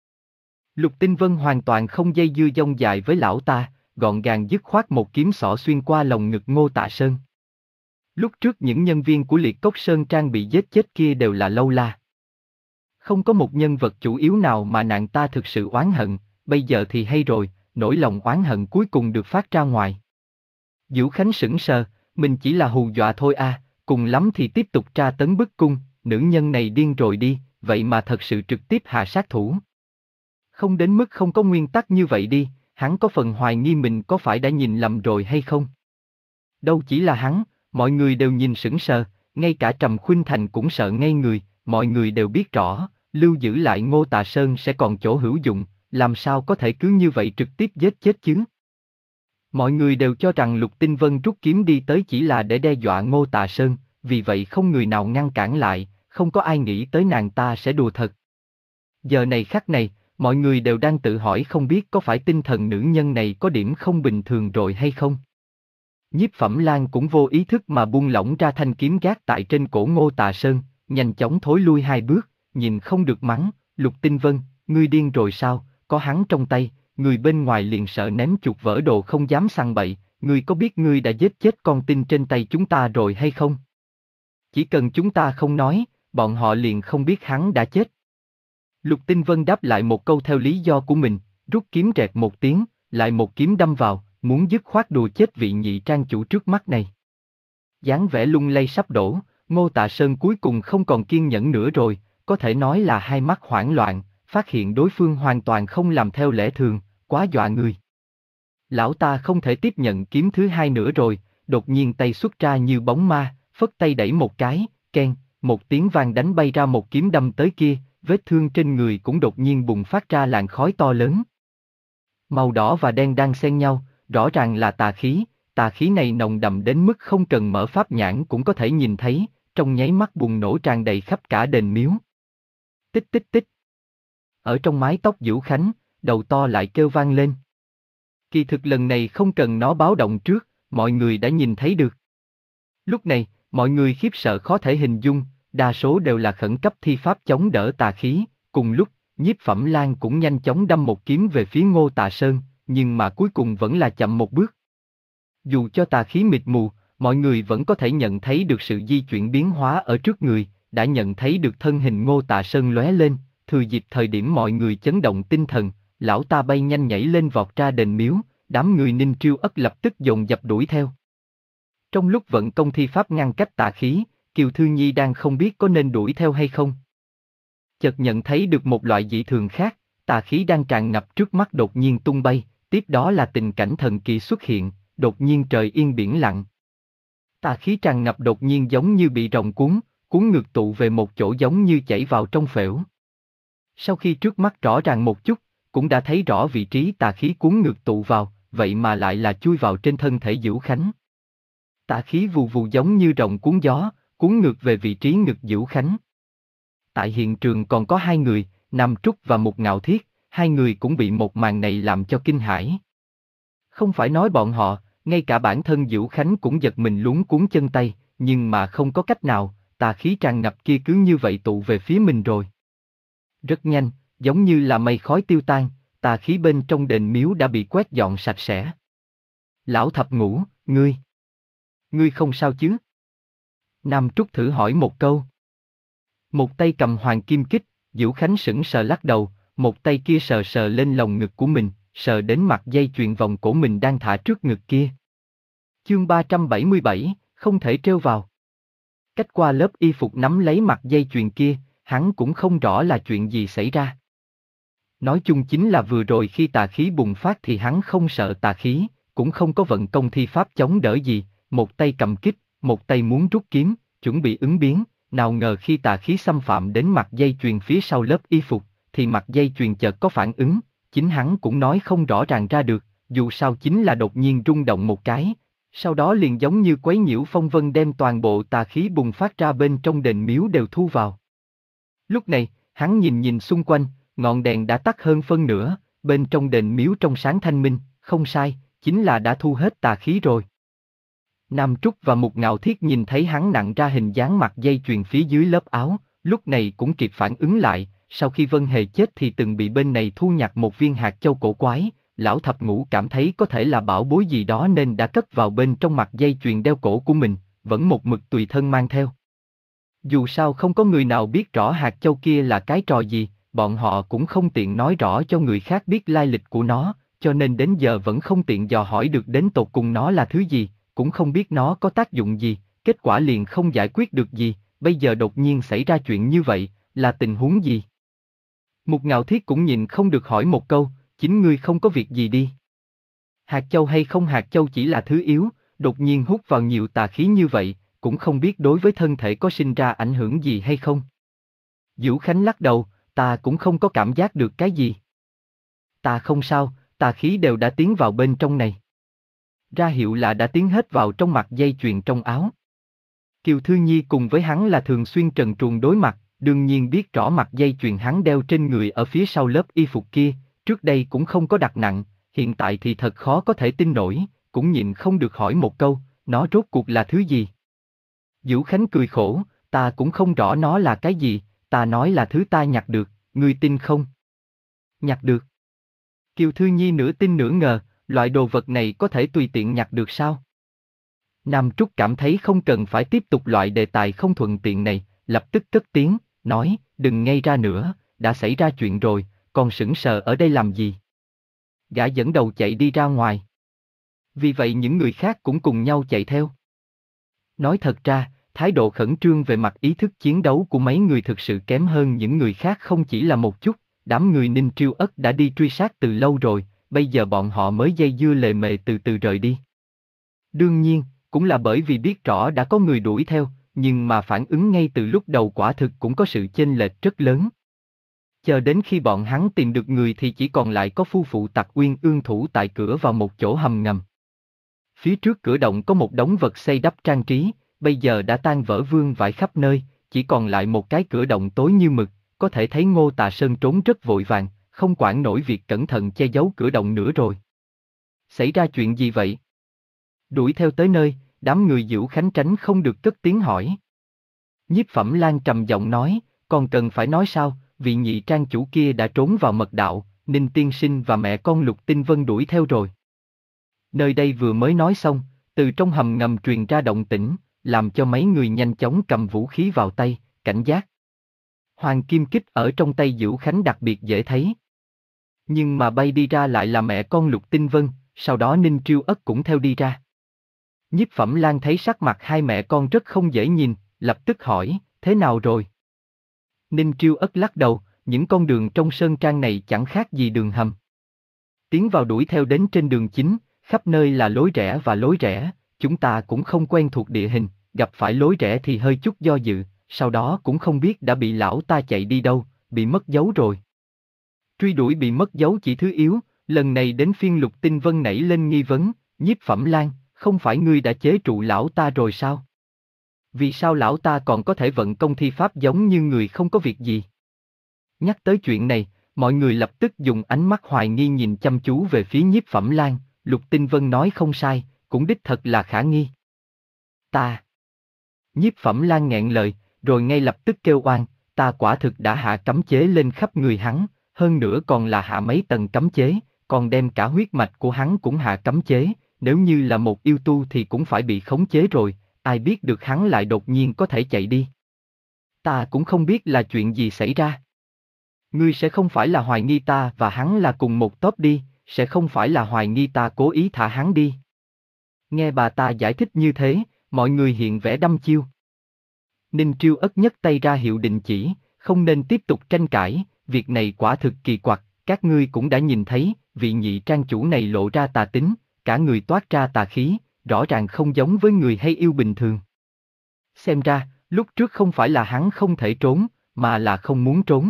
Lục Tinh Vân hoàn toàn không dây dưa dông dài với lão ta, gọn gàng dứt khoát một kiếm xỏ xuyên qua lồng ngực Ngô Tạ Sơn. Lúc trước những nhân viên của Liệt Cốc Sơn Trang bị giết chết kia đều là lâu la. Không có một nhân vật chủ yếu nào mà nàng ta thực sự oán hận, bây giờ thì hay rồi, nỗi lòng oán hận cuối cùng được phát ra ngoài. Vũ Khánh sững sờ, mình chỉ là hù dọa thôi à, cùng lắm thì tiếp tục tra tấn bức cung, nữ nhân này điên rồi đi, vậy mà thật sự trực tiếp hạ sát thủ. Không đến mức không có nguyên tắc như vậy đi, hắn có phần hoài nghi mình có phải đã nhìn lầm rồi hay không. Đâu chỉ là hắn, mọi người đều nhìn sững sờ, ngay cả Trầm Khuynh Thành cũng sợ ngây người, mọi người đều biết rõ, lưu giữ lại Ngô Tạ Sơn sẽ còn chỗ hữu dụng, làm sao có thể cứ như vậy trực tiếp giết chết chứ. Mọi người đều cho rằng Lục Tinh Vân rút kiếm đi tới chỉ là để đe dọa Ngô Tạ Sơn, vì vậy không người nào ngăn cản lại, không có ai nghĩ tới nàng ta sẽ đùa thật. Giờ này khắc này, mọi người đều đang tự hỏi không biết có phải tinh thần nữ nhân này có điểm không bình thường rồi hay không. Nhiếp Phẩm Lan cũng vô ý thức mà buông lỏng ra thanh kiếm gác tại trên cổ Ngô Tạ Sơn, nhanh chóng thối lui hai bước, nhìn không được mắng, Lục Tinh Vân, ngươi điên rồi sao, có hắn trong tay, người bên ngoài liền sợ ném chuột vỡ đồ không dám săn bậy, ngươi có biết ngươi đã giết chết con tin trên tay chúng ta rồi hay không? Chỉ cần chúng ta không nói, bọn họ liền không biết hắn đã chết. Lục Tinh Vân đáp lại một câu theo lý do của mình, rút kiếm rẹt một tiếng, lại một kiếm đâm vào, muốn dứt khoát đùa chết vị nhị trang chủ trước mắt này. Dáng vẻ lung lay sắp đổ, Ngô Tạ Sơn cuối cùng không còn kiên nhẫn nữa rồi, có thể nói là hai mắt hoảng loạn, phát hiện đối phương hoàn toàn không làm theo lẽ thường, quá dọa người. Lão ta không thể tiếp nhận kiếm thứ hai nữa rồi, đột nhiên tay xuất ra như bóng ma, phất tay đẩy một cái, keng, một tiếng vang đánh bay ra một kiếm đâm tới kia, vết thương trên người cũng đột nhiên bùng phát ra làn khói to lớn. Màu đỏ và đen đang xen nhau, rõ ràng là tà khí, tà khí này nồng đậm đến mức không cần mở pháp nhãn cũng có thể nhìn thấy, trong nháy mắt bùng nổ tràn đầy khắp cả đền miếu. Tích tích tích. Ở trong mái tóc Vũ Khánh, đầu to lại kêu vang lên. Kỳ thực lần này không cần nó báo động trước, mọi người đã nhìn thấy được. Lúc này, mọi người khiếp sợ khó thể hình dung, đa số đều là khẩn cấp thi pháp chống đỡ tà khí, cùng lúc, Nhiếp Phẩm Lan cũng nhanh chóng đâm một kiếm về phía Ngô Tạ Sơn, nhưng mà cuối cùng vẫn là chậm một bước. Dù cho tà khí mịt mù, mọi người vẫn có thể nhận thấy được sự di chuyển biến hóa ở trước người, đã nhận thấy được thân hình Ngô Tạ Sơn lóe lên, thừa dịp thời điểm mọi người chấn động tinh thần, lão ta bay nhanh nhảy lên vọt ra đền miếu, đám người Ninh Triêu Ất lập tức dồn dập đuổi theo. Trong lúc vận công thi pháp ngăn cách tà khí, Kiều Thư Nhi đang không biết có nên đuổi theo hay không. Chợt nhận thấy được một loại dị thường khác, tà khí đang tràn ngập trước mắt đột nhiên tung bay, tiếp đó là tình cảnh thần kỳ xuất hiện, đột nhiên trời yên biển lặng. Tà khí tràn ngập đột nhiên giống như bị rồng cuốn, cuốn ngược tụ về một chỗ giống như chảy vào trong phễu. Sau khi trước mắt rõ ràng một chút, cũng đã thấy rõ vị trí tà khí cuốn ngược tụ vào, vậy mà lại là chui vào trên thân thể Vũ Khánh. Tà khí vù vù giống như rồng cuốn gió, cuốn ngược về vị trí ngực Vũ Khánh. Tại hiện trường còn có hai người, Nam Trúc và Mục Ngạo Thiết, hai người cũng bị một màn này làm cho kinh hãi. Không phải nói bọn họ, ngay cả bản thân Vũ Khánh cũng giật mình luống cuống chân tay, nhưng mà không có cách nào, tà khí tràn ngập kia cứ như vậy tụ về phía mình rồi. Rất nhanh, giống như là mây khói tiêu tan, tà khí bên trong đền miếu đã bị quét dọn sạch sẽ. Lão Thập Ngũ, ngươi, ngươi không sao chứ? Nam Trúc thử hỏi một câu. Một tay cầm hoàng kim kích, Vũ Khánh sững sờ lắc đầu, một tay kia sờ sờ lên lồng ngực của mình, sờ đến mặt dây chuyền vòng cổ mình đang thả trước ngực kia. Chương ba trăm bảy mươi bảy, không thể trêu vào. Cách qua lớp y phục nắm lấy mặt dây chuyền kia, hắn cũng không rõ là chuyện gì xảy ra. Nói chung chính là vừa rồi khi tà khí bùng phát thì hắn không sợ tà khí, cũng không có vận công thi pháp chống đỡ gì, một tay cầm kích, một tay muốn rút kiếm, chuẩn bị ứng biến, nào ngờ khi tà khí xâm phạm đến mặt dây chuyền phía sau lớp y phục, thì mặt dây chuyền chợt có phản ứng, chính hắn cũng nói không rõ ràng ra được, dù sao chính là đột nhiên rung động một cái, sau đó liền giống như quấy nhiễu phong vân đem toàn bộ tà khí bùng phát ra bên trong đền miếu đều thu vào. Lúc này, hắn nhìn nhìn xung quanh, ngọn đèn đã tắt hơn phân nửa, bên trong đền miếu trong sáng thanh minh, không sai, chính là đã thu hết tà khí rồi. Nam Trúc và Mục Ngạo Thiết nhìn thấy hắn nặng ra hình dáng mặt dây chuyền phía dưới lớp áo, lúc này cũng kịp phản ứng lại, sau khi Vân Hề chết thì từng bị bên này thu nhặt một viên hạt châu cổ quái, lão thập ngũ cảm thấy có thể là bảo bối gì đó nên đã cất vào bên trong mặt dây chuyền đeo cổ của mình, vẫn một mực tùy thân mang theo. Dù sao không có người nào biết rõ hạt châu kia là cái trò gì, bọn họ cũng không tiện nói rõ cho người khác biết lai lịch của nó, cho nên đến giờ vẫn không tiện dò hỏi được đến tột cùng nó là thứ gì, cũng không biết nó có tác dụng gì, kết quả liền không giải quyết được gì, bây giờ đột nhiên xảy ra chuyện như vậy, là tình huống gì? Mục Ngạo Thiết cũng nhìn không được hỏi một câu, chính ngươi không có việc gì đi. Hạt châu hay không hạt châu chỉ là thứ yếu, đột nhiên hút vào nhiều tà khí như vậy, cũng không biết đối với thân thể có sinh ra ảnh hưởng gì hay không. Vũ Khánh lắc đầu, ta cũng không có cảm giác được cái gì. Ta không sao, tà khí đều đã tiến vào bên trong này. Ra hiệu là đã tiến hết vào trong mặt dây chuyền trong áo. Kiều Thư Nhi cùng với hắn là thường xuyên trần truồng đối mặt, đương nhiên biết rõ mặt dây chuyền hắn đeo trên người ở phía sau lớp y phục kia, trước đây cũng không có đặt nặng, hiện tại thì thật khó có thể tin nổi, cũng nhịn không được hỏi một câu, nó rốt cuộc là thứ gì? Vũ Khánh cười khổ, ta cũng không rõ nó là cái gì, ta nói là thứ ta nhặt được, ngươi tin không? Nhặt được. Kiều Thư Nhi nửa tin nửa ngờ, loại đồ vật này có thể tùy tiện nhặt được sao? Nam Trúc cảm thấy không cần phải tiếp tục loại đề tài không thuận tiện này, lập tức cất tiếng, nói, đừng ngây ra nữa, đã xảy ra chuyện rồi, còn sững sờ ở đây làm gì? Gã dẫn đầu chạy đi ra ngoài. Vì vậy những người khác cũng cùng nhau chạy theo. Nói thật ra, thái độ khẩn trương về mặt ý thức chiến đấu của mấy người thực sự kém hơn những người khác không chỉ là một chút, đám người Ninh Triêu Ất đã đi truy sát từ lâu rồi, bây giờ bọn họ mới dây dưa lề mề từ từ rời đi. Đương nhiên, cũng là bởi vì biết rõ đã có người đuổi theo, nhưng mà phản ứng ngay từ lúc đầu quả thực cũng có sự chênh lệch rất lớn. Chờ đến khi bọn hắn tìm được người thì chỉ còn lại có phu phụ Tặc Uyên Ương thủ tại cửa vào một chỗ hầm ngầm. Phía trước cửa động có một đống vật xây đắp trang trí, bây giờ đã tan vỡ vương vãi khắp nơi, chỉ còn lại một cái cửa động tối như mực, có thể thấy Ngô Tà Sơn trốn rất vội vàng, không quản nổi việc cẩn thận che giấu cửa động nữa rồi. Xảy ra chuyện gì vậy? Đuổi theo tới nơi, đám người Vũ Khánh tránh không được cất tiếng hỏi. Nhiếp Phẩm Lan trầm giọng nói, còn cần phải nói sao, vị nhị trang chủ kia đã trốn vào mật đạo, Ninh Tiên Sinh và mẹ con Lục Tinh Vân đuổi theo rồi. Nơi đây vừa mới nói xong, từ trong hầm ngầm truyền ra động tĩnh, làm cho mấy người nhanh chóng cầm vũ khí vào tay, cảnh giác. Hoàng kim kích ở trong tay Vũ Khánh đặc biệt dễ thấy. Nhưng mà bay đi ra lại là mẹ con Lục Tinh Vân, sau đó Ninh Triêu Ất cũng theo đi ra. Nhiếp Phẩm Lan thấy sắc mặt hai mẹ con rất không dễ nhìn, lập tức hỏi, thế nào rồi? Ninh Triêu Ất lắc đầu, những con đường trong sơn trang này chẳng khác gì đường hầm. Tiến vào đuổi theo đến trên đường chính, khắp nơi là lối rẽ và lối rẽ, chúng ta cũng không quen thuộc địa hình, gặp phải lối rẽ thì hơi chút do dự, sau đó cũng không biết đã bị lão ta chạy đi đâu, bị mất dấu rồi. Truy đuổi bị mất dấu chỉ thứ yếu, lần này đến phiên Lục Tinh Vân nảy lên nghi vấn, Nhiếp Phẩm Lan, không phải ngươi đã chế trụ lão ta rồi sao? Vì sao lão ta còn có thể vận công thi pháp giống như người không có việc gì? Nhắc tới chuyện này, mọi người lập tức dùng ánh mắt hoài nghi nhìn chăm chú về phía Nhiếp Phẩm Lan, Lục Tinh Vân nói không sai, cũng đích thật là khả nghi. Ta. Nhiếp Phẩm Lan nghẹn lời, rồi ngay lập tức kêu oan, ta quả thực đã hạ cấm chế lên khắp người hắn, hơn nữa còn là hạ mấy tầng cấm chế, còn đem cả huyết mạch của hắn cũng hạ cấm chế, nếu như là một yêu tu thì cũng phải bị khống chế rồi, ai biết được hắn lại đột nhiên có thể chạy đi. Ta cũng không biết là chuyện gì xảy ra. Ngươi sẽ không phải là hoài nghi ta và hắn là cùng một tốp đi, sẽ không phải là hoài nghi ta cố ý thả hắn đi. Nghe bà ta giải thích như thế, mọi người hiện vẻ đăm chiêu. Ninh Triêu Ất nhấc tay ra hiệu định chỉ, không nên tiếp tục tranh cãi, việc này quả thực kỳ quặc, các ngươi cũng đã nhìn thấy, vị nhị trang chủ này lộ ra tà tính, cả người toát ra tà khí, rõ ràng không giống với người hay yêu bình thường. Xem ra, lúc trước không phải là hắn không thể trốn, mà là không muốn trốn.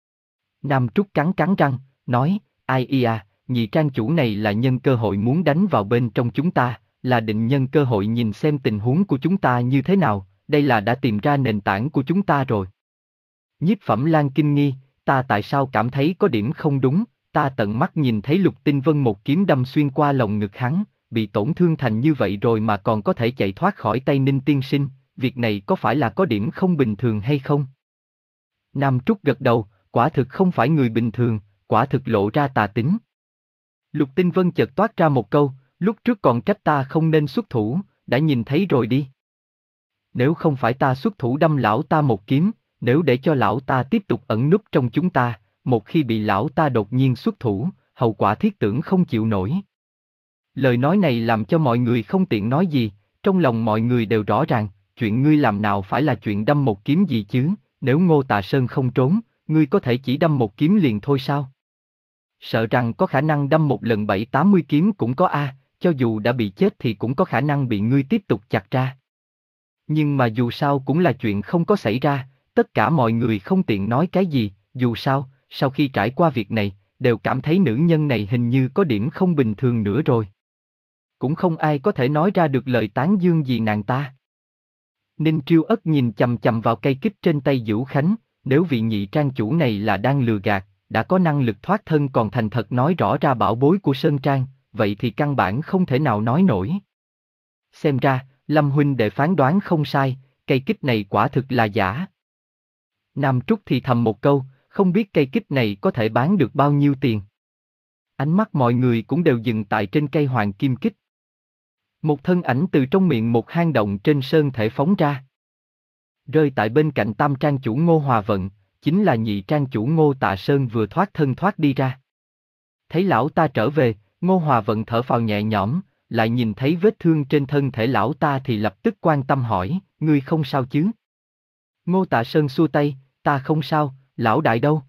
Nam Trúc cắn cắn răng, nói, ai ia, nhị trang chủ này là nhân cơ hội muốn đánh vào bên trong chúng ta, là định nhân cơ hội nhìn xem tình huống của chúng ta như thế nào, đây là đã tìm ra nền tảng của chúng ta rồi. Nhiếp Phẩm Lan kinh nghi, ta tại sao cảm thấy có điểm không đúng, ta tận mắt nhìn thấy Lục Tinh Vân một kiếm đâm xuyên qua lồng ngực hắn, bị tổn thương thành như vậy rồi mà còn có thể chạy thoát khỏi tay Ninh tiên sinh, việc này có phải là có điểm không bình thường hay không? Nam Trúc gật đầu, quả quả thực không phải người bình thường, quả thực lộ ra tà tính. Lục Tinh Vân chợt toát ra một câu, lúc trước còn trách ta không nên xuất thủ, đã nhìn thấy rồi đi. Nếu không phải ta xuất thủ đâm lão ta một kiếm, nếu để cho lão ta tiếp tục ẩn núp trong chúng ta, một khi bị lão ta đột nhiên xuất thủ, hậu quả thiết tưởng không chịu nổi. Lời nói này làm cho mọi người không tiện nói gì, trong lòng mọi người đều rõ ràng, chuyện ngươi làm nào phải là chuyện đâm một kiếm gì chứ, nếu Ngô Tạ Sơn không trốn, ngươi có thể chỉ đâm một kiếm liền thôi sao? Sợ rằng có khả năng đâm một lần bảy tám mươi kiếm cũng có a, cho dù đã bị chết thì cũng có khả năng bị ngươi tiếp tục chặt ra. Nhưng mà dù sao cũng là chuyện không có xảy ra, tất cả mọi người không tiện nói cái gì, dù sao, sau khi trải qua việc này, đều cảm thấy nữ nhân này hình như có điểm không bình thường nữa rồi. Cũng không ai có thể nói ra được lời tán dương gì nàng ta. Ninh Triêu Ất nhìn chằm chằm vào cây kích trên tay Vũ Khánh, nếu vị nhị trang chủ này là đang lừa gạt, đã có năng lực thoát thân còn thành thật nói rõ ra bảo bối của Sơn Trang, vậy thì căn bản không thể nào nói nổi. Xem ra, Lâm huynh đệ phán đoán không sai, cây kích này quả thực là giả. Nam Trúc thì thầm một câu, không biết cây kích này có thể bán được bao nhiêu tiền. Ánh mắt mọi người cũng đều dừng tại trên cây hoàng kim kích. Một thân ảnh từ trong miệng một hang động trên sơn thể phóng ra. Rơi tại bên cạnh tam trang chủ Ngô Hòa Vận, chính là nhị trang chủ Ngô Tạ Sơn vừa thoát thân thoát đi ra. Thấy lão ta trở về, Ngô Hòa Vận thở phào nhẹ nhõm, lại nhìn thấy vết thương trên thân thể lão ta thì lập tức quan tâm hỏi, ngươi không sao chứ? Ngô Tạ Sơn xua tay, ta không sao, lão đại đâu?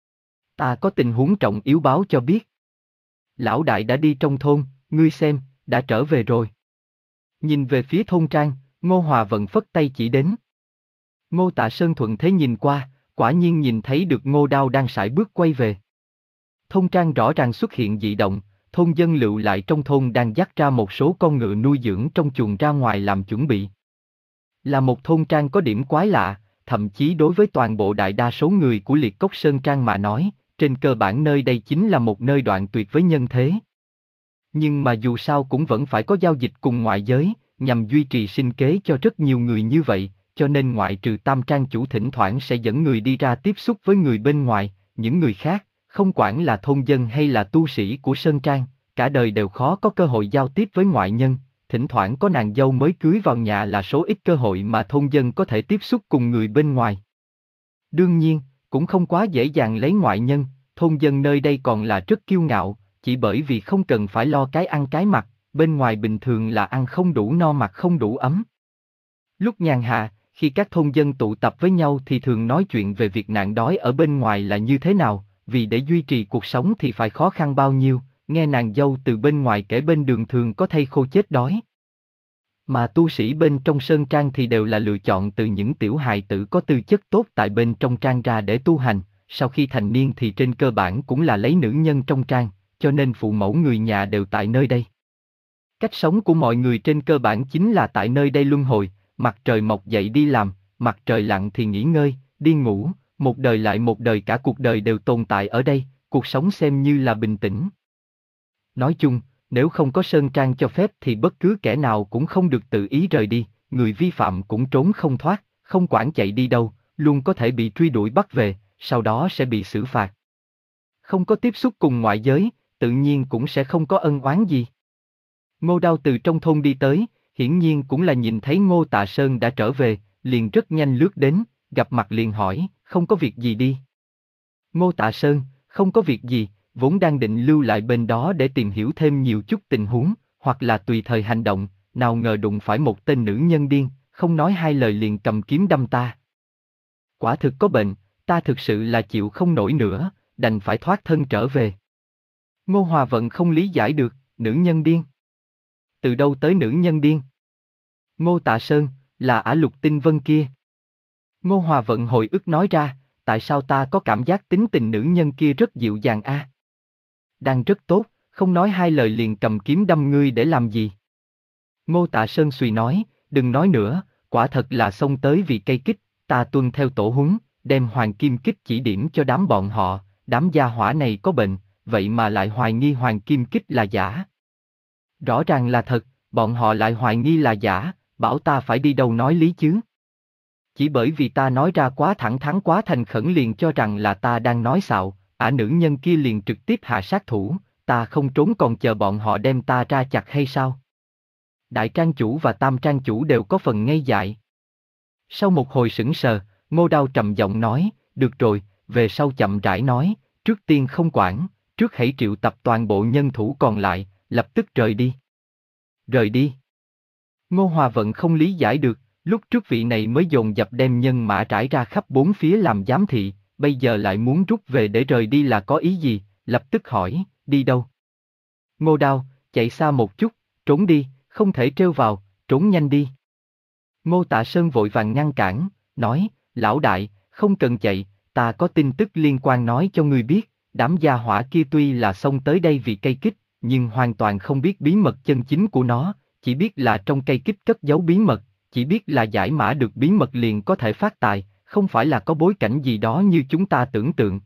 Ta có tình huống trọng yếu báo cho biết. Lão đại đã đi trong thôn, ngươi xem, đã trở về rồi. Nhìn về phía thôn trang, Ngô Hòa Vận phất tay chỉ đến. Ngô Tạ Sơn thuận thế nhìn qua, quả nhiên nhìn thấy được Ngô Đao đang sải bước quay về. Thôn trang rõ ràng xuất hiện dị động, thôn dân lựu lại trong thôn đang dắt ra một số con ngựa nuôi dưỡng trong chuồng ra ngoài làm chuẩn bị. Là một thôn trang có điểm quái lạ, thậm chí đối với toàn bộ đại đa số người của Liệt Cốc Sơn Trang mà nói, trên cơ bản nơi đây chính là một nơi đoạn tuyệt với nhân thế. Nhưng mà dù sao cũng vẫn phải có giao dịch cùng ngoại giới, nhằm duy trì sinh kế cho rất nhiều người như vậy, cho nên ngoại trừ tam trang chủ thỉnh thoảng sẽ dẫn người đi ra tiếp xúc với người bên ngoài, những người khác, không quản là thôn dân hay là tu sĩ của Sơn Trang, cả đời đều khó có cơ hội giao tiếp với ngoại nhân, thỉnh thoảng có nàng dâu mới cưới vào nhà là số ít cơ hội mà thôn dân có thể tiếp xúc cùng người bên ngoài. Đương nhiên, cũng không quá dễ dàng lấy ngoại nhân, thôn dân nơi đây còn là rất kiêu ngạo, chỉ bởi vì không cần phải lo cái ăn cái mặc, bên ngoài bình thường là ăn không đủ no mặc không đủ ấm. Lúc nhàn hạ, khi các thôn dân tụ tập với nhau thì thường nói chuyện về việc nạn đói ở bên ngoài là như thế nào, vì để duy trì cuộc sống thì phải khó khăn bao nhiêu, nghe nàng dâu từ bên ngoài kể bên đường thường có thây khô chết đói. Mà tu sĩ bên trong Sơn Trang thì đều là lựa chọn từ những tiểu hài tử có tư chất tốt tại bên trong trang ra để tu hành, sau khi thành niên thì trên cơ bản cũng là lấy nữ nhân trong trang, cho nên phụ mẫu người nhà đều tại nơi đây. Cách sống của mọi người trên cơ bản chính là tại nơi đây luân hồi, mặt trời mọc dậy đi làm, mặt trời lặn thì nghỉ ngơi, đi ngủ, một đời lại một đời cả cuộc đời đều tồn tại ở đây, cuộc sống xem như là bình tĩnh. Nói chung, nếu không có Sơn Trang cho phép thì bất cứ kẻ nào cũng không được tự ý rời đi, người vi phạm cũng trốn không thoát, không quản chạy đi đâu, luôn có thể bị truy đuổi bắt về, sau đó sẽ bị xử phạt. Không có tiếp xúc cùng ngoại giới, tự nhiên cũng sẽ không có ân oán gì. Ngô Đao từ trong thôn đi tới, hiển nhiên cũng là nhìn thấy Ngô Tạ Sơn đã trở về, liền rất nhanh lướt đến, gặp mặt liền hỏi, không có việc gì đi. Ngô Tạ Sơn, không có việc gì, vốn đang định lưu lại bên đó để tìm hiểu thêm nhiều chút tình huống, hoặc là tùy thời hành động, nào ngờ đụng phải một tên nữ nhân điên, không nói hai lời liền cầm kiếm đâm ta. Quả thực có bệnh, ta thực sự là chịu không nổi nữa, đành phải thoát thân trở về. Ngô Hòa Vận không lý giải được, nữ nhân điên. Từ đâu tới nữ nhân điên? Ngô Tạ Sơn, là ả Lục Tinh Vân kia. Ngô Hòa Vận hồi ức nói ra, tại sao ta có cảm giác tính tình nữ nhân kia rất dịu dàng a? À? Đang rất tốt, không nói hai lời liền cầm kiếm đâm ngươi để làm gì? Ngô Tạ Sơn suy nói, đừng nói nữa, quả thật là xông tới vì cây kích, ta tuân theo tổ huấn, đem hoàng kim kích chỉ điểm cho đám bọn họ, đám gia hỏa này có bệnh, vậy mà lại hoài nghi hoàng kim kích là giả. Rõ ràng là thật, bọn họ lại hoài nghi là giả, bảo ta phải đi đâu nói lý chứ. Chỉ bởi vì ta nói ra quá thẳng thắn quá thành khẩn liền cho rằng là ta đang nói xạo, ả nữ nhân kia liền trực tiếp hạ sát thủ, ta không trốn còn chờ bọn họ đem ta ra chặt hay sao? Đại trang chủ và tam trang chủ đều có phần ngây dại. Sau một hồi sững sờ, Ngô Đao trầm giọng nói, được rồi, về sau chậm rãi nói, trước tiên không quản, trước hãy triệu tập toàn bộ nhân thủ còn lại, lập tức rời đi. Rời đi. Ngô Hòa Vận không lý giải được, lúc trước vị này mới dồn dập đem nhân mã trải ra khắp bốn phía làm giám thị, bây giờ lại muốn rút về để rời đi là có ý gì, lập tức hỏi, đi đâu? Ngô Đao, chạy xa một chút, trốn đi, không thể trêu vào, trốn nhanh đi. Ngô Tạ Sơn vội vàng ngăn cản, nói, lão đại, không cần chạy, ta có tin tức liên quan nói cho ngươi biết, đám gia hỏa kia tuy là xông tới đây vì cây kích, nhưng hoàn toàn không biết bí mật chân chính của nó, chỉ biết là trong cây kích cất giấu bí mật, chỉ biết là giải mã được bí mật liền có thể phát tài, không phải là có bối cảnh gì đó như chúng ta tưởng tượng.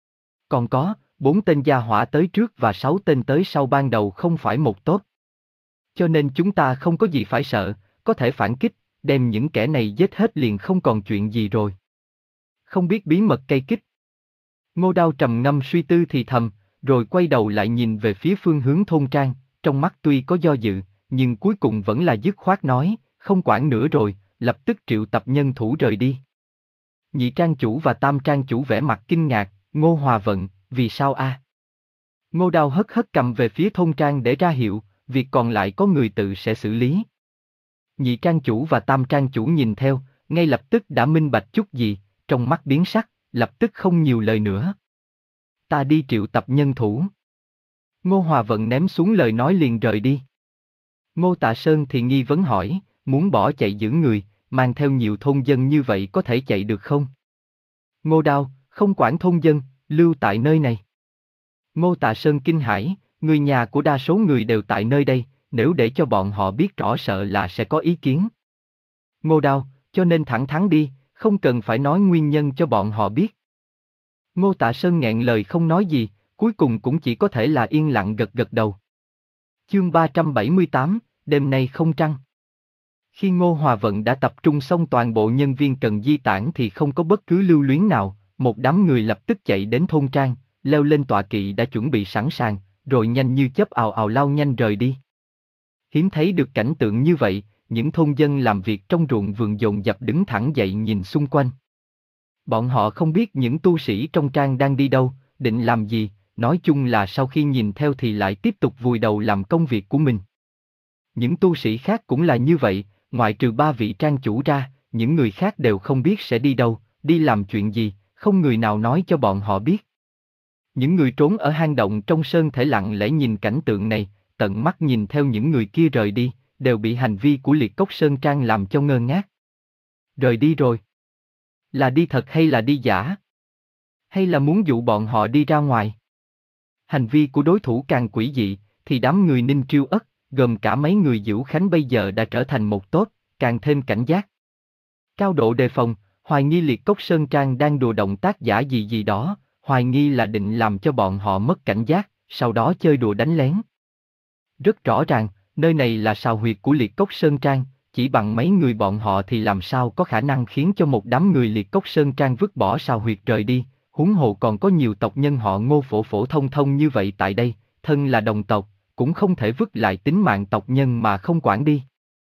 Còn có, bốn tên gia hỏa tới trước và sáu tên tới sau ban đầu không phải một tốt. Cho nên chúng ta không có gì phải sợ, có thể phản kích, đem những kẻ này giết hết liền không còn chuyện gì rồi. Không biết bí mật cây kích. Ngô Đao trầm ngâm suy tư thì thầm, rồi quay đầu lại nhìn về phía phương hướng thôn trang, trong mắt tuy có do dự, nhưng cuối cùng vẫn là dứt khoát nói, không quản nữa rồi, lập tức triệu tập nhân thủ rời đi. Nhị trang chủ và tam trang chủ vẻ mặt kinh ngạc, Ngô Hòa Vận, vì sao a? Ngô Đao hất hất cầm về phía thôn trang để ra hiệu, việc còn lại có người tự sẽ xử lý. Nhị trang chủ và tam trang chủ nhìn theo, ngay lập tức đã minh bạch chút gì, trong mắt biến sắc, lập tức không nhiều lời nữa. Ta đi triệu tập nhân thủ. Ngô Hòa Vận ném xuống lời nói liền rời đi. Ngô Tạ Sơn thì nghi vấn hỏi, muốn bỏ chạy giữ người, mang theo nhiều thôn dân như vậy có thể chạy được không? Ngô Đao, không quản thôn dân, lưu tại nơi này. Ngô Tạ Sơn kinh hãi, người nhà của đa số người đều tại nơi đây, nếu để cho bọn họ biết rõ sợ là sẽ có ý kiến. Ngô Đao, cho nên thẳng thắn đi, không cần phải nói nguyên nhân cho bọn họ biết. Ngô Tạ Sơn nghẹn lời không nói gì, cuối cùng cũng chỉ có thể là yên lặng gật gật đầu. Chương ba trăm bảy mươi tám, đêm nay không trăng. Khi Ngô Hòa Vận đã tập trung xong toàn bộ nhân viên cần di tản thì không có bất cứ lưu luyến nào, một đám người lập tức chạy đến thôn trang, leo lên tọa kỵ đã chuẩn bị sẵn sàng, rồi nhanh như chớp ào ào lao nhanh rời đi. Hiếm thấy được cảnh tượng như vậy, những thôn dân làm việc trong ruộng vườn dồn dập đứng thẳng dậy nhìn xung quanh. Bọn họ không biết những tu sĩ trong trang đang đi đâu, định làm gì, nói chung là sau khi nhìn theo thì lại tiếp tục vùi đầu làm công việc của mình. Những tu sĩ khác cũng là như vậy, ngoại trừ ba vị trang chủ ra, những người khác đều không biết sẽ đi đâu, đi làm chuyện gì, không người nào nói cho bọn họ biết. Những người trốn ở hang động trong sơn thể lặng lẽ nhìn cảnh tượng này, tận mắt nhìn theo những người kia rời đi, đều bị hành vi của Liệt Cốc Sơn Trang làm cho ngơ ngác. Rời đi rồi. Là đi thật hay là đi giả? Hay là muốn dụ bọn họ đi ra ngoài? Hành vi của đối thủ càng quỷ dị, thì đám người Ninh Triêu Ất, gồm cả mấy người Dữu Khánh bây giờ đã trở thành một tốt, càng thêm cảnh giác. Cao độ đề phòng, hoài nghi Liệt Cốc Sơn Trang đang đùa động tác giả gì gì đó, hoài nghi là định làm cho bọn họ mất cảnh giác, sau đó chơi đùa đánh lén. Rất rõ ràng, nơi này là sào huyệt của Liệt Cốc Sơn Trang, chỉ bằng mấy người bọn họ thì làm sao có khả năng khiến cho một đám người Liệt Cốc Sơn Trang vứt bỏ sào huyệt rời đi, huống hồ còn có nhiều tộc nhân họ Ngô phổ phổ thông thông như vậy tại đây, thân là đồng tộc, cũng không thể vứt lại tính mạng tộc nhân mà không quản đi.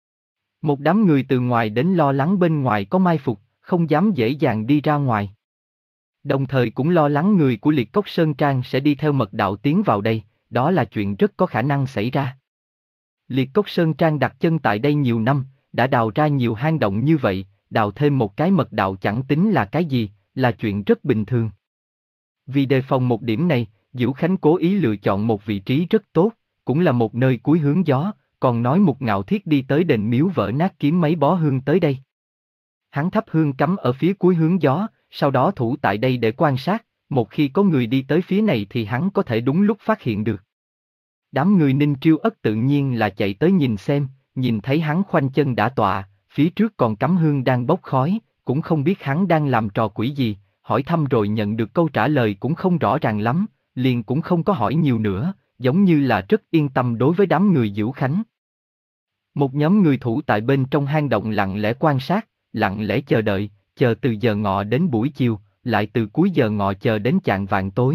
Một đám người từ ngoài đến lo lắng bên ngoài có mai phục, không dám dễ dàng đi ra ngoài. Đồng thời cũng lo lắng người của Liệt Cốc Sơn Trang sẽ đi theo mật đạo tiến vào đây, đó là chuyện rất có khả năng xảy ra. Liệt Cốc Sơn Trang đặt chân tại đây nhiều năm, đã đào ra nhiều hang động như vậy, đào thêm một cái mật đạo chẳng tính là cái gì, là chuyện rất bình thường. Vì đề phòng một điểm này, Dữu Khánh cố ý lựa chọn một vị trí rất tốt, cũng là một nơi cuối hướng gió, còn nói Mục Ngạo Thiết đi tới đền miếu vỡ nát kiếm mấy bó hương tới đây. Hắn thắp hương cắm ở phía cuối hướng gió, sau đó thủ tại đây để quan sát, một khi có người đi tới phía này thì hắn có thể đúng lúc phát hiện được. Đám người Ninh Triêu Ất tự nhiên là chạy tới nhìn xem, nhìn thấy hắn khoanh chân đã tọa, phía trước còn cắm hương đang bốc khói, cũng không biết hắn đang làm trò quỷ gì, hỏi thăm rồi nhận được câu trả lời cũng không rõ ràng lắm, liền cũng không có hỏi nhiều nữa, giống như là rất yên tâm đối với đám người Dữu Khánh. Một nhóm người thủ tại bên trong hang động lặng lẽ quan sát, lặng lẽ chờ đợi, chờ từ giờ ngọ đến buổi chiều, lại từ cuối giờ ngọ chờ đến chạng vạng tối.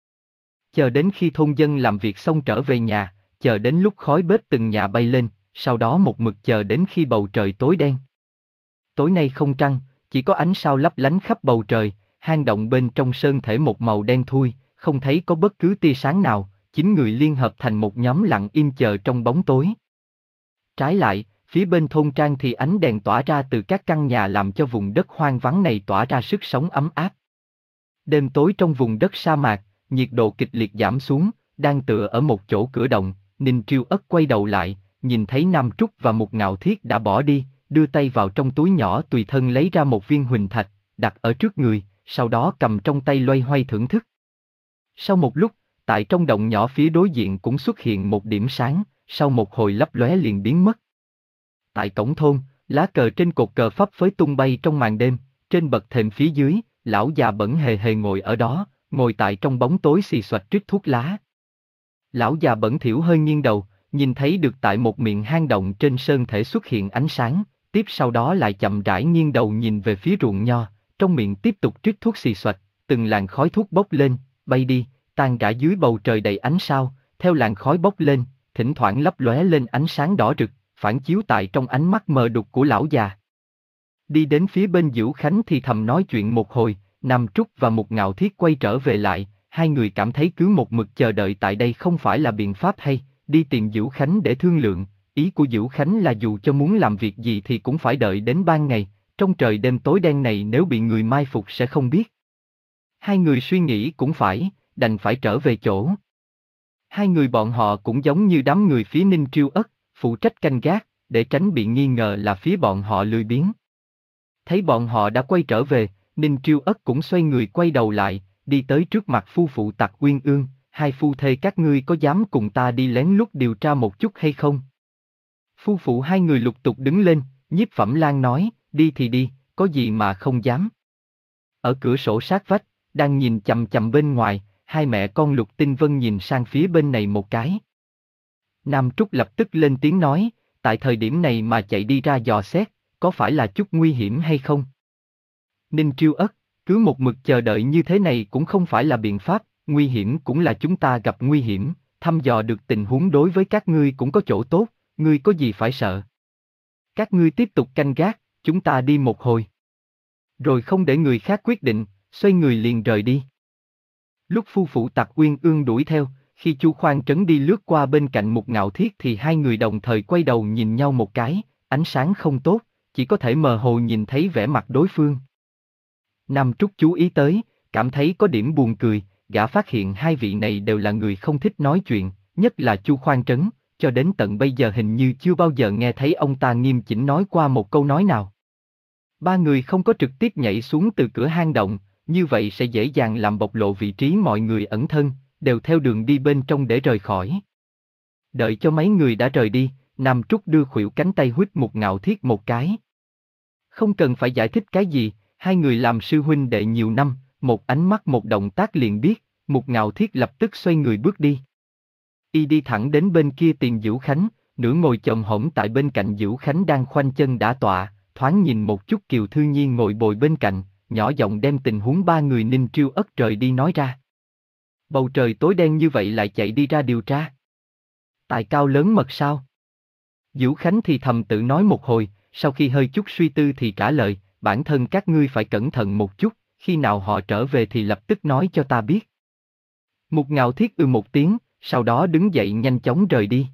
Chờ đến khi thôn dân làm việc xong trở về nhà, chờ đến lúc khói bếp từng nhà bay lên, sau đó một mực chờ đến khi bầu trời tối đen. Tối nay không trăng, chỉ có ánh sao lấp lánh khắp bầu trời, hang động bên trong sơn thể một màu đen thui, không thấy có bất cứ tia sáng nào, chín người liên hợp thành một nhóm lặng im chờ trong bóng tối. Trái lại, phía bên thôn trang thì ánh đèn tỏa ra từ các căn nhà làm cho vùng đất hoang vắng này tỏa ra sức sống ấm áp. Đêm tối trong vùng đất sa mạc, nhiệt độ kịch liệt giảm xuống, đang tựa ở một chỗ cửa động, Ninh Triêu Ất quay đầu lại, nhìn thấy Nam Trúc và Mục Ngạo Thiết đã bỏ đi, đưa tay vào trong túi nhỏ tùy thân lấy ra một viên huỳnh thạch, đặt ở trước người, sau đó cầm trong tay loay hoay thưởng thức. Sau một lúc, tại trong động nhỏ phía đối diện cũng xuất hiện một điểm sáng, sau một hồi lấp lóe liền biến mất. Tại cổng thôn, lá cờ trên cột cờ phấp phới tung bay trong màn đêm, trên bậc thềm phía dưới, lão già Bẩn hề hề ngồi ở đó, ngồi tại trong bóng tối xì xoạch rít thuốc lá. Lão già Bẩn thỉu hơi nghiêng đầu, nhìn thấy được tại một miệng hang động trên sơn thể xuất hiện ánh sáng, tiếp sau đó lại chậm rãi nghiêng đầu nhìn về phía ruộng nho, trong miệng tiếp tục rít thuốc xì xoạch, từng làn khói thuốc bốc lên, bay đi, tan rã dưới bầu trời đầy ánh sao, theo làn khói bốc lên, thỉnh thoảng lấp lóe lên ánh sáng đỏ rực, phản chiếu tại trong ánh mắt mờ đục của lão già. Đi đến phía bên Dữu Khánh thì thầm nói chuyện một hồi, Nam Trúc và Mục Ngạo Thiết quay trở về lại, hai người cảm thấy cứ một mực chờ đợi tại đây không phải là biện pháp hay, đi tìm Dữu Khánh để thương lượng, ý của Dữu Khánh là dù cho muốn làm việc gì thì cũng phải đợi đến ban ngày, trong trời đêm tối đen này nếu bị người mai phục sẽ không biết. Hai người suy nghĩ cũng phải, đành phải trở về chỗ. Hai người bọn họ cũng giống như đám người phía Ninh Triêu Ất, phụ trách canh gác, để tránh bị nghi ngờ là phía bọn họ lười biếng. Thấy bọn họ đã quay trở về, Ninh Triêu Ất cũng xoay người quay đầu lại, đi tới trước mặt phu phụ Tặc Uyên Ương, hai phu thê các ngươi có dám cùng ta đi lén lút điều tra một chút hay không? Phu phụ hai người lục tục đứng lên, Nhiếp Phẩm Lan nói, đi thì đi, có gì mà không dám. Ở cửa sổ sát vách, đang nhìn chằm chằm bên ngoài, hai mẹ con Lục Tinh Vân nhìn sang phía bên này một cái. Nam Trúc lập tức lên tiếng nói, tại thời điểm này mà chạy đi ra dò xét, có phải là chút nguy hiểm hay không? Ninh Triêu Ất, cứ một mực chờ đợi như thế này cũng không phải là biện pháp, nguy hiểm cũng là chúng ta gặp nguy hiểm, thăm dò được tình huống đối với các ngươi cũng có chỗ tốt, ngươi có gì phải sợ. Các ngươi tiếp tục canh gác, chúng ta đi một hồi. Rồi không để người khác quyết định, xoay người liền rời đi. Lúc phu phụ Tặc Uyên Ương đuổi theo, khi Chu Khoan Trấn đi lướt qua bên cạnh Mục Ngạo Thiết thì hai người đồng thời quay đầu nhìn nhau một cái, ánh sáng không tốt, chỉ có thể mờ hồ nhìn thấy vẻ mặt đối phương. Nam Trúc chú ý tới, cảm thấy có điểm buồn cười, gã phát hiện hai vị này đều là người không thích nói chuyện, nhất là Chu Khoan Trấn, cho đến tận bây giờ hình như chưa bao giờ nghe thấy ông ta nghiêm chỉnh nói qua một câu nói nào. Ba người không có trực tiếp nhảy xuống từ cửa hang động, như vậy sẽ dễ dàng làm bộc lộ vị trí mọi người ẩn thân, đều theo đường đi bên trong để rời khỏi. Đợi cho mấy người đã rời đi, Nam Trúc đưa khuỷu cánh tay huýt Mục Ngạo Thiết một cái. Không cần phải giải thích cái gì, hai người làm sư huynh đệ nhiều năm, một ánh mắt một động tác liền biết, Mục Ngạo Thiết lập tức xoay người bước đi. Y đi thẳng đến bên kia tìm Dữu Khánh, nửa ngồi chồm hổm tại bên cạnh Dữu Khánh đang khoanh chân đả tọa, thoáng nhìn một chút Kiều Thư Nhi ngồi bồi bên cạnh, nhỏ giọng đem tình huống ba người Ninh Triêu Ất rời đi nói ra. Bầu trời tối đen như vậy lại chạy đi ra điều tra. Tài cao lớn mật sao? Dữu Khánh thì thầm tự nói một hồi, sau khi hơi chút suy tư thì trả lời, bản thân các ngươi phải cẩn thận một chút, khi nào họ trở về thì lập tức nói cho ta biết. Mục Ngạo Thiết ừ một tiếng, sau đó đứng dậy nhanh chóng rời đi.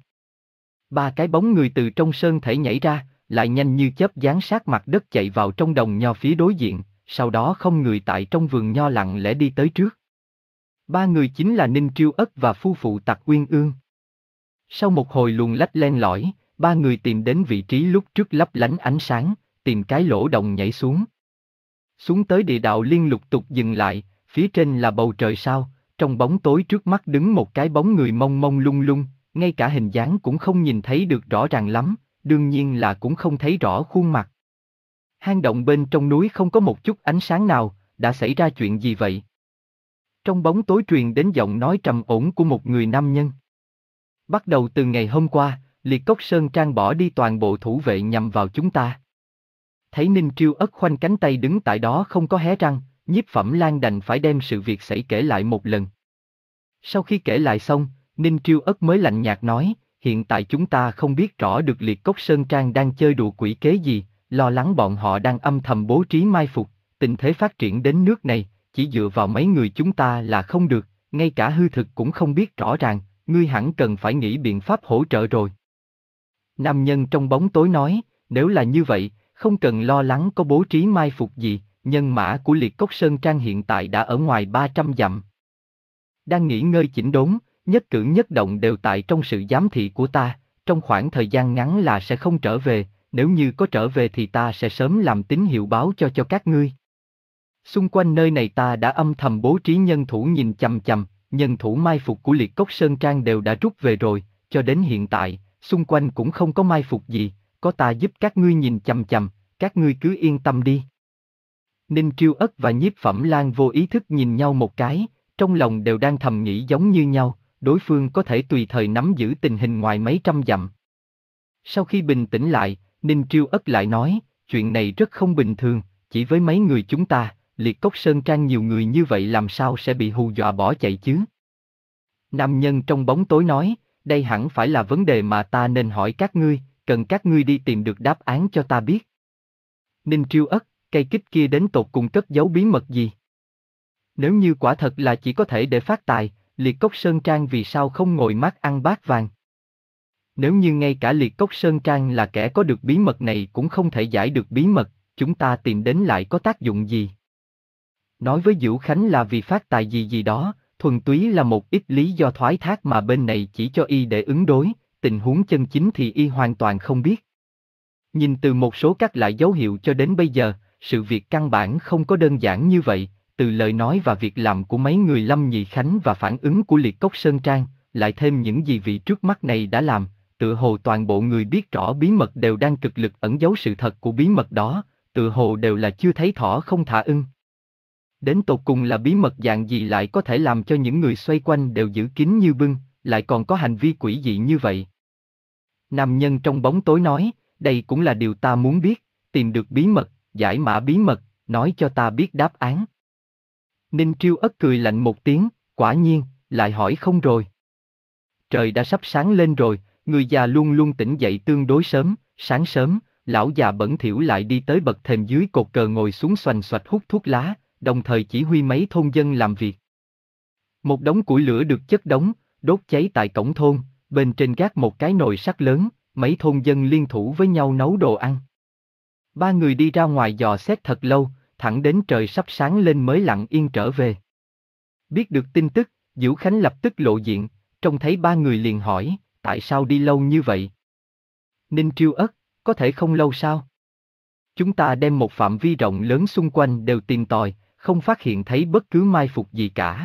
Ba cái bóng người từ trong sơn thể nhảy ra, lại nhanh như chớp dán sát mặt đất chạy vào trong đồng nho phía đối diện, sau đó không người tại trong vườn nho lặng lẽ đi tới trước. Ba người chính là Ninh Triêu Ất và phu phụ Tặc Uyên Ương. Sau một hồi luồn lách len lỏi, ba người tìm đến vị trí lúc trước lấp lánh ánh sáng, tìm cái lỗ động nhảy xuống. Xuống tới địa đạo liên lục tục dừng lại, phía trên là bầu trời sao, trong bóng tối trước mắt đứng một cái bóng người mông mông lung lung, ngay cả hình dáng cũng không nhìn thấy được rõ ràng lắm, đương nhiên là cũng không thấy rõ khuôn mặt. Hang động bên trong núi không có một chút ánh sáng nào, đã xảy ra chuyện gì vậy? Trong bóng tối truyền đến giọng nói trầm ổn của một người nam nhân. Bắt đầu từ ngày hôm qua, Liệt Cốc Sơn Trang bỏ đi toàn bộ thủ vệ nhằm vào chúng ta. Thấy Ninh Triêu Ất khoanh cánh tay đứng tại đó không có hé răng, Nhiếp Phẩm Lan đành phải đem sự việc xảy kể lại một lần. Sau khi kể lại xong, Ninh Triêu Ất mới lạnh nhạt nói, hiện tại chúng ta không biết rõ được Liệt Cốc Sơn Trang đang chơi đùa quỷ kế gì, lo lắng bọn họ đang âm thầm bố trí mai phục, tình thế phát triển đến nước này, chỉ dựa vào mấy người chúng ta là không được, ngay cả hư thực cũng không biết rõ ràng, ngươi hẳn cần phải nghĩ biện pháp hỗ trợ rồi. Nam nhân trong bóng tối nói, nếu là như vậy, không cần lo lắng có bố trí mai phục gì, nhân mã của Liệt Cốc Sơn Trang hiện tại đã ở ngoài ba trăm dặm. Đang nghỉ ngơi chỉnh đốn, nhất cử nhất động đều tại trong sự giám thị của ta, trong khoảng thời gian ngắn là sẽ không trở về, nếu như có trở về thì ta sẽ sớm làm tín hiệu báo cho cho các ngươi. Xung quanh nơi này ta đã âm thầm bố trí nhân thủ nhìn chằm chằm, nhân thủ mai phục của Liệt Cốc Sơn Trang đều đã rút về rồi, cho đến hiện tại, xung quanh cũng không có mai phục gì, có ta giúp các ngươi nhìn chằm chằm, các ngươi cứ yên tâm đi. Ninh Triêu Ất và Nhiếp Phẩm Lan vô ý thức nhìn nhau một cái, trong lòng đều đang thầm nghĩ giống như nhau, đối phương có thể tùy thời nắm giữ tình hình ngoài mấy trăm dặm. Sau khi bình tĩnh lại, Ninh Triêu Ất lại nói, chuyện này rất không bình thường, chỉ với mấy người chúng ta, Liệt Cốc Sơn Trang nhiều người như vậy làm sao sẽ bị hù dọa bỏ chạy chứ? Nam nhân trong bóng tối nói, đây hẳn phải là vấn đề mà ta nên hỏi các ngươi, cần các ngươi đi tìm được đáp án cho ta biết. Ninh Triêu Ất, cây kích kia đến tột cùng cất giấu bí mật gì? Nếu như quả thật là chỉ có thể để phát tài, Liệt Cốc Sơn Trang vì sao không ngồi mắt ăn bát vàng? Nếu như ngay cả Liệt Cốc Sơn Trang là kẻ có được bí mật này cũng không thể giải được bí mật, chúng ta tìm đến lại có tác dụng gì? Nói với Dữu Khánh là vì phát tài gì gì đó, thuần túy là một ít lý do thoái thác mà bên này chỉ cho y để ứng đối, tình huống chân chính thì y hoàn toàn không biết. Nhìn từ một số các loại dấu hiệu cho đến bây giờ, sự việc căn bản không có đơn giản như vậy, từ lời nói và việc làm của mấy người Lâm Nhị Khánh và phản ứng của Liệt Cốc Sơn Trang, lại thêm những gì vị trước mắt này đã làm, tự hồ toàn bộ người biết rõ bí mật đều đang cực lực ẩn giấu sự thật của bí mật đó, tự hồ đều là chưa thấy thỏ không thả ưng. Đến tột cùng là bí mật dạng gì lại có thể làm cho những người xoay quanh đều giữ kín như bưng, lại còn có hành vi quỷ dị như vậy? Nam nhân trong bóng tối nói, đây cũng là điều ta muốn biết, tìm được bí mật, giải mã bí mật, nói cho ta biết đáp án. Ninh Triêu Ất cười lạnh một tiếng, quả nhiên, lại hỏi không rồi. Trời đã sắp sáng lên rồi, người già luôn luôn tỉnh dậy tương đối sớm, sáng sớm, lão già bẩn thỉu lại đi tới bậc thềm dưới cột cờ ngồi xuống xoành xoạch hút thuốc lá, đồng thời chỉ huy mấy thôn dân làm việc. Một đống củi lửa được chất đống, đốt cháy tại cổng thôn, bên trên gác một cái nồi sắt lớn, mấy thôn dân liên thủ với nhau nấu đồ ăn. Ba người đi ra ngoài dò xét thật lâu, thẳng đến trời sắp sáng lên mới lặng yên trở về. Biết được tin tức, Dữu Khánh lập tức lộ diện, trông thấy ba người liền hỏi, tại sao đi lâu như vậy? Ninh Triêu Ất, có thể không lâu sao? Chúng ta đem một phạm vi rộng lớn xung quanh đều tìm tòi, không phát hiện thấy bất cứ mai phục gì cả.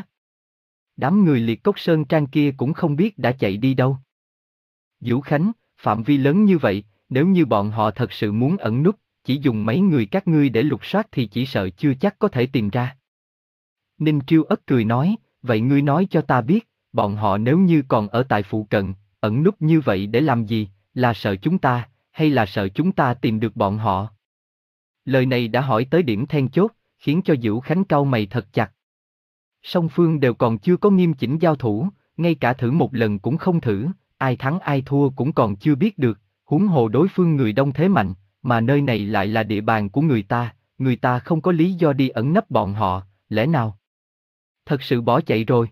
Đám người Liệt Cốc Sơn Trang kia cũng không biết đã chạy đi đâu. Dữu Khánh, phạm vi lớn như vậy, nếu như bọn họ thật sự muốn ẩn núp, chỉ dùng mấy người các ngươi để lục soát thì chỉ sợ chưa chắc có thể tìm ra. Ninh Triêu Ất cười nói, vậy ngươi nói cho ta biết, bọn họ nếu như còn ở tại phụ cận, ẩn núp như vậy để làm gì, là sợ chúng ta, hay là sợ chúng ta tìm được bọn họ? Lời này đã hỏi tới điểm then chốt, khiến cho Dữu Khánh cau mày thật chặt. Song phương đều còn chưa có nghiêm chỉnh giao thủ, ngay cả thử một lần cũng không thử, ai thắng ai thua cũng còn chưa biết được, huống hồ đối phương người đông thế mạnh, mà nơi này lại là địa bàn của người ta, người ta không có lý do đi ẩn nấp bọn họ, lẽ nào thật sự bỏ chạy rồi?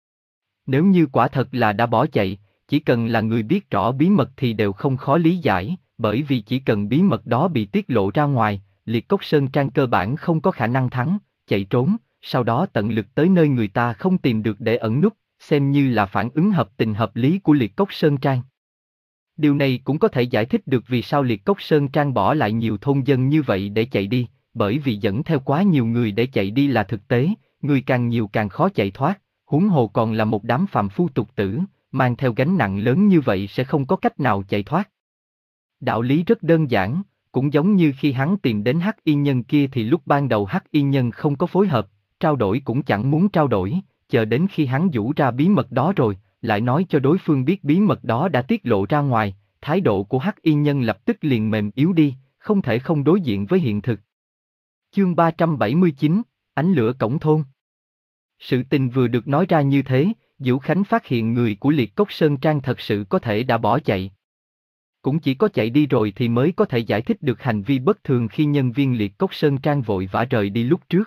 Nếu như quả thật là đã bỏ chạy, chỉ cần là người biết rõ bí mật thì đều không khó lý giải, bởi vì chỉ cần bí mật đó bị tiết lộ ra ngoài, Liệt Cốc Sơn Trang cơ bản không có khả năng thắng, chạy trốn, sau đó tận lực tới nơi người ta không tìm được để ẩn núp, xem như là phản ứng hợp tình hợp lý của Liệt Cốc Sơn Trang. Điều này cũng có thể giải thích được vì sao Liệt Cốc Sơn Trang bỏ lại nhiều thôn dân như vậy để chạy đi, bởi vì dẫn theo quá nhiều người để chạy đi là thực tế, người càng nhiều càng khó chạy thoát, huống hồ còn là một đám phàm phu tục tử, mang theo gánh nặng lớn như vậy sẽ không có cách nào chạy thoát. Đạo lý rất đơn giản, cũng giống như khi hắn tìm đến Hắc Y Nhân kia thì lúc ban đầu Hắc Y Nhân không có phối hợp, trao đổi cũng chẳng muốn trao đổi, chờ đến khi hắn giũ ra bí mật đó rồi, lại nói cho đối phương biết bí mật đó đã tiết lộ ra ngoài, thái độ của Hắc Y Nhân lập tức liền mềm yếu đi, không thể không đối diện với hiện thực. Chương ba trăm bảy mươi chín, Ánh lửa cổng thôn. Sự tình vừa được nói ra như thế, Diễu Khánh phát hiện người của Liệt Cốc Sơn Trang thật sự có thể đã bỏ chạy. Cũng chỉ có chạy đi rồi thì mới có thể giải thích được hành vi bất thường khi nhân viên Liệt Cốc Sơn Trang vội vã rời đi lúc trước.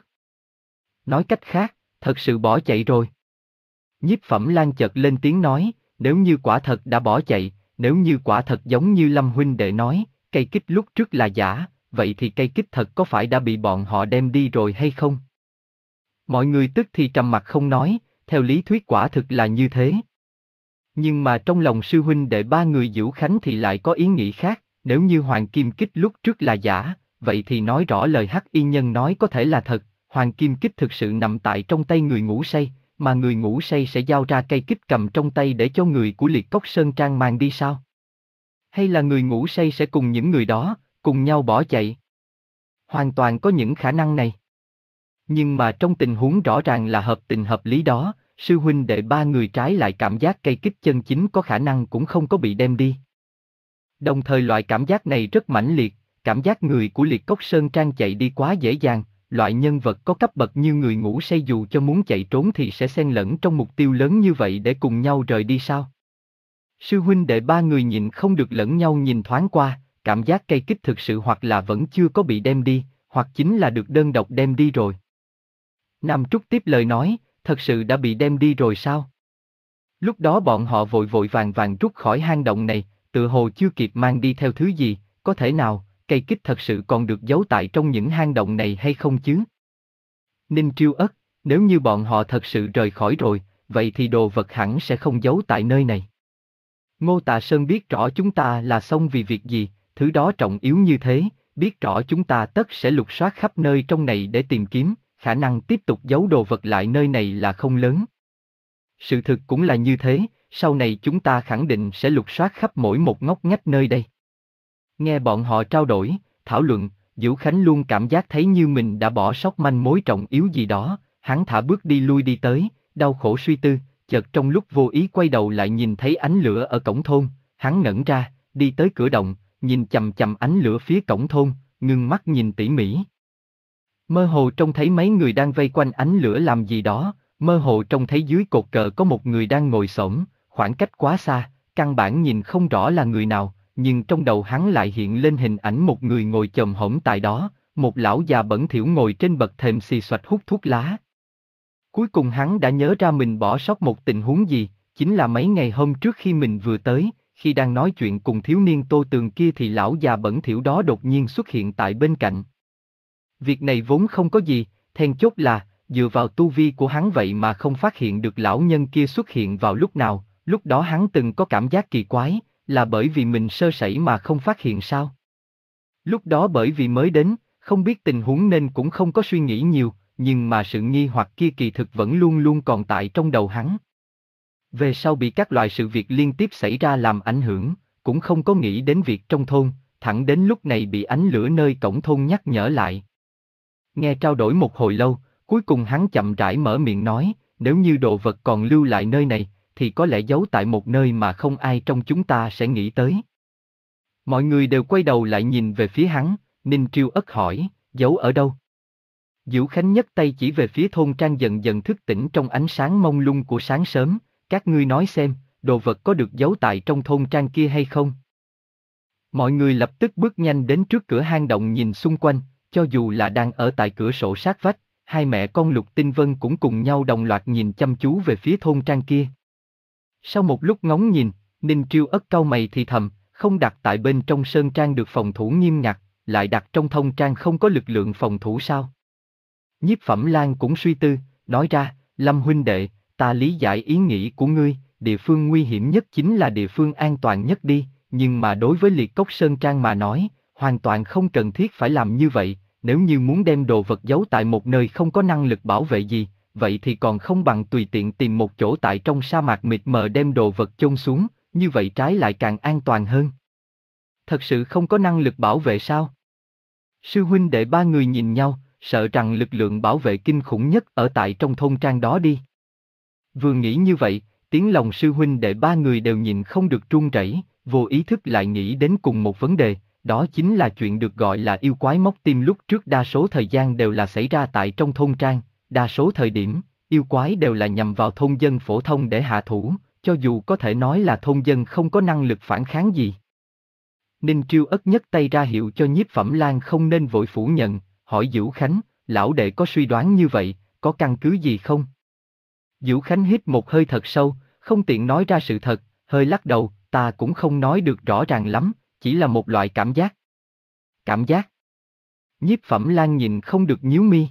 Nói cách khác, thật sự bỏ chạy rồi. Nhiếp Phẩm Lan chợt lên tiếng nói, nếu như quả thật đã bỏ chạy, nếu như quả thật giống như Lâm huynh đệ nói, cây kích lúc trước là giả, vậy thì cây kích thật có phải đã bị bọn họ đem đi rồi hay không? Mọi người tức thì trầm mặt không nói, theo lý thuyết quả thực là như thế. Nhưng mà trong lòng sư huynh đệ ba người Diễu Khánh thì lại có ý nghĩ khác, nếu như Hoàng Kim Kích lúc trước là giả, vậy thì nói rõ lời Hắc Y Nhân nói có thể là thật, Hoàng Kim Kích thực sự nằm tại trong tay người ngủ say, mà người ngủ say sẽ giao ra cây kích cầm trong tay để cho người của Liệt Cốc Sơn Trang mang đi sao? Hay là người ngủ say sẽ cùng những người đó, cùng nhau bỏ chạy? Hoàn toàn có những khả năng này. Nhưng mà trong tình huống rõ ràng là hợp tình hợp lý đó, sư huynh đệ ba người trái lại cảm giác cây kích chân chính có khả năng cũng không có bị đem đi. Đồng thời loại cảm giác này rất mãnh liệt, cảm giác người của Liệt Cốc Sơn Trang chạy đi quá dễ dàng, loại nhân vật có cấp bậc như người ngủ say dù cho muốn chạy trốn thì sẽ xen lẫn trong mục tiêu lớn như vậy để cùng nhau rời đi sao? Sư huynh đệ ba người nhịn không được lẫn nhau nhìn thoáng qua, cảm giác cây kích thực sự hoặc là vẫn chưa có bị đem đi, hoặc chính là được đơn độc đem đi rồi. Nam Trúc tiếp lời nói, thật sự đã bị đem đi rồi sao? Lúc đó bọn họ vội vội vàng vàng rút khỏi hang động này, tự hồ chưa kịp mang đi theo thứ gì, có thể nào, cây kích thật sự còn được giấu tại trong những hang động này hay không chứ? Ninh Triêu ất, nếu như bọn họ thật sự rời khỏi rồi, vậy thì đồ vật hẳn sẽ không giấu tại nơi này. Ngô Tạ Sơn biết rõ chúng ta là xong vì việc gì, thứ đó trọng yếu như thế, biết rõ chúng ta tất sẽ lục soát khắp nơi trong này để tìm kiếm, khả năng tiếp tục giấu đồ vật lại nơi này là không lớn. Sự thực cũng là như thế, sau này chúng ta khẳng định sẽ lục soát khắp mỗi một ngóc ngách nơi đây. Nghe bọn họ trao đổi, thảo luận, Diễu Khánh luôn cảm giác thấy như mình đã bỏ sót manh mối trọng yếu gì đó, hắn thả bước đi lui đi tới, đau khổ suy tư, chợt trong lúc vô ý quay đầu lại nhìn thấy ánh lửa ở cổng thôn, hắn ngẩn ra, đi tới cửa động, nhìn chằm chằm ánh lửa phía cổng thôn, ngưng mắt nhìn tỉ mỉ. Mơ hồ trông thấy mấy người đang vây quanh ánh lửa làm gì đó, mơ hồ trông thấy dưới cột cờ có một người đang ngồi xổm, khoảng cách quá xa, căn bản nhìn không rõ là người nào, nhưng trong đầu hắn lại hiện lên hình ảnh một người ngồi chồm hổm tại đó, một lão già bẩn thỉu ngồi trên bậc thềm xì xoạch hút thuốc lá. Cuối cùng hắn đã nhớ ra mình bỏ sót một tình huống gì, chính là mấy ngày hôm trước khi mình vừa tới, khi đang nói chuyện cùng thiếu niên Tô Tường kia thì lão già bẩn thỉu đó đột nhiên xuất hiện tại bên cạnh. Việc này vốn không có gì, then chốt là, dựa vào tu vi của hắn vậy mà không phát hiện được lão nhân kia xuất hiện vào lúc nào, lúc đó hắn từng có cảm giác kỳ quái, là bởi vì mình sơ sẩy mà không phát hiện sao? Lúc đó bởi vì mới đến, không biết tình huống nên cũng không có suy nghĩ nhiều, nhưng mà sự nghi hoặc kia kỳ thực vẫn luôn luôn còn tại trong đầu hắn. Về sau bị các loại sự việc liên tiếp xảy ra làm ảnh hưởng, cũng không có nghĩ đến việc trong thôn, thẳng đến lúc này bị ánh lửa nơi cổng thôn nhắc nhở lại. Nghe trao đổi một hồi lâu, cuối cùng hắn chậm rãi mở miệng nói, nếu như đồ vật còn lưu lại nơi này, thì có lẽ giấu tại một nơi mà không ai trong chúng ta sẽ nghĩ tới. Mọi người đều quay đầu lại nhìn về phía hắn, Ninh Triêu ất hỏi, giấu ở đâu? Diễu Khánh nhấc tay chỉ về phía thôn trang dần dần thức tỉnh trong ánh sáng mông lung của sáng sớm, các ngươi nói xem, đồ vật có được giấu tại trong thôn trang kia hay không? Mọi người lập tức bước nhanh đến trước cửa hang động nhìn xung quanh, cho dù là đang ở tại cửa sổ sát vách, hai mẹ con Lục Tinh Vân cũng cùng nhau đồng loạt nhìn chăm chú về phía thôn trang kia. Sau một lúc ngóng nhìn, Ninh Triêu ất cau mày thì thầm, không đặt tại bên trong sơn trang được phòng thủ nghiêm ngặt, lại đặt trong thôn trang không có lực lượng phòng thủ sao? Nhiếp Phẩm Lan cũng suy tư, nói ra, Lâm huynh đệ, ta lý giải ý nghĩ của ngươi, địa phương nguy hiểm nhất chính là địa phương an toàn nhất đi, nhưng mà đối với Liệt Cốc Sơn Trang mà nói, hoàn toàn không cần thiết phải làm như vậy, nếu như muốn đem đồ vật giấu tại một nơi không có năng lực bảo vệ gì, vậy thì còn không bằng tùy tiện tìm một chỗ tại trong sa mạc mịt mờ đem đồ vật chôn xuống, như vậy trái lại càng an toàn hơn. Thật sự không có năng lực bảo vệ sao? Sư huynh đệ ba người nhìn nhau, sợ rằng lực lượng bảo vệ kinh khủng nhất ở tại trong thôn trang đó đi. Vừa nghĩ như vậy, tiếng lòng sư huynh đệ ba người đều nhìn không được run rẩy, vô ý thức lại nghĩ đến cùng một vấn đề, đó chính là chuyện được gọi là yêu quái móc tim. Lúc trước đa số thời gian đều là xảy ra tại trong thôn trang, đa số thời điểm, yêu quái đều là nhằm vào thôn dân phổ thông để hạ thủ, cho dù có thể nói là thôn dân không có năng lực phản kháng gì. Ninh Triêu Ất nhấc tay ra hiệu cho Nhiếp Phẩm Lan không nên vội phủ nhận, hỏi Dữu Khánh, lão đệ có suy đoán như vậy, có căn cứ gì không? Dữu Khánh hít một hơi thật sâu, không tiện nói ra sự thật, hơi lắc đầu, ta cũng không nói được rõ ràng lắm, chỉ là một loại cảm giác. Cảm giác? Nhiếp Phẩm Lan nhìn không được nhíu mi.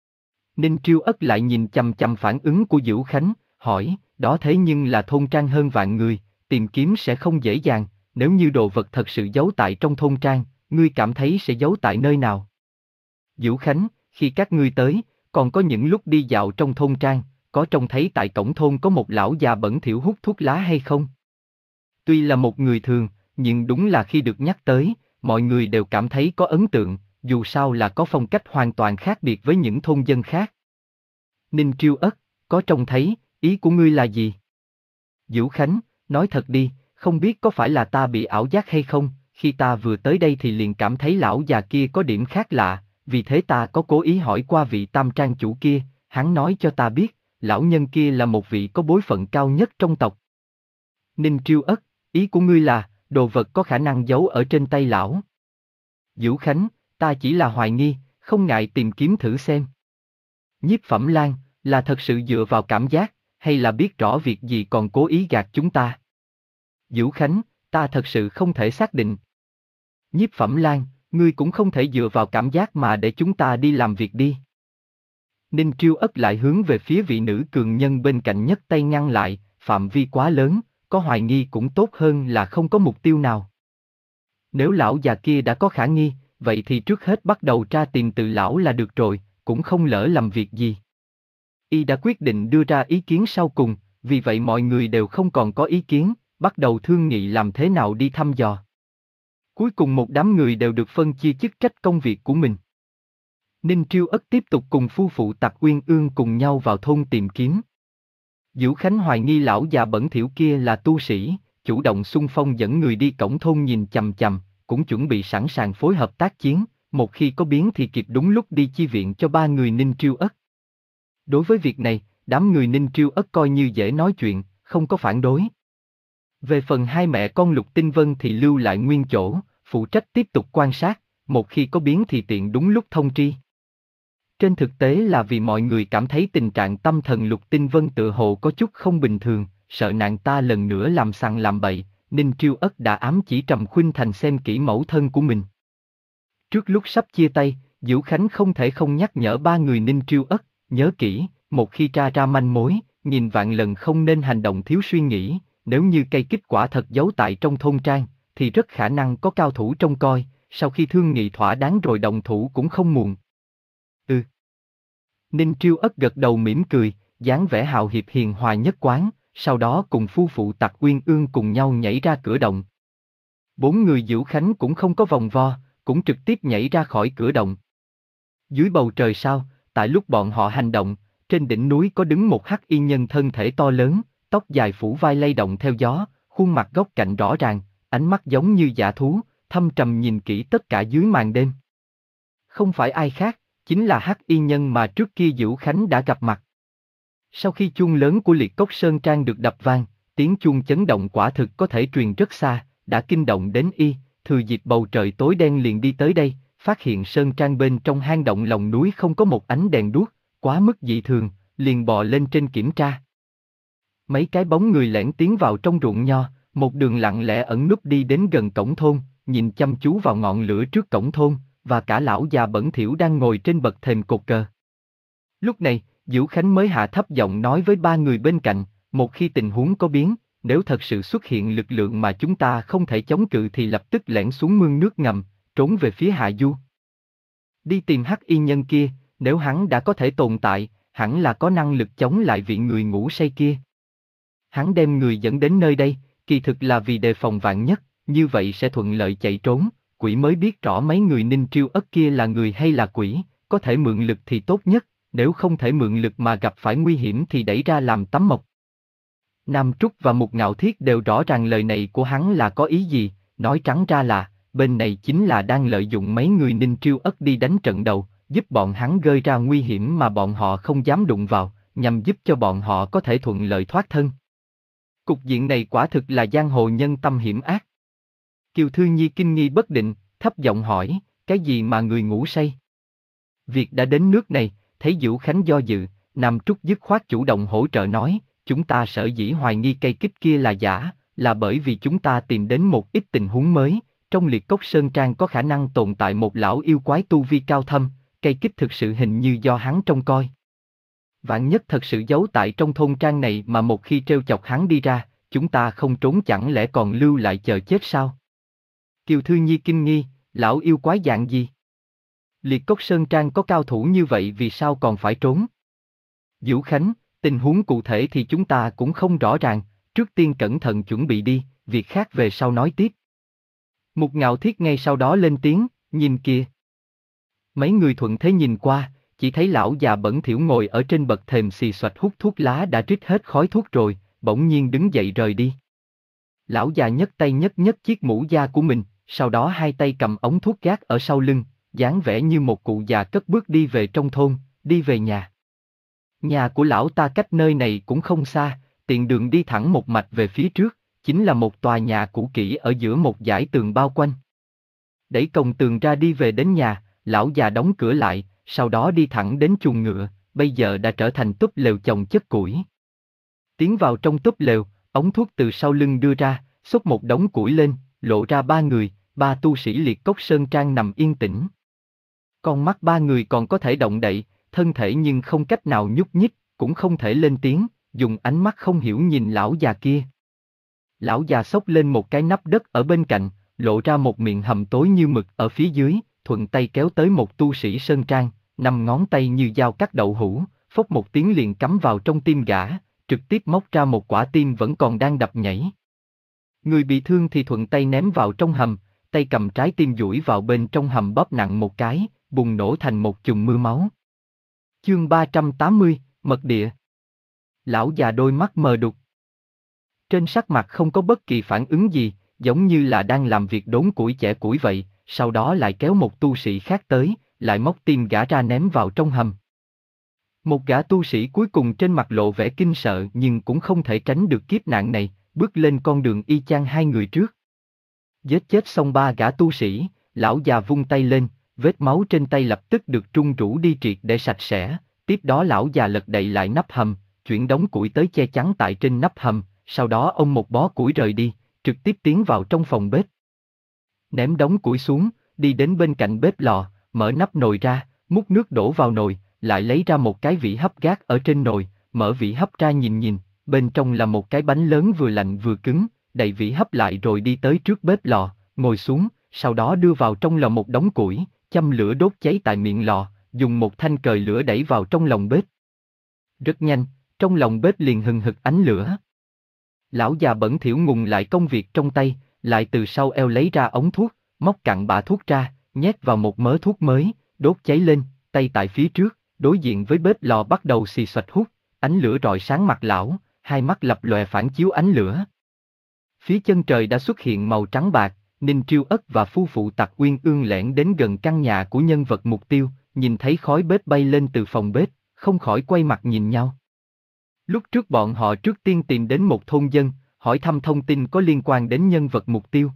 Ninh Triêu Ất lại nhìn chằm chằm phản ứng của Dữu Khánh, hỏi, đó thế nhưng là thôn trang hơn vạn người, tìm kiếm sẽ không dễ dàng, nếu như đồ vật thật sự giấu tại trong thôn trang, ngươi cảm thấy sẽ giấu tại nơi nào? Dữu Khánh, khi các ngươi tới, còn có những lúc đi dạo trong thôn trang, có trông thấy tại cổng thôn có một lão già bẩn thỉu hút thuốc lá hay không? Tuy là một người thường, nhưng đúng là khi được nhắc tới, mọi người đều cảm thấy có ấn tượng, dù sao là có phong cách hoàn toàn khác biệt với những thôn dân khác. Ninh Triêu Ất, có trông thấy, ý của ngươi là gì? Dữu Khánh, nói thật đi, không biết có phải là ta bị ảo giác hay không, khi ta vừa tới đây thì liền cảm thấy lão già kia có điểm khác lạ, vì thế ta có cố ý hỏi qua vị tam trang chủ kia, hắn nói cho ta biết, lão nhân kia là một vị có bối phận cao nhất trong tộc. Ninh Triêu Ất, ý của ngươi là, đồ vật có khả năng giấu ở trên tay lão. Dữu Khánh, ta chỉ là hoài nghi, không ngại tìm kiếm thử xem. Nhiếp Phẩm Lan, là thật sự dựa vào cảm giác, hay là biết rõ việc gì còn cố ý gạt chúng ta? Dữu Khánh, ta thật sự không thể xác định. Nhiếp Phẩm Lan, ngươi cũng không thể dựa vào cảm giác mà để chúng ta đi làm việc đi. Ninh Triêu Ất lại hướng về phía vị nữ cường nhân bên cạnh nhấc tay ngăn lại, phạm vi quá lớn, có hoài nghi cũng tốt hơn là không có mục tiêu nào. Nếu lão già kia đã có khả nghi, vậy thì trước hết bắt đầu tra tìm từ lão là được rồi, cũng không lỡ làm việc gì. Y đã quyết định đưa ra ý kiến sau cùng, vì vậy mọi người đều không còn có ý kiến, bắt đầu thương nghị làm thế nào đi thăm dò. Cuối cùng một đám người đều được phân chia chức trách công việc của mình. Ninh Triêu Ất tiếp tục cùng phu phụ Tặc Uyên Ương cùng nhau vào thôn tìm kiếm. Dữu Khánh hoài nghi lão già bẩn thỉu kia là tu sĩ, chủ động xung phong dẫn người đi cổng thôn nhìn chằm chằm, cũng chuẩn bị sẵn sàng phối hợp tác chiến, một khi có biến thì kịp đúng lúc đi chi viện cho ba người Ninh Triêu Ất. Đối với việc này, đám người Ninh Triêu Ất coi như dễ nói chuyện, không có phản đối. Về phần hai mẹ con Lục Tinh Vân thì lưu lại nguyên chỗ, phụ trách tiếp tục quan sát, một khi có biến thì tiện đúng lúc thông tri. Trên thực tế là vì mọi người cảm thấy tình trạng tâm thần Lục Tinh Vân tựa hồ có chút không bình thường, sợ nàng ta lần nữa làm sằng làm bậy, Ninh Triêu Ất đã ám chỉ Trầm Khuynh Thành xem kỹ mẫu thân của mình. Trước lúc sắp chia tay, Dữu Khánh không thể không nhắc nhở ba người Ninh Triêu Ất, nhớ kỹ, một khi tra ra manh mối, nghìn vạn lần không nên hành động thiếu suy nghĩ, nếu như cây kết quả thật giấu tại trong thôn trang, thì rất khả năng có cao thủ trông coi, sau khi thương nghị thỏa đáng rồi động thủ cũng không muộn. Ừ. Ninh Triêu Ất gật đầu mỉm cười, dáng vẻ hào hiệp hiền hòa nhất quán, sau đó cùng phu phụ Tặc Uyên Ương cùng nhau nhảy ra cửa động. Bốn người Dữu Khánh cũng không có vòng vo, cũng trực tiếp nhảy ra khỏi cửa động. Dưới bầu trời sao, tại lúc bọn họ hành động, trên đỉnh núi có đứng một hắc y nhân thân thể to lớn, tóc dài phủ vai lay động theo gió, khuôn mặt góc cạnh rõ ràng, ánh mắt giống như dã thú, thâm trầm nhìn kỹ tất cả dưới màn đêm. Không phải ai khác, chính là hắc y nhân mà trước kia Dữu Khánh đã gặp mặt. Sau khi chuông lớn của Liệt Cốc Sơn Trang được đập vang, tiếng chuông chấn động quả thực có thể truyền rất xa, đã kinh động đến y, thừa dịp bầu trời tối đen liền đi tới đây, phát hiện Sơn Trang bên trong hang động lòng núi không có một ánh đèn đuốc, quá mức dị thường, liền bò lên trên kiểm tra. Mấy cái bóng người lẻn tiến vào trong ruộng nho, một đường lặng lẽ ẩn núp đi đến gần cổng thôn, nhìn chăm chú vào ngọn lửa trước cổng thôn, và cả lão già bẩn thỉu đang ngồi trên bậc thềm cột cờ. Lúc này, Dữu Khánh mới hạ thấp giọng nói với ba người bên cạnh, một khi tình huống có biến, nếu thật sự xuất hiện lực lượng mà chúng ta không thể chống cự thì lập tức lẻn xuống mương nước ngầm, trốn về phía hạ du. Đi tìm hắc y nhân kia, nếu hắn đã có thể tồn tại, hẳn là có năng lực chống lại vị người ngủ say kia. Hắn đem người dẫn đến nơi đây, kỳ thực là vì đề phòng vạn nhất, như vậy sẽ thuận lợi chạy trốn, quỷ mới biết rõ mấy người Ninh Triêu Ất kia là người hay là quỷ, có thể mượn lực thì tốt nhất, nếu không thể mượn lực mà gặp phải nguy hiểm thì đẩy ra làm tấm mộc. Nam Trúc và Mục Ngạo Thiết đều rõ ràng lời này của hắn là có ý gì, nói trắng ra là, bên này chính là đang lợi dụng mấy người Ninh Triêu Ất đi đánh trận đầu, giúp bọn hắn gơi ra nguy hiểm mà bọn họ không dám đụng vào, nhằm giúp cho bọn họ có thể thuận lợi thoát thân. Cục diện này quả thực là giang hồ nhân tâm hiểm ác. Kiều Thư Nhi kinh nghi bất định, thấp giọng hỏi, cái gì mà người ngủ say? Việc đã đến nước này, thấy Vũ Khánh do dự, Nam Trúc dứt khoát chủ động hỗ trợ nói, chúng ta sở dĩ hoài nghi cây kích kia là giả, là bởi vì chúng ta tìm đến một ít tình huống mới, trong liệt cốc sơn trang có khả năng tồn tại một lão yêu quái tu vi cao thâm, cây kích thực sự hình như do hắn trông coi. Vạn nhất thật sự giấu tại trong thôn trang này mà một khi trêu chọc hắn đi ra, chúng ta không trốn chẳng lẽ còn lưu lại chờ chết sao? Kiều Thư Nhi kinh nghi, lão yêu quái dạng gì? Liệt cốc sơn trang có cao thủ như vậy vì sao còn phải trốn? Vũ Khánh, tình huống cụ thể thì chúng ta cũng không rõ ràng, trước tiên cẩn thận chuẩn bị đi, việc khác về sau nói tiếp. Mục Ngạo Thiết ngay sau đó lên tiếng, nhìn kìa. Mấy người thuận thế nhìn qua, chỉ thấy lão già bẩn thỉu ngồi ở trên bậc thềm xì xoạch hút thuốc lá đã rít hết khói thuốc rồi, bỗng nhiên đứng dậy rời đi. Lão già nhấc tay nhấc nhấc chiếc mũ da của mình, sau đó hai tay cầm ống thuốc gác ở sau lưng, dáng vẻ như một cụ già cất bước đi về trong thôn, đi về nhà. Nhà của lão ta cách nơi này cũng không xa, tiện đường đi thẳng một mạch về phía trước, chính là một tòa nhà cũ kỹ ở giữa một dãy tường bao quanh. Đẩy cổng tường ra đi về đến nhà, lão già đóng cửa lại, sau đó đi thẳng đến chuồng ngựa, bây giờ đã trở thành túp lều chồng chất củi. Tiến vào trong túp lều, ống thuốc từ sau lưng đưa ra, xốc một đống củi lên, lộ ra ba người, ba tu sĩ liệt cốc sơn trang nằm yên tĩnh. Con mắt ba người còn có thể động đậy, thân thể nhưng không cách nào nhúc nhích, cũng không thể lên tiếng, dùng ánh mắt không hiểu nhìn lão già kia. Lão già xốc lên một cái nắp đất ở bên cạnh, lộ ra một miệng hầm tối như mực ở phía dưới, thuận tay kéo tới một tu sĩ sơn trang, năm ngón tay như dao cắt đậu hũ, phốc một tiếng liền cắm vào trong tim gã, trực tiếp móc ra một quả tim vẫn còn đang đập nhảy. Người bị thương thì thuận tay ném vào trong hầm, tay cầm trái tim duỗi vào bên trong hầm bóp nặng một cái, bùng nổ thành một chùm mưa máu. Chương ba trăm tám mươi, Mật Địa. Lão già đôi mắt mờ đục. Trên sắc mặt không có bất kỳ phản ứng gì, giống như là đang làm việc đốn củi chẻ củi vậy, sau đó lại kéo một tu sĩ khác tới, lại móc tim gã ra ném vào trong hầm. Một gã tu sĩ cuối cùng trên mặt lộ vẻ kinh sợ nhưng cũng không thể tránh được kiếp nạn này, bước lên con đường y chang hai người trước. Giết chết xong ba gã tu sĩ, lão già vung tay lên, vết máu trên tay lập tức được trung rũ đi triệt để sạch sẽ, tiếp đó lão già lật đậy lại nắp hầm, chuyển đống củi tới che chắn tại trên nắp hầm, sau đó ông một bó củi rời đi, trực tiếp tiến vào trong phòng bếp. Ném đống củi xuống, đi đến bên cạnh bếp lò, mở nắp nồi ra, múc nước đổ vào nồi, lại lấy ra một cái vỉ hấp gác ở trên nồi, mở vỉ hấp ra nhìn nhìn, bên trong là một cái bánh lớn vừa lạnh vừa cứng, đậy vỉ hấp lại rồi đi tới trước bếp lò, ngồi xuống, sau đó đưa vào trong lò một đống củi, châm lửa đốt cháy tại miệng lò, dùng một thanh cời lửa đẩy vào trong lòng bếp. Rất nhanh, trong lòng bếp liền hừng hực ánh lửa. Lão già bẩn thỉu ngừng lại công việc trong tay, lại từ sau eo lấy ra ống thuốc, móc cặn bã thuốc ra, nhét vào một mớ thuốc mới, đốt cháy lên, tay tại phía trước, đối diện với bếp lò bắt đầu xì xoạch hút, ánh lửa rọi sáng mặt lão, hai mắt lập lòe phản chiếu ánh lửa. Phía chân trời đã xuất hiện màu trắng bạc, Ninh Triêu Ất và phu phụ Tặc Uyên Ương lẻn đến gần căn nhà của nhân vật mục tiêu, nhìn thấy khói bếp bay lên từ phòng bếp, không khỏi quay mặt nhìn nhau. Lúc trước bọn họ trước tiên tìm đến một thôn dân, hỏi thăm thông tin có liên quan đến nhân vật mục tiêu.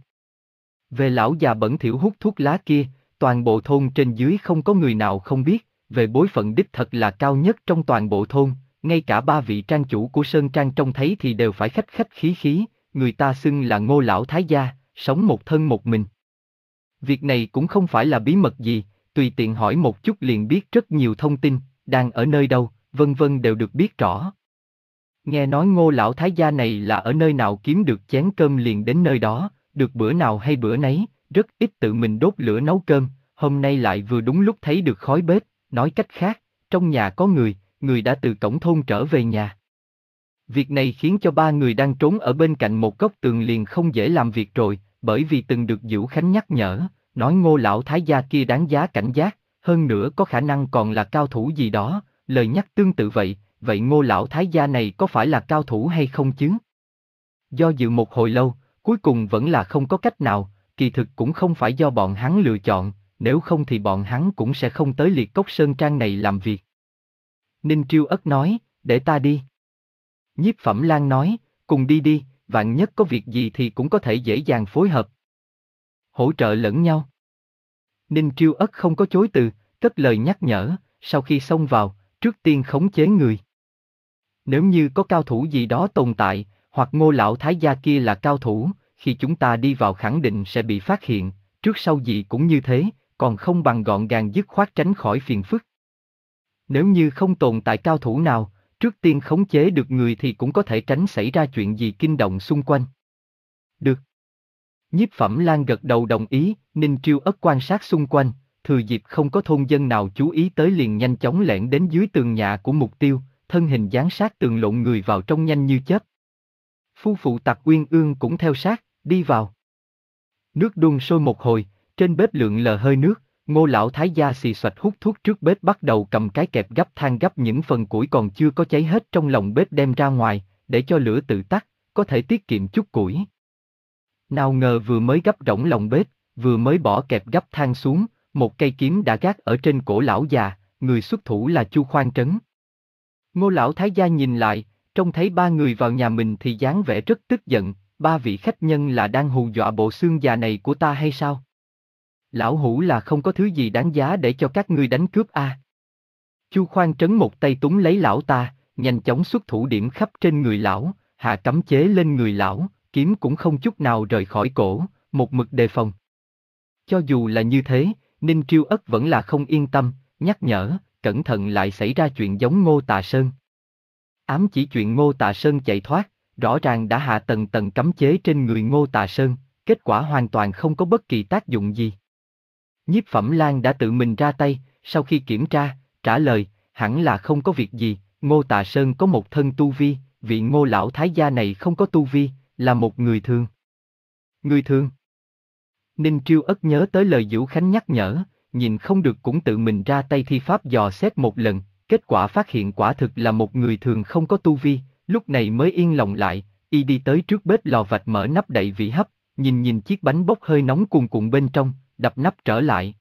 Về lão già bẩn thỉu hút thuốc lá kia, toàn bộ thôn trên dưới không có người nào không biết, về bối phận đích thật là cao nhất trong toàn bộ thôn, ngay cả ba vị trang chủ của Sơn Trang trông thấy thì đều phải khách khách khí khí, người ta xưng là Ngô lão thái gia, sống một thân một mình. Việc này cũng không phải là bí mật gì, tùy tiện hỏi một chút liền biết rất nhiều thông tin, đang ở nơi đâu, vân vân đều được biết rõ. Nghe nói Ngô lão thái gia này là ở nơi nào kiếm được chén cơm liền đến nơi đó, được bữa nào hay bữa nấy, rất ít tự mình đốt lửa nấu cơm, hôm nay lại vừa đúng lúc thấy được khói bếp, nói cách khác, trong nhà có người, người đã từ cổng thôn trở về nhà. Việc này khiến cho ba người đang trốn ở bên cạnh một góc tường liền không dễ làm việc rồi, bởi vì từng được Vũ Khánh nhắc nhở, nói Ngô lão thái gia kia đáng giá cảnh giác, hơn nữa có khả năng còn là cao thủ gì đó, lời nhắc tương tự vậy, vậy Ngô lão thái gia này có phải là cao thủ hay không chứ? Do dự một hồi lâu, cuối cùng vẫn là không có cách nào, kỳ thực cũng không phải do bọn hắn lựa chọn, nếu không thì bọn hắn cũng sẽ không tới Liệt Cốc Sơn Trang này làm việc. Ninh Triêu Ất nói, để ta đi. Nhiếp Phẩm Lan nói, cùng đi đi, vạn nhất có việc gì thì cũng có thể dễ dàng phối hợp. Hỗ trợ lẫn nhau. Ninh Triêu Ất không có chối từ, cất lời nhắc nhở, sau khi xông vào, trước tiên khống chế người. Nếu như có cao thủ gì đó tồn tại, hoặc Ngô lão thái gia kia là cao thủ, khi chúng ta đi vào khẳng định sẽ bị phát hiện, trước sau gì cũng như thế, còn không bằng gọn gàng dứt khoát tránh khỏi phiền phức. Nếu như không tồn tại cao thủ nào, trước tiên khống chế được người thì cũng có thể tránh xảy ra chuyện gì kinh động xung quanh. Được. Nhiếp Phẩm Lan gật đầu đồng ý, Ninh Triêu Ất quan sát xung quanh, thừa dịp không có thôn dân nào chú ý tới liền nhanh chóng lẻn đến dưới tường nhà của mục tiêu, thân hình dán sát tường lộn người vào trong nhanh như chớp. Phu phụ Tặc Uyên Ương cũng theo sát, đi vào. Nước đun sôi một hồi, trên bếp lượn lờ hơi nước, Ngô lão thái gia xì xoạch hút thuốc trước bếp bắt đầu cầm cái kẹp gấp than gấp những phần củi còn chưa có cháy hết trong lòng bếp đem ra ngoài, để cho lửa tự tắt, có thể tiết kiệm chút củi. Nào ngờ vừa mới gấp rỗng lòng bếp, vừa mới bỏ kẹp gấp than xuống, một cây kiếm đã gác ở trên cổ lão già, người xuất thủ là Chu Khoan Trấn. Ngô lão thái gia nhìn lại, trông thấy ba người vào nhà mình thì dáng vẻ rất tức giận, ba vị khách nhân là đang hù dọa bộ xương già này của ta hay sao? Lão hủ là không có thứ gì đáng giá để cho các ngươi đánh cướp a. À. Chu Khoan Trấn một tay túng lấy lão ta, nhanh chóng xuất thủ điểm khắp trên người lão, hạ cấm chế lên người lão, kiếm cũng không chút nào rời khỏi cổ, một mực đề phòng. Cho dù là như thế, Ninh Triêu Ất vẫn là không yên tâm, nhắc nhở, cẩn thận lại xảy ra chuyện giống Ngô Tà Sơn. Ám chỉ chuyện Ngô Tà Sơn chạy thoát, rõ ràng đã hạ tầng tầng cấm chế trên người Ngô Tà Sơn, kết quả hoàn toàn không có bất kỳ tác dụng gì. Nhiếp Phẩm Lan đã tự mình ra tay, sau khi kiểm tra, trả lời, hẳn là không có việc gì, Ngô Tà Sơn có một thân tu vi, vị Ngô lão thái gia này không có tu vi, là một người thường. Người thường? Ninh Triêu Ất nhớ tới lời Dữu Khánh nhắc nhở, nhìn không được cũng tự mình ra tay thi pháp dò xét một lần, kết quả phát hiện quả thực là một người thường không có tu vi, lúc này mới yên lòng lại, y đi tới trước bếp lò vạch mở nắp đậy vị hấp, nhìn nhìn chiếc bánh bốc hơi nóng cuồn cuộn bên trong, đập nắp trở lại.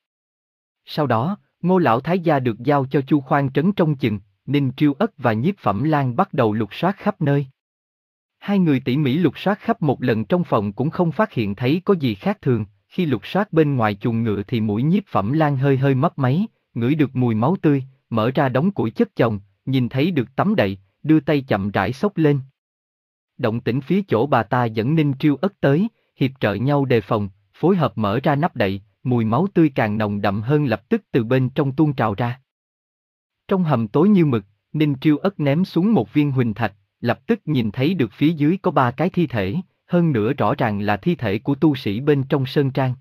Sau đó, Ngô lão thái gia được giao cho Chu Khoan Trấn trông chừng, Ninh Triêu Ất và Nhiếp Phẩm Lan bắt đầu lục soát khắp nơi. Hai người tỉ mỉ lục soát khắp một lần trong phòng cũng không phát hiện thấy có gì khác thường, khi lục soát bên ngoài chuồng ngựa thì mũi Nhiếp Phẩm Lan hơi hơi mấp máy, ngửi được mùi máu tươi, mở ra đống củi chất chồng, nhìn thấy được tấm đậy, đưa tay chậm rãi xốc lên. Động tĩnh phía chỗ bà ta dẫn Ninh Triêu Ất tới, hiệp trợ nhau đề phòng, phối hợp mở ra nắp đậy, mùi máu tươi càng nồng đậm hơn lập tức từ bên trong tuôn trào ra. Trong hầm tối như mực, Ninh Triêu Ất ném xuống một viên huỳnh thạch, lập tức nhìn thấy được phía dưới có ba cái thi thể, hơn nữa rõ ràng là thi thể của tu sĩ bên trong sơn trang.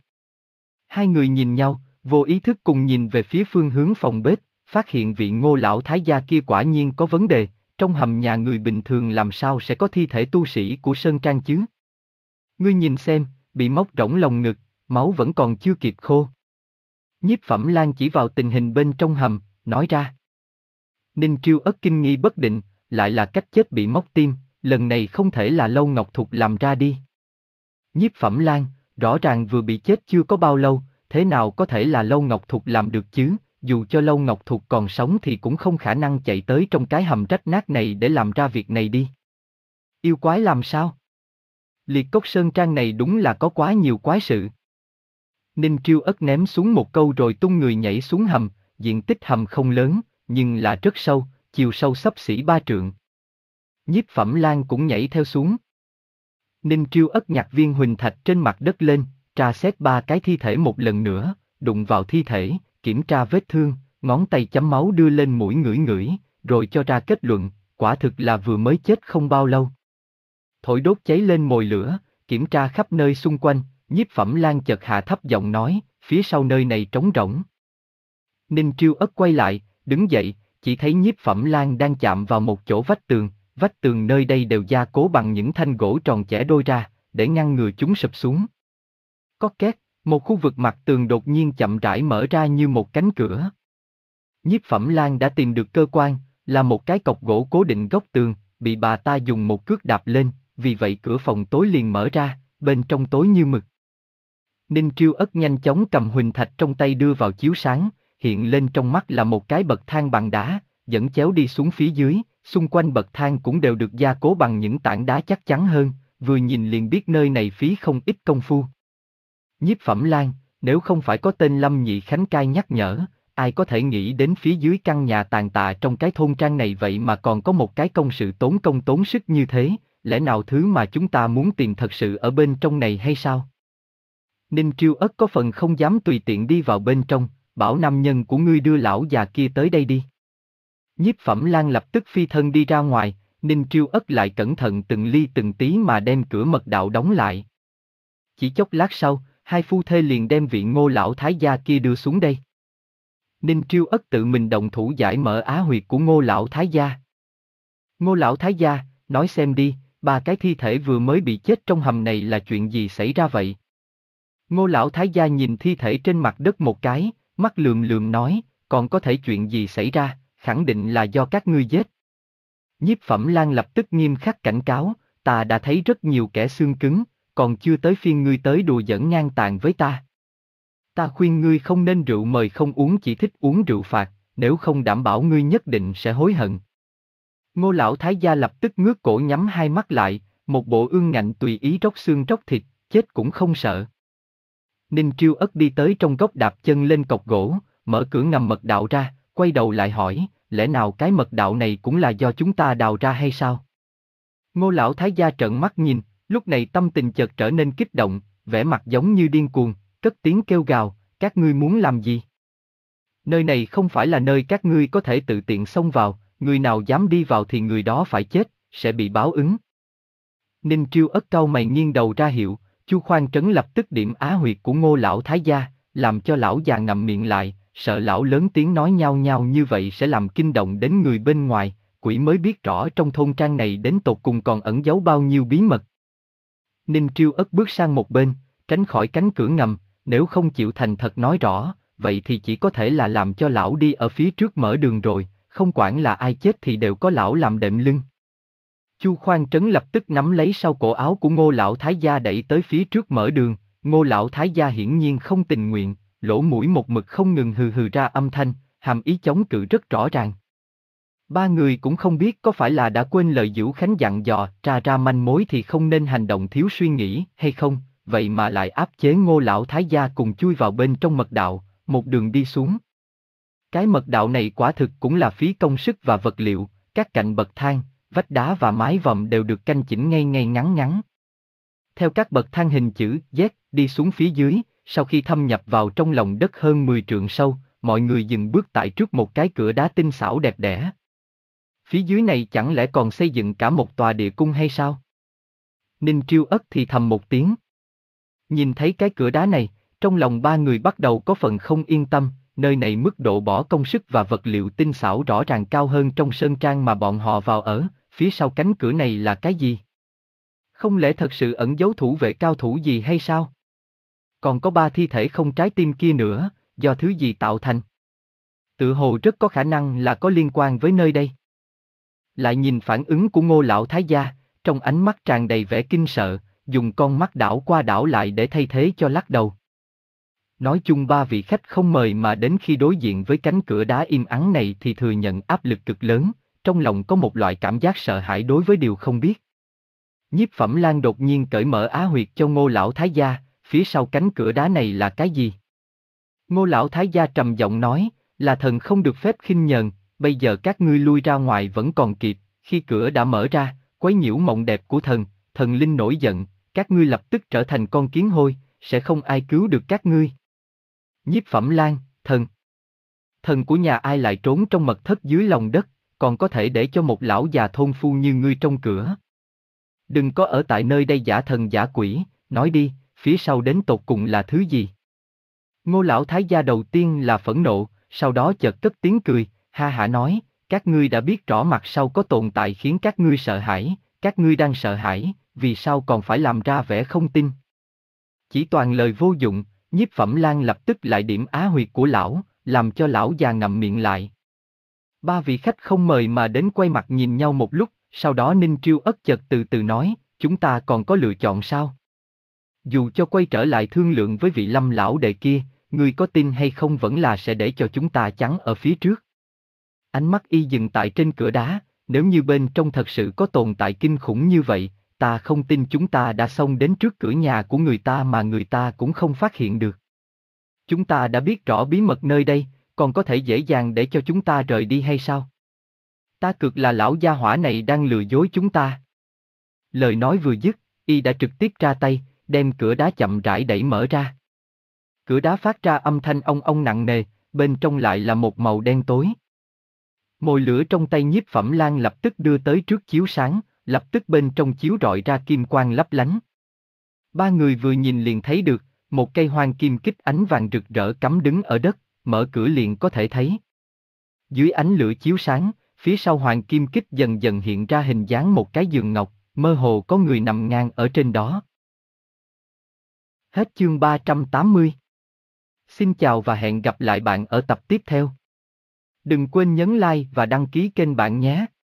Hai người nhìn nhau, vô ý thức cùng nhìn về phía phương hướng phòng bếp, phát hiện vị Ngô lão thái gia kia quả nhiên có vấn đề, trong hầm nhà người bình thường làm sao sẽ có thi thể tu sĩ của sơn trang chứ? Ngươi nhìn xem, bị móc rỗng lồng ngực, máu vẫn còn chưa kịp khô. Nhiếp Phẩm Lan chỉ vào tình hình bên trong hầm, nói ra. Ninh Triêu Ất kinh nghi bất định, lại là cách chết bị móc tim, lần này không thể là Lâu Ngọc Thục làm ra đi. Nhiếp Phẩm Lan, rõ ràng vừa bị chết chưa có bao lâu, thế nào có thể là Lâu Ngọc Thục làm được chứ, dù cho Lâu Ngọc Thục còn sống thì cũng không khả năng chạy tới trong cái hầm rách nát này để làm ra việc này đi. Yêu quái làm sao? Liệt Cốc Sơn Trang này đúng là có quá nhiều quái sự. Ninh Triêu Ất ném xuống một câu rồi tung người nhảy xuống hầm, diện tích hầm không lớn, nhưng là rất sâu, chiều sâu xấp xỉ ba trượng. Nhiếp Phẩm Lan cũng nhảy theo xuống. Ninh Triêu Ất nhặt viên huỳnh thạch trên mặt đất lên, tra xét ba cái thi thể một lần nữa, đụng vào thi thể, kiểm tra vết thương, ngón tay chấm máu đưa lên mũi ngửi ngửi, rồi cho ra kết luận, quả thực là vừa mới chết không bao lâu. Thổi đốt cháy lên mồi lửa, kiểm tra khắp nơi xung quanh, Nhiếp Phẩm Lan chợt hạ thấp giọng nói, phía sau nơi này trống rỗng. Ninh Triêu Ất quay lại, đứng dậy, chỉ thấy Nhiếp Phẩm Lan đang chạm vào một chỗ vách tường, vách tường nơi đây đều gia cố bằng những thanh gỗ tròn chẻ đôi ra, để ngăn ngừa chúng sụp xuống. Có két, một khu vực mặt tường đột nhiên chậm rãi mở ra như một cánh cửa. Nhiếp Phẩm Lan đã tìm được cơ quan, là một cái cọc gỗ cố định góc tường, bị bà ta dùng một cước đạp lên, vì vậy cửa phòng tối liền mở ra, bên trong tối như mực. Ninh Triêu Ất nhanh chóng cầm huỳnh thạch trong tay đưa vào chiếu sáng, hiện lên trong mắt là một cái bậc thang bằng đá, dẫn chéo đi xuống phía dưới, xung quanh bậc thang cũng đều được gia cố bằng những tảng đá chắc chắn hơn, vừa nhìn liền biết nơi này phí không ít công phu. Nhiếp Phẩm Lan, nếu không phải có tên Lâm Nhị Khánh cai nhắc nhở, ai có thể nghĩ đến phía dưới căn nhà tàn tạ trong cái thôn trang này vậy mà còn có một cái công sự tốn công tốn sức như thế, lẽ nào thứ mà chúng ta muốn tìm thật sự ở bên trong này hay sao? Ninh Triêu Ất có phần không dám tùy tiện đi vào bên trong, bảo nam nhân của ngươi đưa lão già kia tới đây đi. Nhiếp Phẩm Lan lập tức phi thân đi ra ngoài, Ninh Triêu Ất lại cẩn thận từng ly từng tí mà đem cửa mật đạo đóng lại. Chỉ chốc lát sau, hai phu thê liền đem vị Ngô lão thái gia kia đưa xuống đây. Ninh Triêu Ất tự mình động thủ giải mở á huyệt của Ngô lão thái gia. Ngô lão thái gia, nói xem đi, ba cái thi thể vừa mới bị chết trong hầm này là chuyện gì xảy ra vậy? Ngô lão thái gia nhìn thi thể trên mặt đất một cái, mắt lườm lườm nói, còn có thể chuyện gì xảy ra, khẳng định là do các ngươi giết. Nhiếp Phẩm Lan lập tức nghiêm khắc cảnh cáo, ta đã thấy rất nhiều kẻ xương cứng, còn chưa tới phiên ngươi tới đùa giỡn ngang tàn với ta. Ta khuyên ngươi không nên rượu mời không uống, chỉ thích uống rượu phạt, nếu không đảm bảo ngươi nhất định sẽ hối hận. Ngô lão thái gia lập tức ngước cổ nhắm hai mắt lại, một bộ ương ngạnh tùy ý róc xương róc thịt, chết cũng không sợ. Ninh Triêu Ất đi tới trong góc đạp chân lên cọc gỗ, mở cửa ngầm mật đạo ra, quay đầu lại hỏi, lẽ nào cái mật đạo này cũng là do chúng ta đào ra hay sao? Ngô lão thái gia trợn mắt nhìn, lúc này tâm tình chợt trở nên kích động, vẻ mặt giống như điên cuồng, cất tiếng kêu gào, các ngươi muốn làm gì? Nơi này không phải là nơi các ngươi có thể tự tiện xông vào, người nào dám đi vào thì người đó phải chết, sẽ bị báo ứng. Ninh Triêu Ất cau mày nghiêng đầu ra hiệu, Chu Khoan Trấn lập tức điểm á huyệt của Ngô lão thái gia, làm cho lão già ngậm miệng lại, sợ lão lớn tiếng nói nhao nhao như vậy sẽ làm kinh động đến người bên ngoài, quỷ mới biết rõ trong thôn trang này đến tột cùng còn ẩn giấu bao nhiêu bí mật. Ninh Triêu Ất bước sang một bên, tránh khỏi cánh cửa ngầm, nếu không chịu thành thật nói rõ, vậy thì chỉ có thể là làm cho lão đi ở phía trước mở đường rồi, không quản là ai chết thì đều có lão làm đệm lưng. Chu Khoan Trấn lập tức nắm lấy sau cổ áo của Ngô lão thái gia đẩy tới phía trước mở đường, Ngô lão thái gia hiển nhiên không tình nguyện, lỗ mũi một mực không ngừng hừ hừ ra âm thanh, hàm ý chống cự rất rõ ràng. Ba người cũng không biết có phải là đã quên lời Dữu Khánh dặn dò, tra ra manh mối thì không nên hành động thiếu suy nghĩ hay không, vậy mà lại áp chế Ngô lão thái gia cùng chui vào bên trong mật đạo, một đường đi xuống. Cái mật đạo này quả thực cũng là phí công sức và vật liệu, các cạnh bậc thang, vách đá và mái vòm đều được canh chỉnh ngay ngay ngắn ngắn. Theo các bậc thang hình chữ Z đi xuống phía dưới, sau khi thâm nhập vào trong lòng đất hơn mười trượng sâu, mọi người dừng bước tại trước một cái cửa đá tinh xảo đẹp đẽ. Phía dưới này chẳng lẽ còn xây dựng cả một tòa địa cung hay sao? Ninh Triêu Ất thì thầm một tiếng. Nhìn thấy cái cửa đá này, trong lòng ba người bắt đầu có phần không yên tâm, nơi này mức độ bỏ công sức và vật liệu tinh xảo rõ ràng cao hơn trong sơn trang mà bọn họ vào ở, phía sau cánh cửa này là cái gì? Không lẽ thật sự ẩn giấu thủ vệ cao thủ gì hay sao? Còn có ba thi thể không trái tim kia nữa, do thứ gì tạo thành? Tự hồ rất có khả năng là có liên quan với nơi đây. Lại nhìn phản ứng của Ngô lão thái gia, trong ánh mắt tràn đầy vẻ kinh sợ, dùng con mắt đảo qua đảo lại để thay thế cho lắc đầu. Nói chung ba vị khách không mời mà đến khi đối diện với cánh cửa đá im ắng này thì thừa nhận áp lực cực lớn, trong lòng có một loại cảm giác sợ hãi đối với điều không biết. Nhiếp Phẩm Lan đột nhiên cởi mở á huyệt cho Ngô lão thái gia, phía sau cánh cửa đá này là cái gì? Ngô lão thái gia trầm giọng nói, là thần không được phép khinh nhờn, bây giờ các ngươi lui ra ngoài vẫn còn kịp, khi cửa đã mở ra, quấy nhiễu mộng đẹp của thần, thần linh nổi giận, các ngươi lập tức trở thành con kiến hôi, sẽ không ai cứu được các ngươi. Nhiếp Phẩm Lan, thần. Thần của nhà ai lại trốn trong mật thất dưới lòng đất, còn có thể để cho một lão già thôn phu như ngươi trong cửa. Đừng có ở tại nơi đây giả thần giả quỷ, nói đi, phía sau đến tột cùng là thứ gì? Ngô lão thái gia đầu tiên là phẫn nộ, sau đó chợt cất tiếng cười, ha hả nói, các ngươi đã biết rõ mặt sau có tồn tại khiến các ngươi sợ hãi, các ngươi đang sợ hãi, vì sao còn phải làm ra vẻ không tin? Chỉ toàn lời vô dụng, Nhiếp Phẩm Lan lập tức lại điểm á huyệt của lão, làm cho lão già ngậm miệng lại. Ba vị khách không mời mà đến quay mặt nhìn nhau một lúc, sau đó Ninh Triêu Ất chợt từ từ nói, chúng ta còn có lựa chọn sao? dù cho quay trở lại thương lượng với vị Lâm lão đệ kia, ngươi có tin hay không vẫn là sẽ để cho chúng ta chắn ở phía trước. Ánh mắt y dừng tại trên cửa đá, nếu như bên trong thật sự có tồn tại kinh khủng như vậy, ta không tin chúng ta đã xông đến trước cửa nhà của người ta mà người ta cũng không phát hiện được. Chúng ta đã biết rõ bí mật nơi đây, còn có thể dễ dàng để cho chúng ta rời đi hay sao? Ta cược là lão gia hỏa này đang lừa dối chúng ta. Lời nói vừa dứt, y đã trực tiếp ra tay, đem cửa đá chậm rãi đẩy mở ra. Cửa đá phát ra âm thanh ong ong nặng nề, bên trong lại là một màu đen tối. Mồi lửa trong tay Nhiếp Phẩm Lan lập tức đưa tới trước chiếu sáng, lập tức bên trong chiếu rọi ra kim quang lấp lánh. Ba người vừa nhìn liền thấy được, một cây hoàng kim kích ánh vàng rực rỡ cắm đứng ở đất, mở cửa liền có thể thấy. Dưới ánh lửa chiếu sáng, phía sau hoàng kim kích dần dần hiện ra hình dáng một cái giường ngọc, mơ hồ có người nằm ngang ở trên đó. Hết chương ba trăm tám mươi. Xin chào và hẹn gặp lại bạn ở tập tiếp theo. Đừng quên nhấn like và đăng ký kênh bạn nhé.